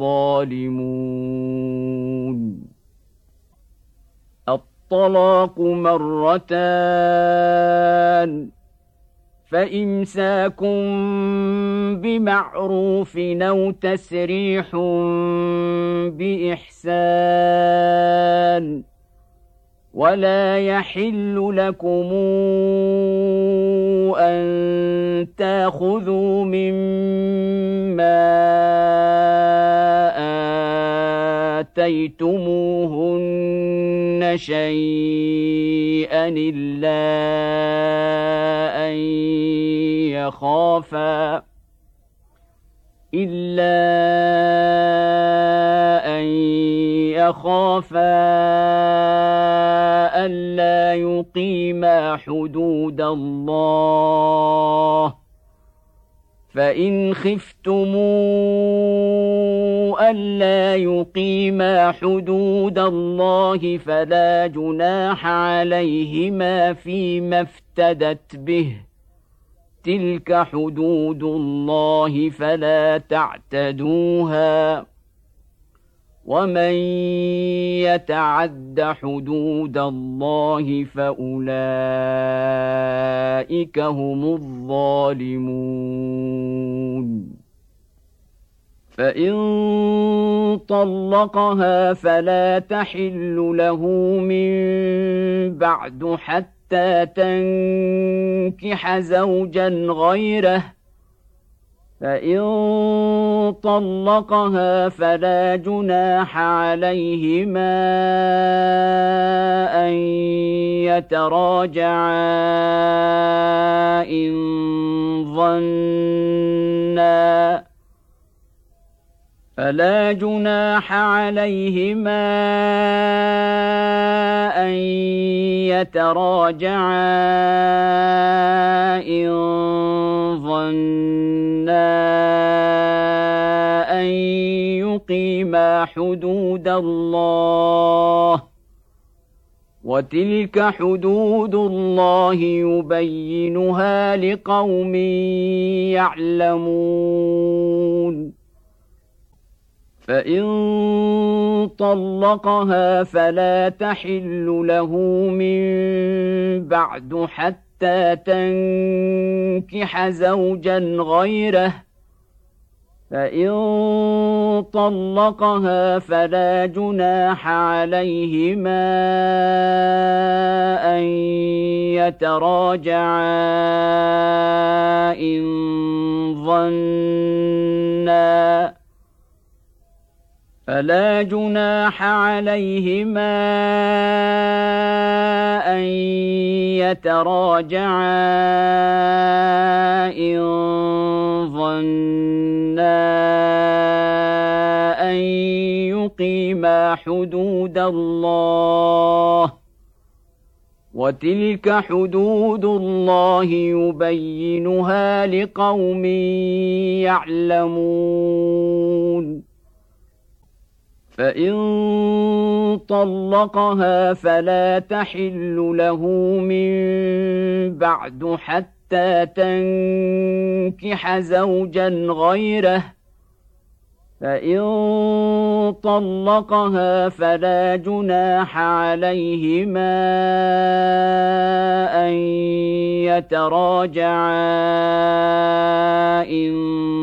الظالمون. الطلاق مرتان، فإمساك بمعروف أو تسريح بإحسان، ولا يحل لكم أن تأخذوا مما آتيتموهن شيئا إلا أن يخافا إلا أن يخافا ألا يقيما حدود الله، فإن خفتموا ألا يقيما حدود الله فلا جناح عليهما فيما افتدت به، تلك حدود الله فلا تعتدوها، ومن يتعد حدود الله فأولئك هم الظالمون. فإن طلقها فلا تحل له من بعد حتى تنكح زوجا غيره، فإن طلقها فلا جناح عليهما أن يتراجعا إن ظنا فلا جناح عليهما أن يتراجعا إن ظنا أن يقيما حدود الله، وتلك حدود الله يبينها لقوم يعلمون. فإن طلقها فلا تحل له من بعد حتى تنكح زوجا غيره، فإن طلقها فلا جناح عليهما أن يتراجعا إن ظنا فلا جناح عليهما أن يتراجعا إن ظنا أن يقيما حدود الله، وتلك حدود الله يبينها لقوم يعلمون. فإن طلقها فلا تحل له من بعد حتى تنكح زوجا غيره، فإن طلقها فلا جناح عليهما أن يتراجعا إن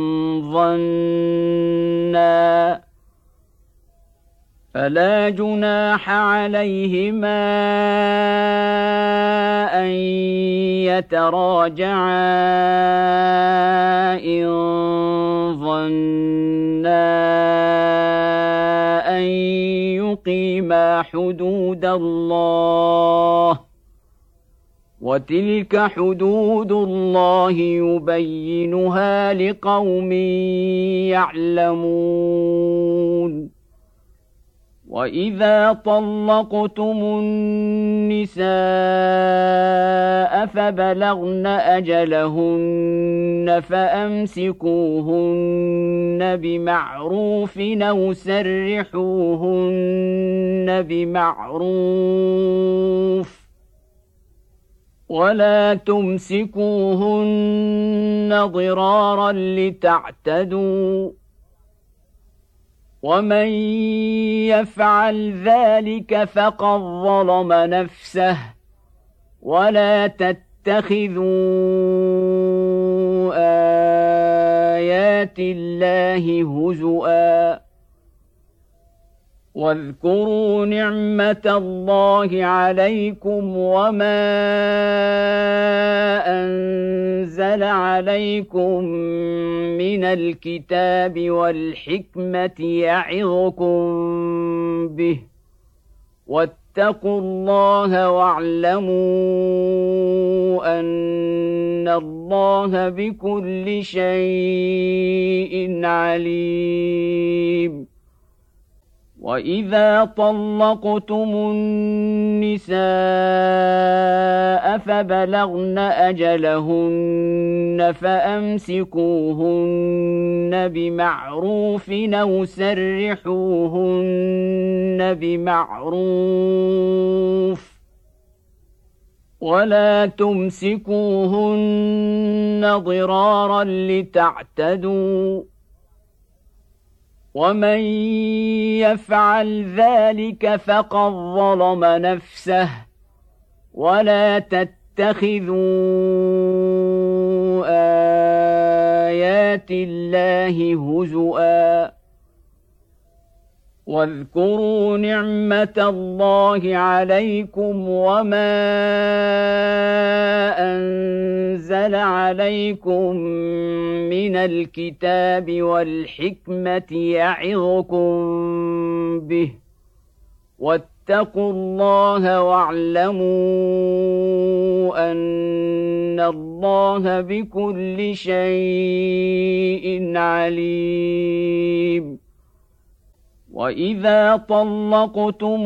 ظنا فلا جناح عليهما أن يتراجعا إن ظنا أن يقيما حدود الله، وتلك حدود الله يبينها لقوم يعلمون. وإذا طلقتم النساء فبلغن أجلهن فأمسكوهن بمعروف أو سرحوهن بمعروف، ولا تمسكوهن ضرارا لتعتدوا ومن يفعل ذلك فقد ظلم نفسه ولا تتخذوا آيات الله هزؤا واذكروا نعمة الله عليكم وما أنزل عليكم من الكتاب والحكمة يعظكم به واتقوا الله واعلموا أن الله بكل شيء عليم وإذا طلقتم النساء فبلغن أجلهن فأمسكوهن بمعروف أو سرحوهن بمعروف ولا تمسكوهن ضرارا لتعتدوا ومن يفعل ذلك فقد ظلم نفسه ولا تتخذوا آيات الله هزؤا واذكروا نعمة الله عليكم وما أنزل عليكم من الكتاب والحكمة يعظكم به واتقوا الله واعلموا أن الله بكل شيء عليم وإذا طلقتم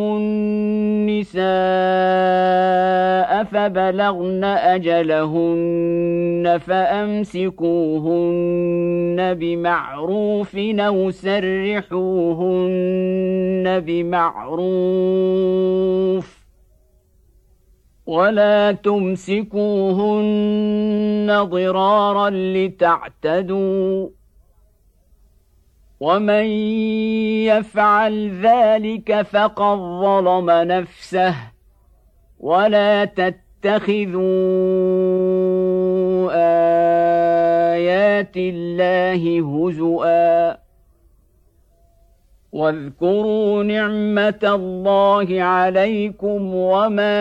النساء فبلغن أجلهن فأمسكوهن بمعروف أو سرحوهن بمعروف ولا تمسكوهن ضرارا لتعتدوا ومن يفعل ذلك فقد ظلم نفسه ولا تتخذوا آيات الله هزؤا واذكروا نعمة الله عليكم وما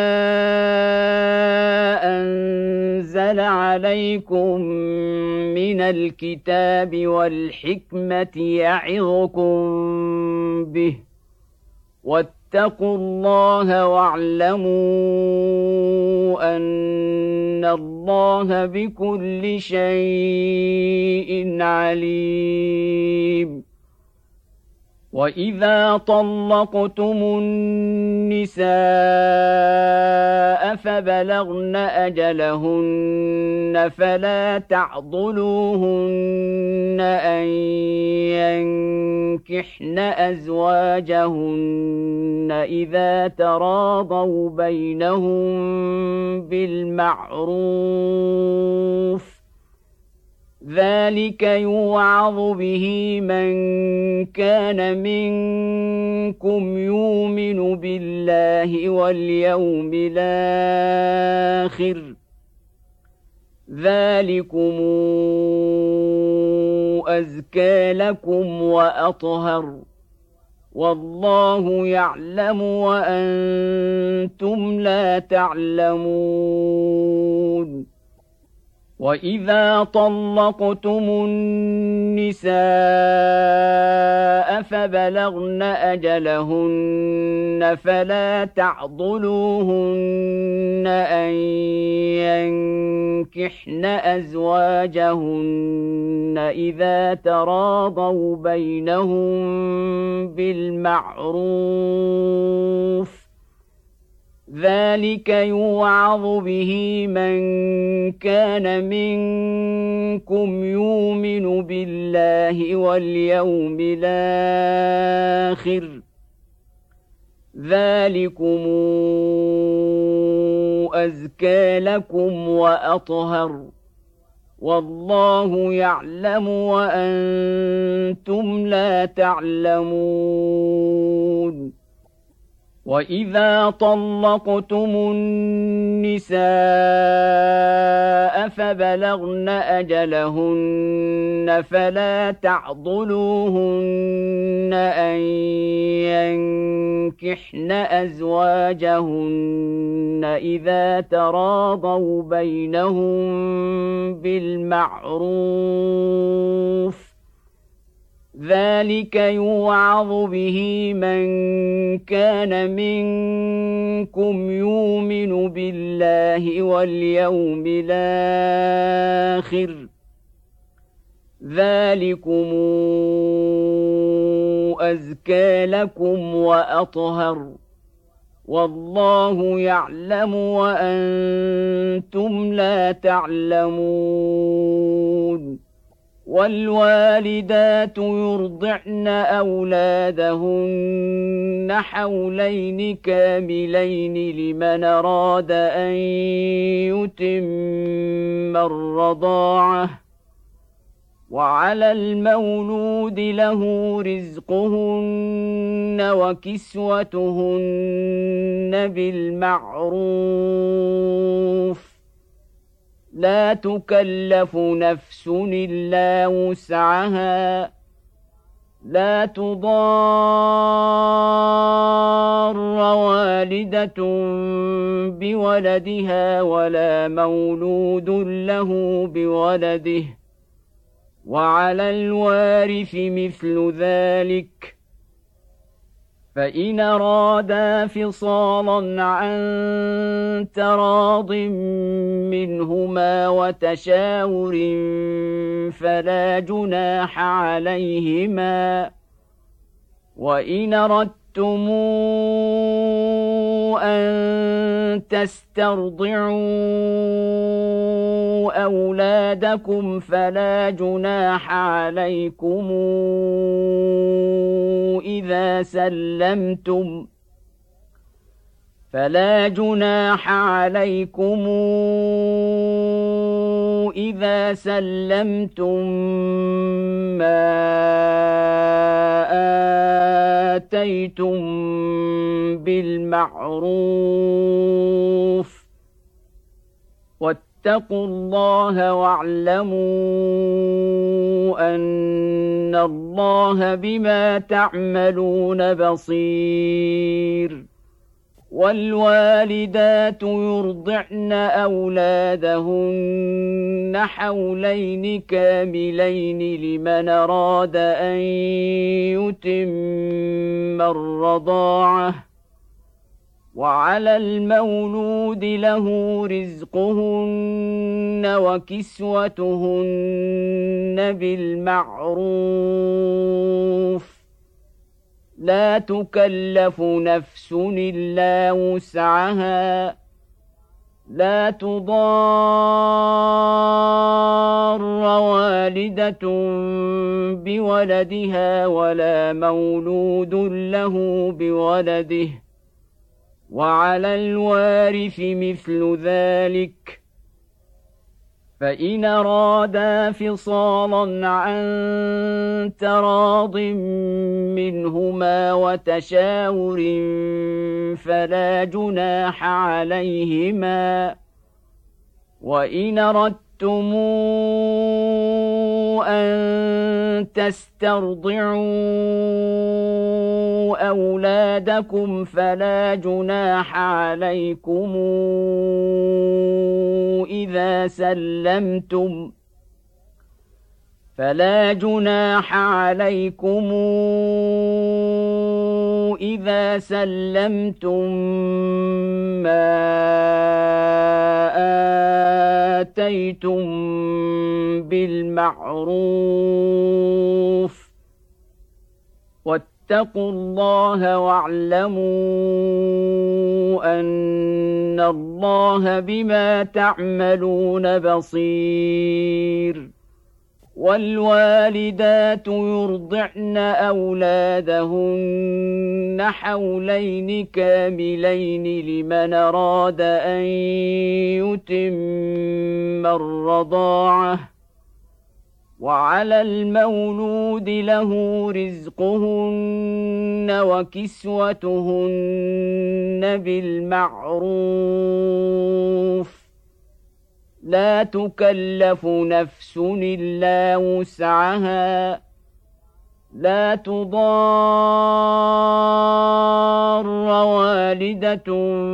أنزل عليكم من الكتاب والحكمة يعظكم به واتقوا الله واعلموا أن الله بكل شيء عليم وإذا طلقتم النساء فبلغن أجلهن فلا تعضلوهن أن ينكحن أزواجهن إذا تراضوا بينهم بالمعروف ذلك يوعظ به من كان منكم يؤمن بالله واليوم الآخر ذلكم أزكى لكم وأطهر والله يعلم وأنتم لا تعلمون وإذا طلقتم النساء فبلغن أجلهن فلا تعضلوهن أن ينكحن أزواجهن إذا تراضوا بينهم بالمعروف ذلك يوعظ به من كان منكم يؤمن بالله واليوم الآخر ذلكم أزكى لكم وأطهر والله يعلم وأنتم لا تعلمون وإذا طلقتم النساء فبلغن أجلهن فلا تعضلوهن أن ينكحن أزواجهن إذا تراضوا بينهم بالمعروف ذلك يوعظ به من كان منكم يؤمن بالله واليوم الآخر ذلكم أزكى لكم وأطهر والله يعلم وأنتم لا تعلمون والوالدات يرضعن أولادهن حولين كاملين لمن أراد أن يتم الرضاعة وعلى المولود له رزقهن وكسوتهن بالمعروف لا تكلف نفس إلا وسعها لا تضار والدة بولدها ولا مولود له بولده وعلى الوارث مثل ذلك فإن أرادا فصالا عن تراض منهما وتشاور فلا جناح عليهما وإن أردتم أن تسترضعوا أولادكم فلا جناح عليكم إذا سلمتم فلا جناح عليكم إذا سلمتم ما آتيتم بالمعروف واتقوا الله واعلموا أن الله بما تعملون بصير والوالدات يرضعن أولادهن حولين كاملين لمن أراد أن يتم الرضاعة وعلى المولود له رزقهن وكسوتهن بالمعروف لا تكلف نفس إلا وسعها لا تضار والدة بولدها ولا مولود له بولده وعلى الوارث مثل ذلك فإن أرادا فصالا عن تراض منهما وتشاور فلا جناح عليهما وإن أردتم أن تسترضعوا أولادكم فلا جناح عليكم إذا سلمتم فلا جناح عليكم إذا سلمتم ما آتيتم بالمعروف واتقوا الله واعلموا أن الله بما تعملون بصير والوالدات يرضعن أولادهن حولين كاملين لمن أراد أن يتم الرضاعة وعلى المولود له رزقهن وكسوتهن بالمعروف لا تكلف نفس إلا وسعها لا تضار والدة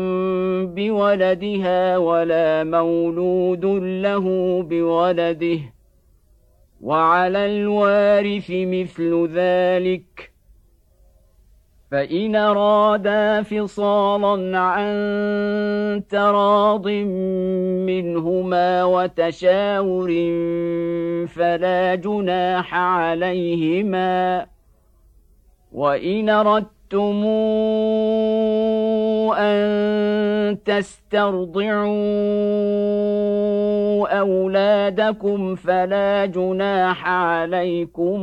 بولدها ولا مولود له بولده وعلى الوارث مثل ذلك فإن أرادا فصالا عن تراض منهما وتشاور فلا جناح عليهما وإن أردتم أن تسترضعوا أولادكم فلا جناح عليكم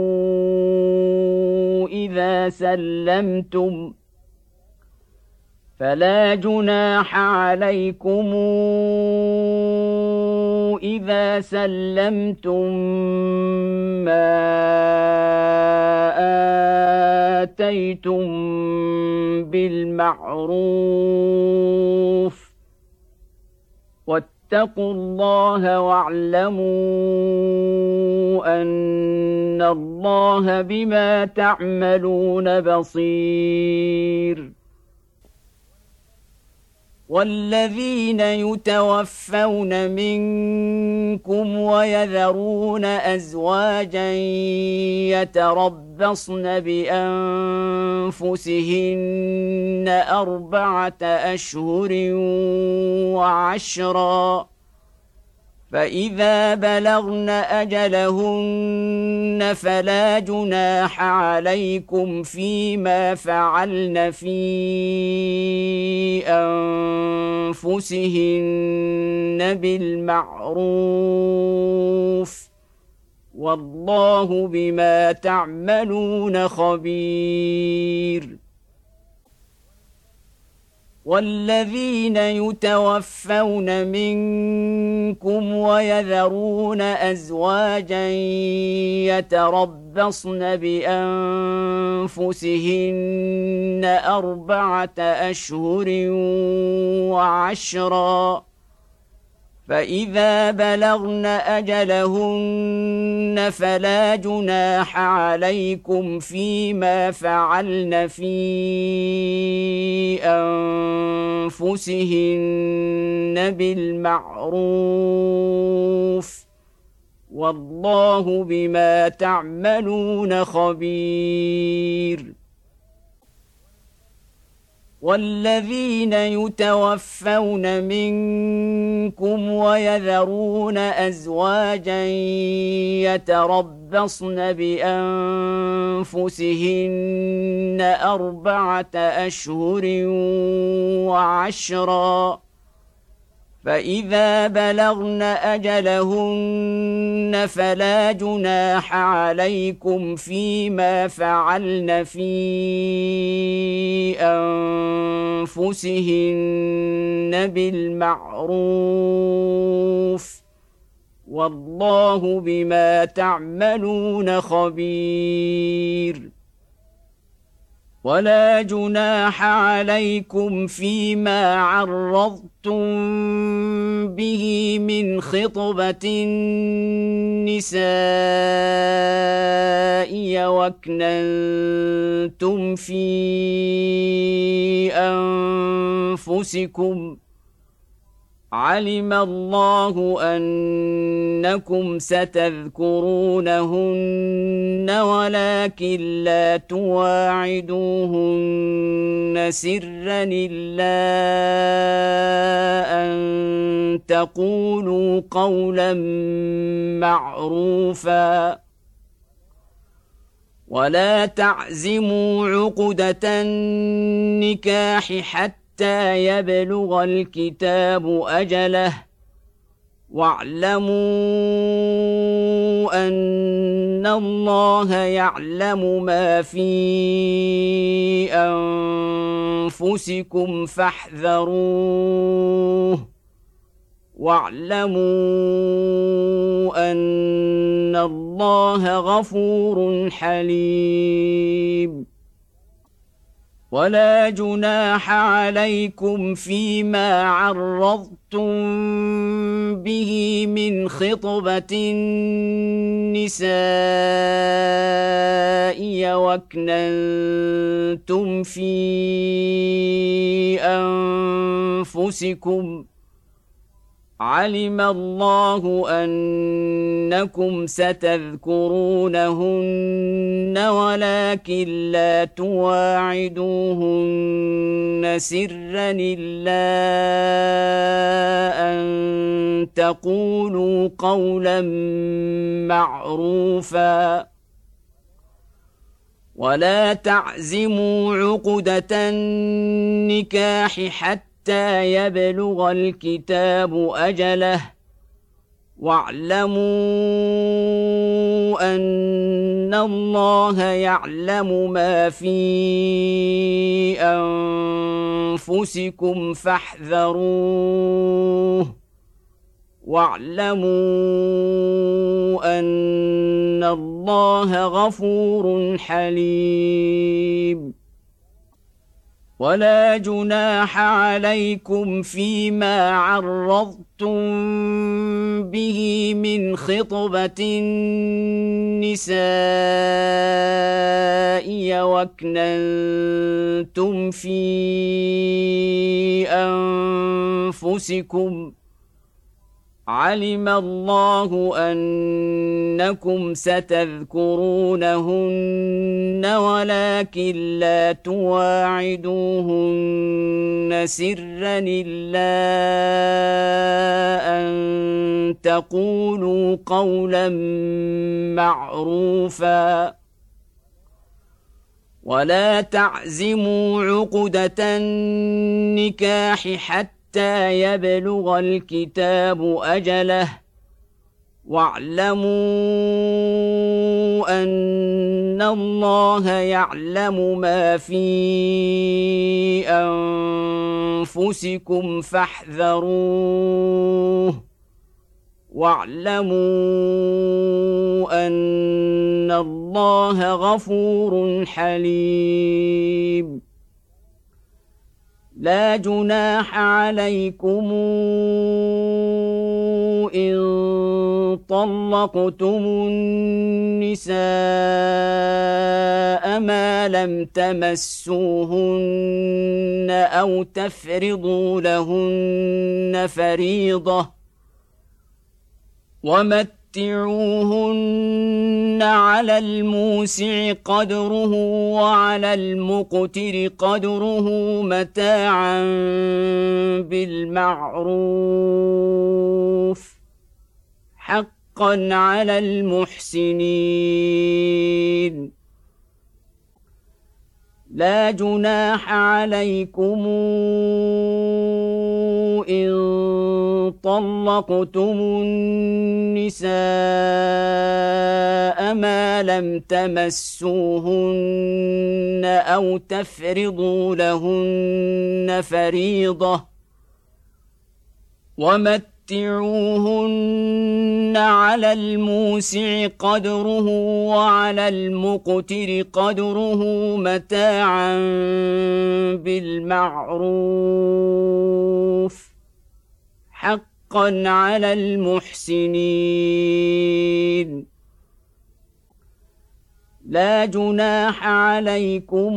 إذا سلمتم فلا جناح عليكم إذا سلمتم ما آتيتم بالمعروف واتقوا الله واعلموا أن الله بما تعملون بصير والذين يتوفون منكم ويذرون أزواجا يتربصن بأنفسهن أربعة أشهر وعشرا فإذا بلغن أجلهن فلا جناح عليكم فيما فعلن في أنفسهن بالمعروف والله بما تعملون خبير والذين يتوفون منكم ويذرون أزواجا يتربصن بأنفسهن أربعة أشهر وعشرا فإذا بلغن أجلهن فلا جناح عليكم فيما فعلن في أنفسهن بالمعروف والله بما تعملون خبير والذين يتوفون منكم ويذرون أزواجا يتربصن بأنفسهن أربعة أشهر وعشرا فإذا بلغن أجلهن فلا جناح عليكم فيما فعلن في أنفسهن بالمعروف والله بما تعملون خبير ولا جناح عليكم فيما عرضتم به من خطبة النساء وأكننتم في أنفسكم علم الله أنكم ستذكرونهن ولكن لا تواعدوهن سرا إلا أن تقولوا قولا معروفا ولا تعزموا عقدة النكاح حتى حتى يبلغ الكتاب أجله واعلموا أن الله يعلم ما في أنفسكم فاحذروه واعلموا أن الله غفور حليم ولا جناح عليكم فيما عرضتم به من خطبة النساء وأكننتم في أنفسكم علم الله أنكم ستذكرونهن ولكن لا تواعدوهن سرا إلا أن تقولوا قولا معروفا ولا تعزموا عقدة النكاح حتى حتى يبلغ الكتاب أجله واعلموا أن الله يعلم ما في أنفسكم فاحذروه واعلموا أن الله غفور حليم ولا جناح عليكم فيما عرضتم به من خطبة النساء وأكننتم في أنفسكم علم الله أنكم ستذكرونهن ولكن لا تواعدوهن سرا إلا أن تقولوا قولا معروفا ولا تعزموا عقدة النكاح حتى حتى يبلغ الكتاب أجله واعلموا أن الله يعلم ما في أنفسكم فاحذروه واعلموا أن الله غفور حليم لا جناح عليكم إن طلقتم النساء ما لم تمسوهن أو تفرضوا لهن فريضة ومتعوهن على الموسع قدره وعلى المقتر قدره متاعا بالمعروف حقا على المحسنين لا جناح عليكم إن طلقتم النساء ما لم تمسوهن أو تفرضوا لهن فريضة ومتعوهن على الموسع قدره وعلى المقتر قدره متاعا بالمعروف حقا على المحسنين لا جناح عليكم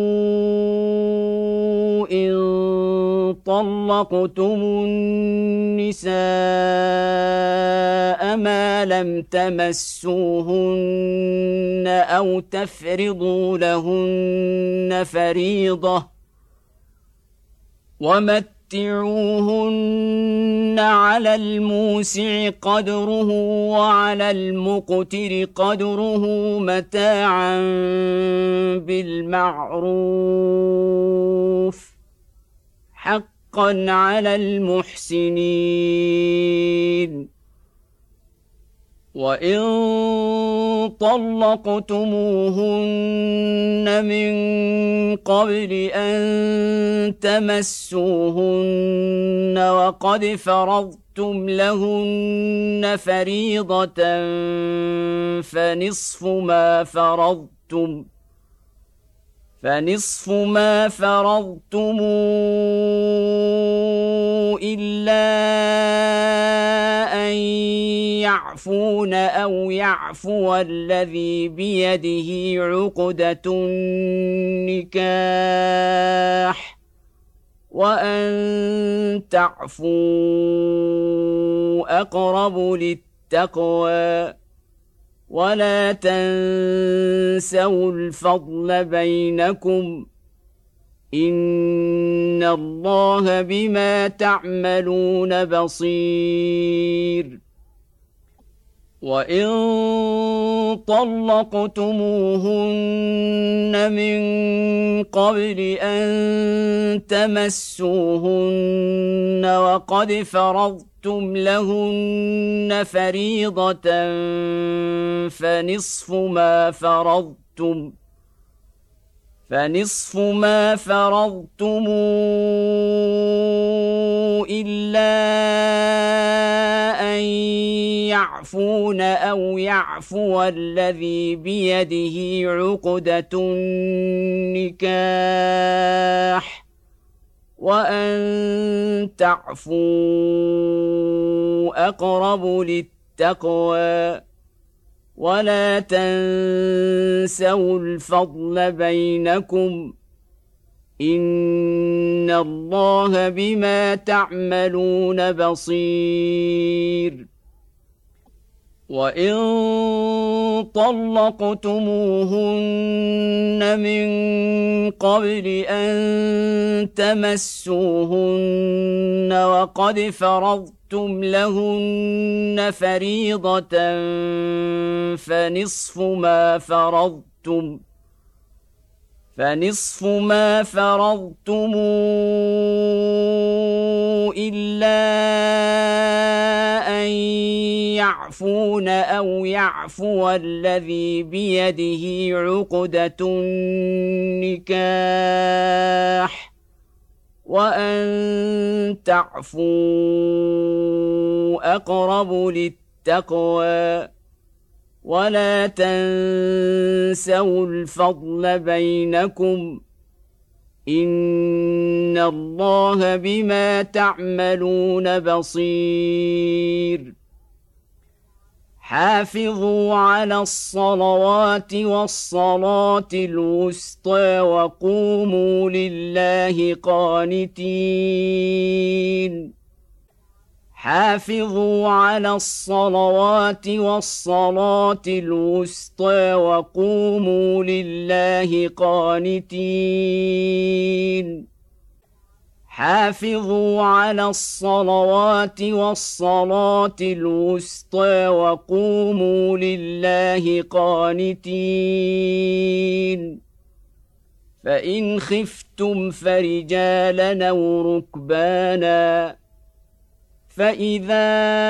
إن طلقتم النساء ما لم تمسوهن أو تفرضوا لهن فريضة ومتعوهن على الموسع قدره وعلى المقتر قدره متاعا بالمعروف حقا حقا على المحسنين وإن طلقتموهن من قبل أن تمسوهن وقد فرضتم لهن فريضة فنصف ما فرضتم فنصف ما فرضتم إلا أن يعفون أو يعفو الذي بيده عقدة النكاح وأن تعفوا أقرب للتقوى ولا تنسوا الفضل بينكم إن الله بما تعملون بصير وإن طلقتموهن من قبل أن تمسوهن وقد فرضتم لهن فريضة فنصف ما فرضتم فنصف ما فرضتم إلا أن يعفون أو يعفو الذي بيده عقدة النكاح وأن تعفوا أقرب للتقوى ولا تنسوا الفضل بينكم إن الله بما تعملون بصير وإن طلقتموهن من قبل أن تمسوهن وقد فرضتم لهن فريضة فنصف ما فرضتم فنصف ما فرضتم إلا أن يعفون أو يعفو الذي بيده عقدة النكاح وأن تعفوا أقرب للتقوى ولا تنسوا الفضل بينكم إن الله بما تعملون بصير حافظوا على الصلوات والصلاة الوسطى وقوموا لله قانتين حافظوا على الصلوات والصلاة الوسطى وقوموا لله قانتين حافظوا على الصلوات والصلاة الوسطى وقوموا لله قانتين فإن خفتم فرجالا أو ركبانا فإذا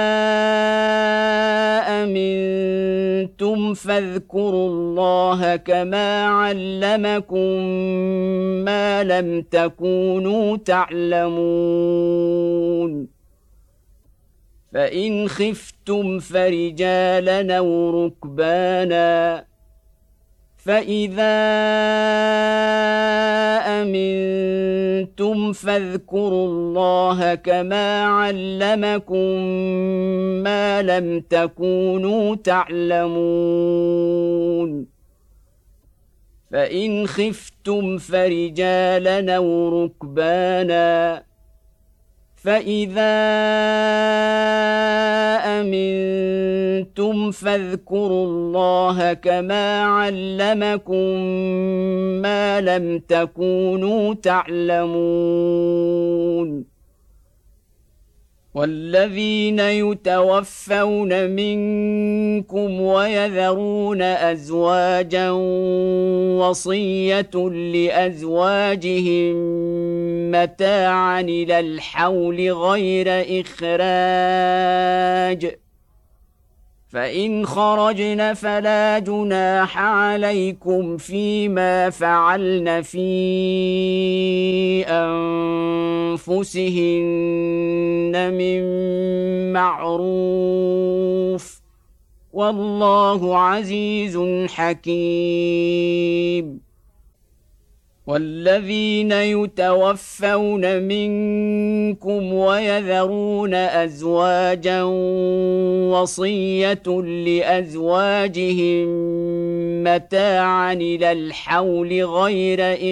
أمنتم فاذكروا الله كما علمكم ما لم تكونوا تعلمون فإن خفتم فرجالا أو ركبانا فإذا أمنتم فاذكروا الله كما علمكم ما لم تكونوا تعلمون فإن خفتم فرجالا أو ركبانا فإذا أمنتم فاذكروا الله كما علمكم ما لم تكونوا تعلمون والذين يتوفون منكم ويذرون أزواجا وصية لأزواجهم متاعا إلى الحول غير إخراج فإن خرجن فلا جناح عليكم فيما فعلن في أنفسهن من معروف والله عزيز حكيم والذين يتوفون منكم ويذرون أزواجا وصية لأزواجهم متاعا إلى الحول غير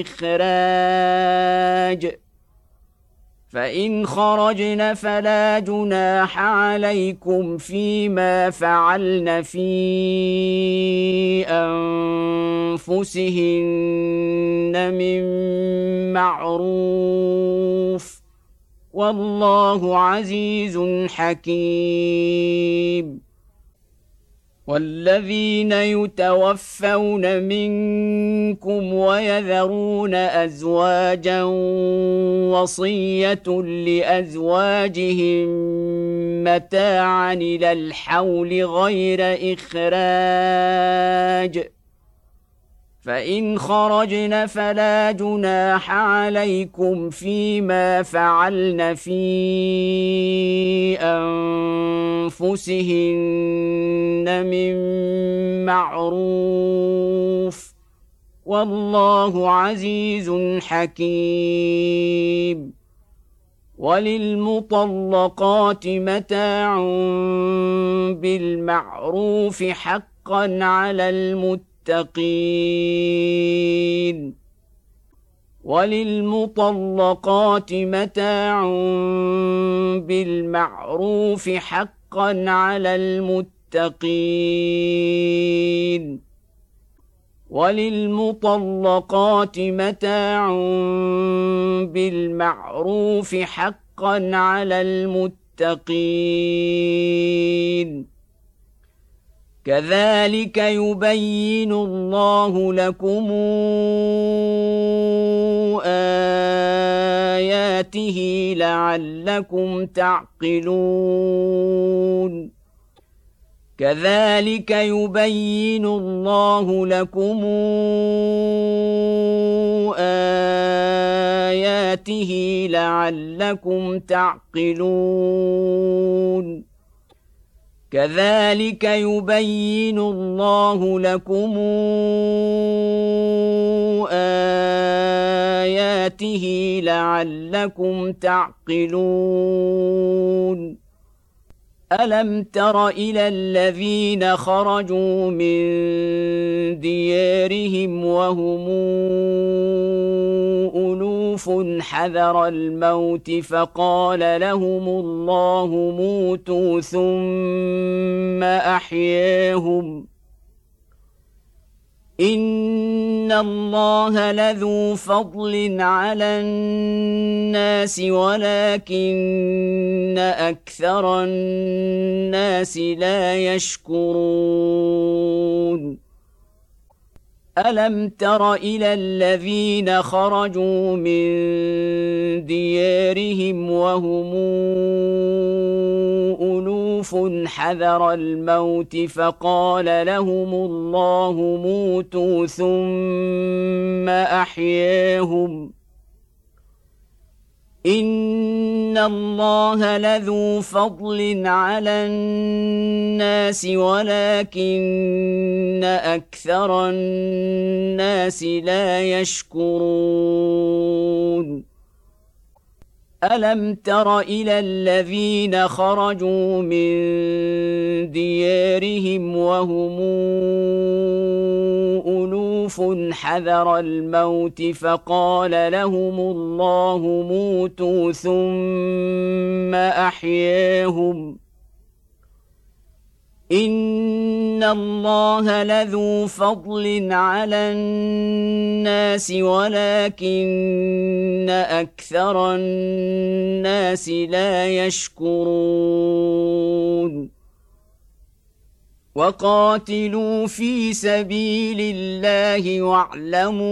إخراج فإن خرجن فلا جناح عليكم فيما فعلن في أنفسهن من معروف والله عزيز حكيم والذين يتوفون منكم ويذرون أزواجا وصية لأزواجهم متاعا إلى الحول غير إخراج فإن خرجن فلا جناح عليكم فيما فعلن في أنفسهن من معروف والله عزيز حكيم وللمطلقات متاع بالمعروف حقا على المتقين المتقين وللمطلقات متاع بالمعروف حقا على المتقين وللمطلقات متاع بالمعروف حقا على المتقين كذلك يبين الله لكم آياته لعلكم تعقلون كذلك يبين الله لكم آياته لعلكم تعقلون كذلك يبين الله لكم آياته لعلكم تعقلون ألم تر إلى الذين خرجوا من ديارهم وهم ألوف حذر الموت فقال لهم الله موتوا ثم أحياهم إن الله لذو فضل على الناس ولكن أكثر الناس لا يشكرون ألم تر إلى الذين خرجوا من ديارهم وهم ألوف حذر الموت فقال لهم الله موتوا ثم أحياهم إن الله لذو فضل على الناس ولكن أكثر الناس لا يشكرون ألم تر إلى الذين خرجوا من ديارهم وهم ألوف حذر الموت فقال لهم الله موتوا ثم أحياهم إن الله لذو فضل على الناس ولكن أكثر الناس لا يشكرون وقاتلوا في سبيل الله واعلموا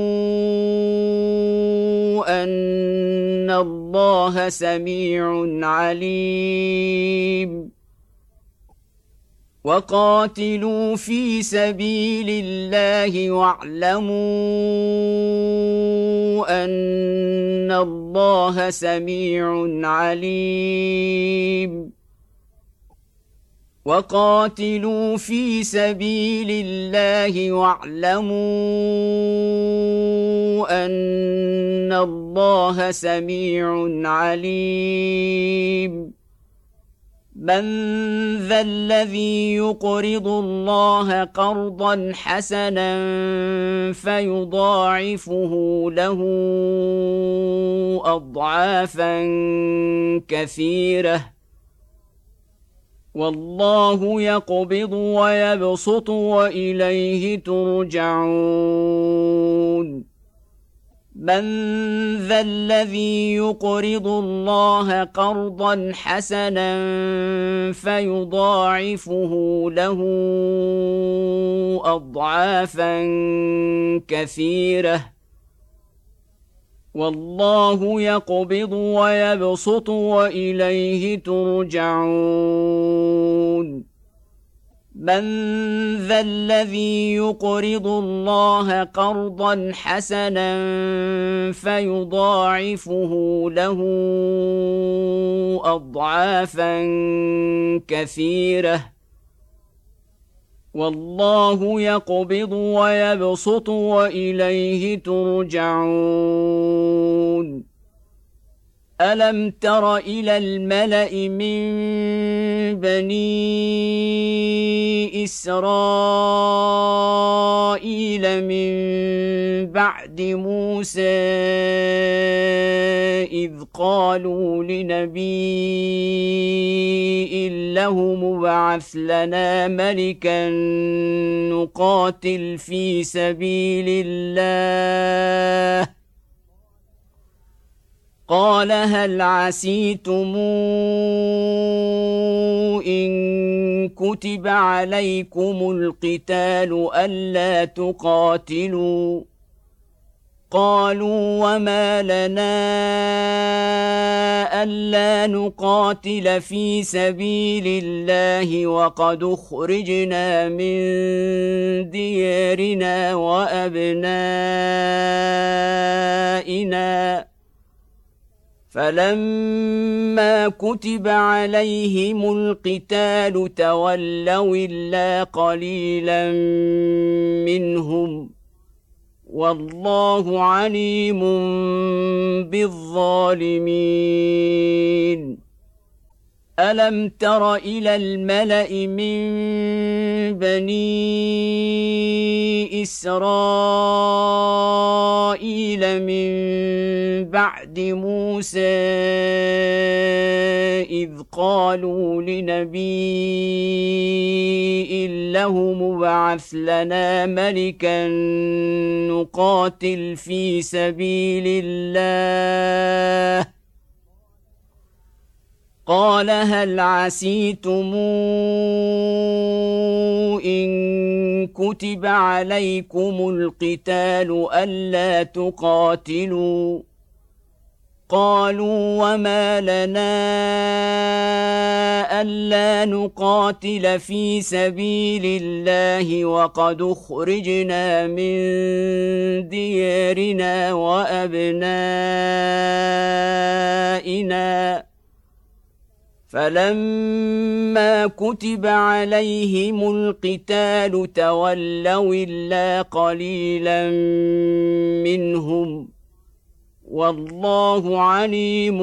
أن الله سميع عليم وقاتلوا في سبيل الله واعلموا أن الله سميع عليم وقاتلوا في سبيل الله واعلموا أن الله سميع عليم من ذا الذي يقرض الله قرضا حسنا فيضاعفه له أضعافا كثيرة والله يقبض ويبسط وإليه ترجعون من ذا الذي يقرض الله قرضا حسنا فيضاعفه له أضعافا كثيرة والله يقبض ويبسط وإليه ترجعون من ذا الذي يقرض الله قرضا حسنا فيضاعفه له أضعافا كثيرة والله يقبض ويبسط وإليه ترجعون ألم تر إلى الملأ من بني إسرائيل من بعد موسى إذ قالوا لنبي له مبعث لنا ملكا نقاتل في سبيل الله قال هل عسيتم إن كتب عليكم القتال ألا تقاتلوا قالوا وما لنا ألا نقاتل في سبيل الله وقد أخرجنا من ديارنا وأبنائنا فلما كتب عليهم القتال تولوا إلا قليلا منهم والله عليم بالظالمين ألم تر إلى الملأ من بني إسرائيل من بعد موسى إذ قالوا لنبي له مبعث لنا ملكا نقاتل في سبيل الله قال هل عسيتم إن كتب عليكم القتال ألا تقاتلوا قالوا وما لنا ألا نقاتل في سبيل الله وقد أخرجنا من ديارنا وأبنائنا فلما كتب عليهم القتال تولوا إلا قليلا منهم والله عليم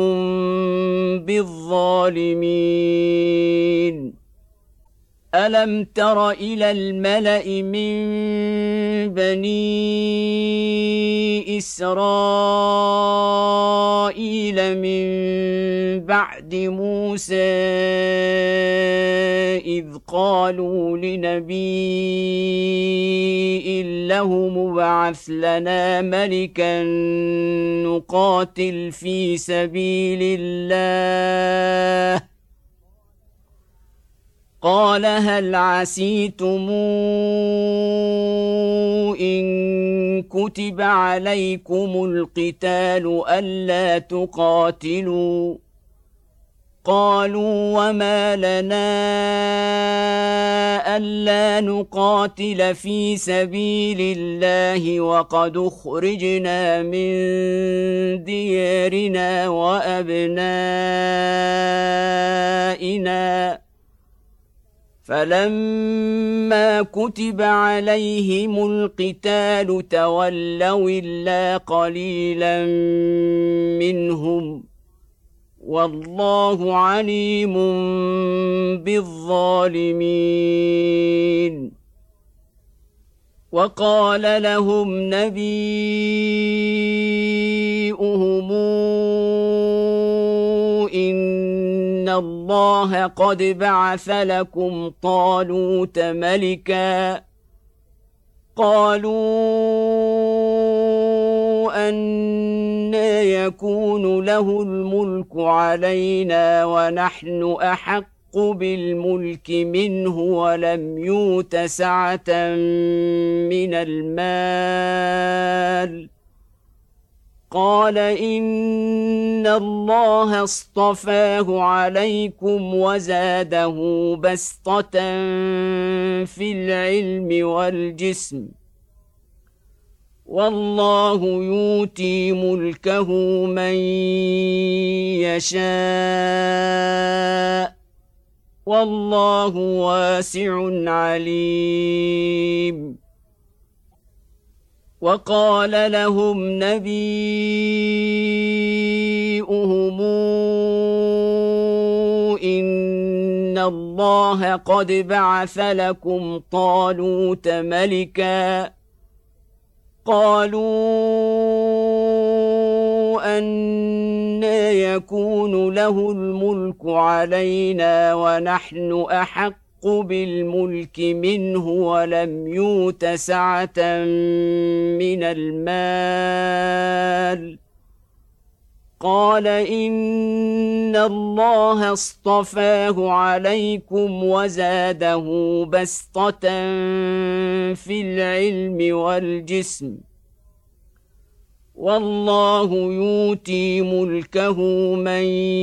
بالظالمين ألم تر إلى الملأ من بني إسرائيل من بعد موسى إذ قالوا لنبي له مبعث لنا ملكا نقاتل في سبيل الله قال هل عسيتم إن كتب عليكم القتال ألا تقاتلوا قالوا وما لنا ألا نقاتل في سبيل الله وقد أخرجنا من ديارنا وأبنائنا فلما كتب عليهم القتال تولوا إلا قليلا منهم والله عليم بالظالمين. وقال لهم نبيؤهم إن الله قد بعث لكم طالوت ملكا قالوا أنى يكون له الملك علينا ونحن أحق بالملك منه ولم يؤت سعة من المال قال إن الله اصطفاه عليكم وزاده بسطة في العلم والجسم والله يؤتي ملكه من يشاء والله واسع عليم. وقال لهم نبيؤهم إن الله قد بعث لكم طالوت ملكا قالوا أنى يكون له الملك علينا ونحن أحق بالملك منه ولم يؤت سعة من المال قال إن الله اصطفاه عليكم وزاده بسطة في العلم والجسم والله يؤتي ملكه من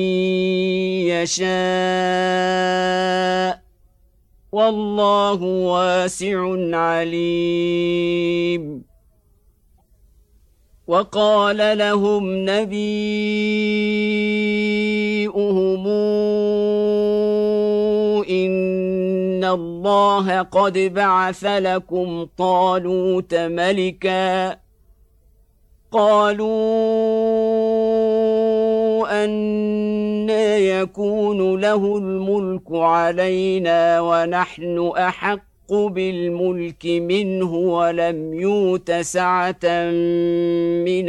يشاء والله واسع عليم. وقال لهم نبيؤهم إن الله قد بعث لكم طالوت ملكا قالوا أنى يكون له الملك علينا ونحن أحق بالملك منه ولم يؤت سعة من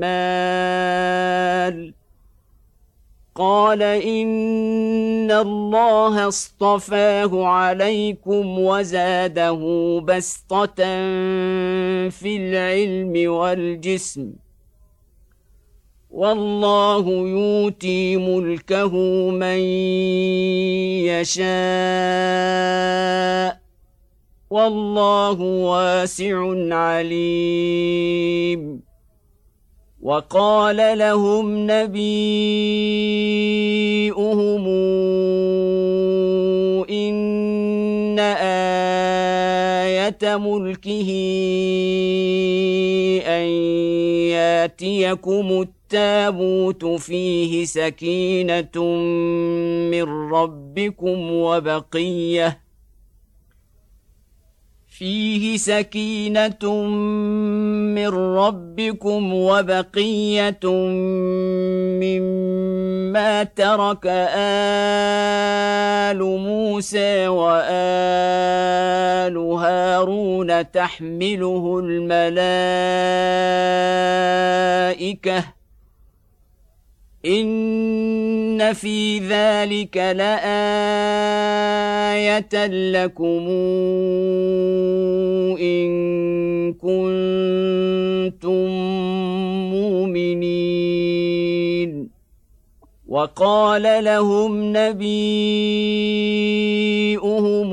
المال قال إن الله اصطفاه عليكم وزاده بسطة في العلم والجسم والله يؤتي ملكه من يشاء والله واسع عليم. وقال لهم نبيؤهم إن آية ملكه أن ياتيكم التابوت فيه سكينة من ربكم وبقية فيه سكينة من ربكم وبقية مما ترك آل موسى وآل هارون تحمله الملائكة إن في ذلك لآية لكم إن كنتم مؤمنين. وقال لهم نبيؤهم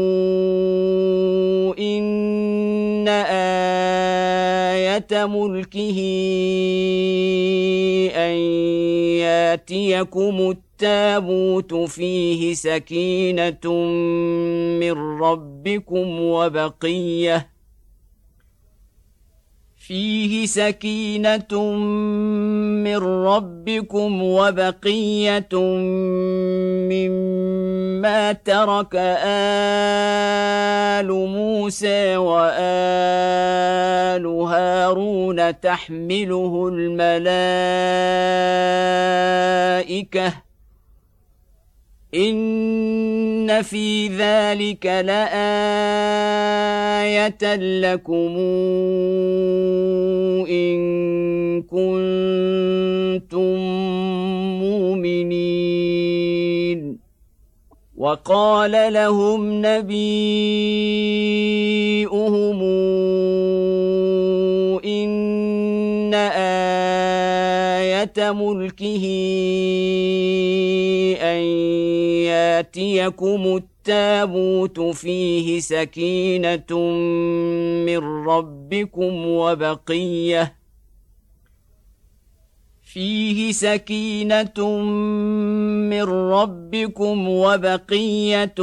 إن آية ملكه أن ياتيكم التابوت فيه سكينة من ربكم وبقية فيه سكينة من ربكم وبقية مما ترك آل موسى وآل هارون تحمله الملائكة إن في ذلك لآية لكم إن كنتم مؤمنين وقال لهم نبيؤهم إن آية ملكه أن ياتيكم التابوت فيه سكينة من ربكم وبقية فيه سكينة من ربكم وبقية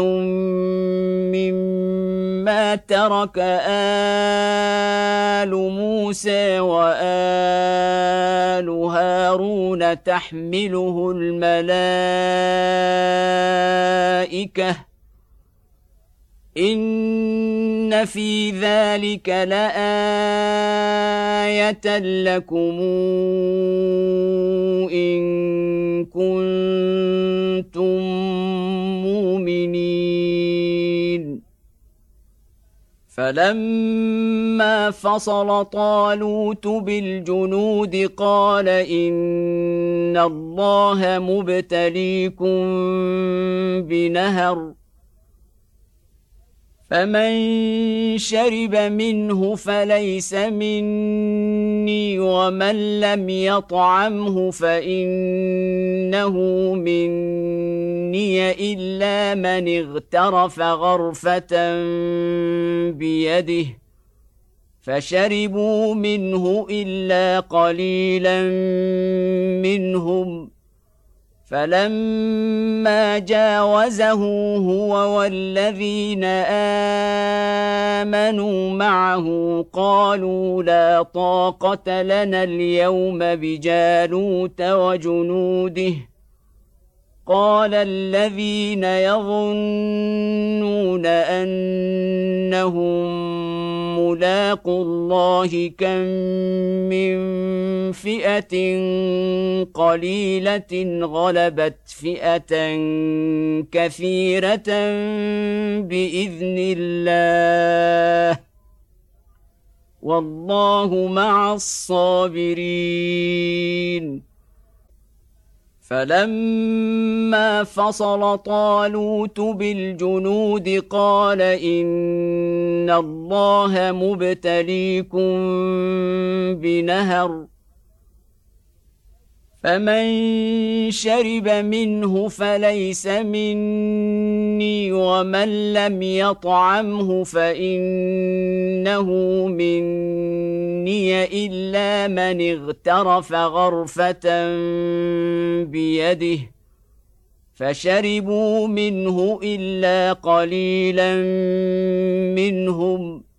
مما ترك آل موسى وآل هارون تحمله الملائكة إن في ذلك لآية لكم إن كنتم مؤمنين فلما فصل طالوت بالجنود قال إن الله مبتليكم بنهر فمن شرب منه فليس مني ومن لم يطعمه فإنه مني إلا من اغترف غرفة بيده فشربوا منه إلا قليلا منهم فلما جاوزه هو والذين آمنوا معه قالوا لا طاقة لنا اليوم بجالوت وجنوده قال الذين يظنون أنهم ملاقو الله كم من فئة قليلة غلبت فئة كثيرة بإذن الله والله مع الصابرين فلما فصل طالوت بالجنود قال إن الله مبتليكم بنهر فمن شرب منه فليس مني ومن لم يطعمه فإنه مني إلا من اغترف غرفة بيده فشربوا منه إلا قليلا منهم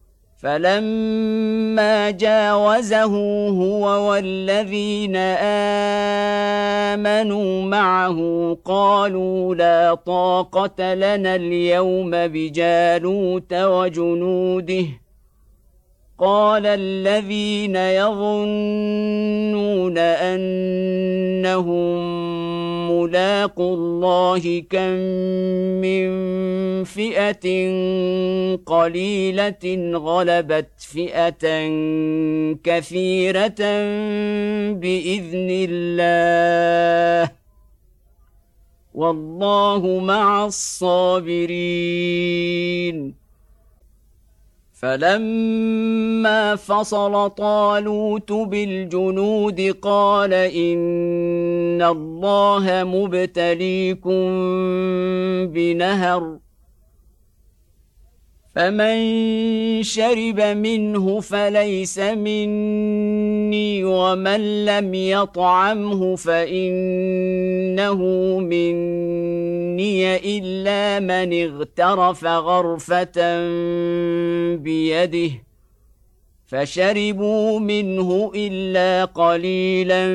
فلما جاوزه هو والذين آمنوا معه قالوا لا طاقة لنا اليوم بجالوت وجنوده قال الذين يظنون أنهم ملاقو الله كم من فئة قليلة غلبت فئة كثيرة بإذن الله والله مع الصابرين فلما فصل طالوت بالجنود قال إن إن الله مبتليكم بنهر فمن شرب منه فليس مني ومن لم يطعمه فإنه مني إلا من اغترف غرفة بيده فشربوا منه إلا قليلا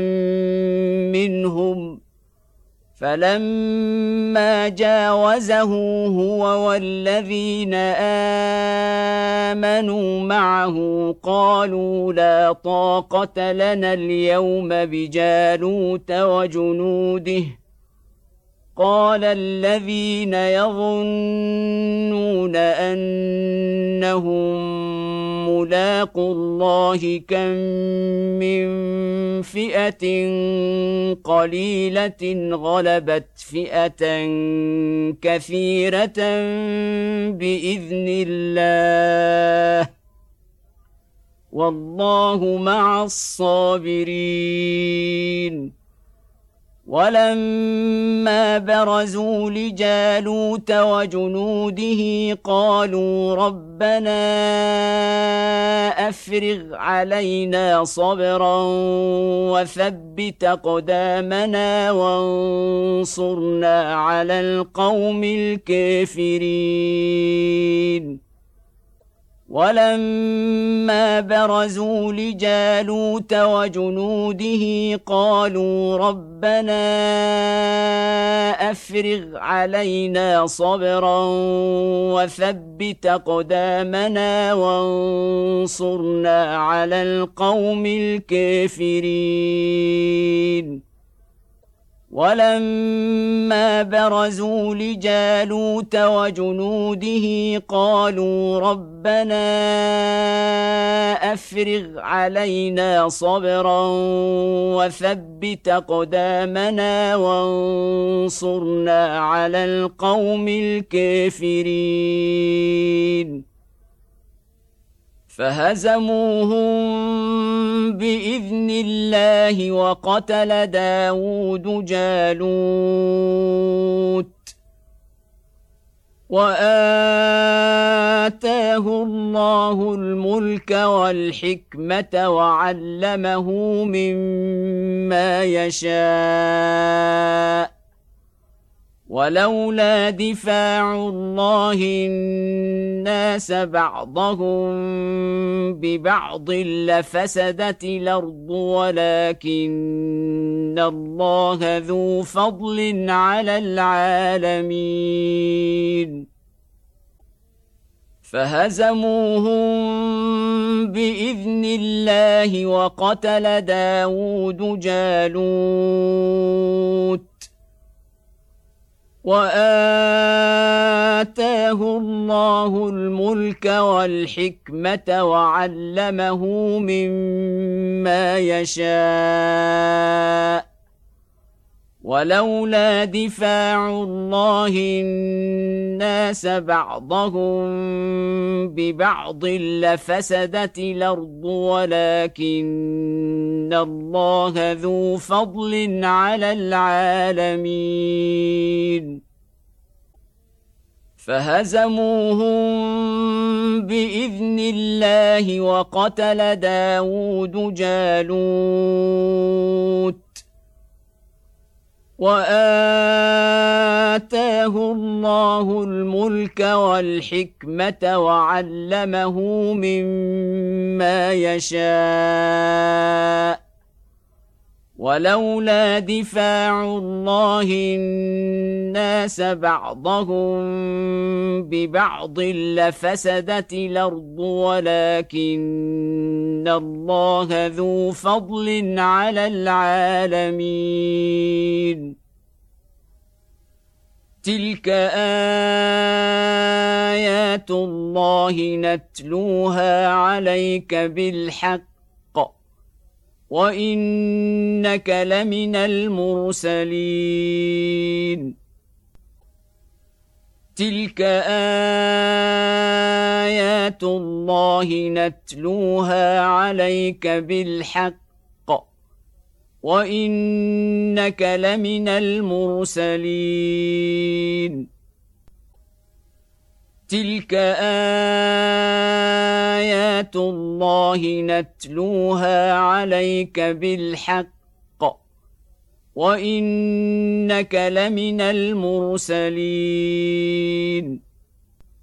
منهم فلما جاوزه هو والذين آمنوا معه قالوا لا طاقة لنا اليوم بجالوت وجنوده قال الذين يظنون أنهم ملاقو الله كم من فئة قليلة غلبت فئة كثيرة بإذن الله والله مع الصابرين. ولما برزوا لجالوت وجنوده قالوا ربنا أفرغ علينا صبرا وثبت أقدامنا وانصرنا على القوم الكافرين. ولما برزوا لجالوت وجنوده قالوا ربنا أفرغ علينا صبرا وثبت أقدامنا وانصرنا على القوم الكافرين. ولما برزوا لجالوت وجنوده قالوا ربنا أفرغ علينا صبرا وثبت أقدامنا وانصرنا على القوم الكافرين. فهزموهم بإذن الله وقتل داود جالوت وآتاه الله الملك والحكمة وعلمه مما يشاء ولولا دفاع الله الناس بعضهم ببعض لفسدت الأرض ولكن الله ذو فضل على العالمين. فهزموهم بإذن الله وقتل داود جالوت وآتاه الله الملك والحكمة وعلمه مما يشاء ولولا دفاع الله الناس بعضهم ببعض لفسدت الأرض ولكن الله ذو فضل على العالمين. فهزموهم بإذن الله وقتل داود جالوت وآتاه الله الملك والحكمة وعلمه مما يشاء ولولا دفاع الله الناس بعضهم ببعض لفسدت الأرض ولكن الله ذو فضل على العالمين. تلك آيات الله نتلوها عليك بالحق وإنك لمن المرسلين. تلك آيات الله نتلوها عليك بالحق وإنك لمن المرسلين تلك آيات الله نتلوها عليك بالحق وإنك لمن المرسلين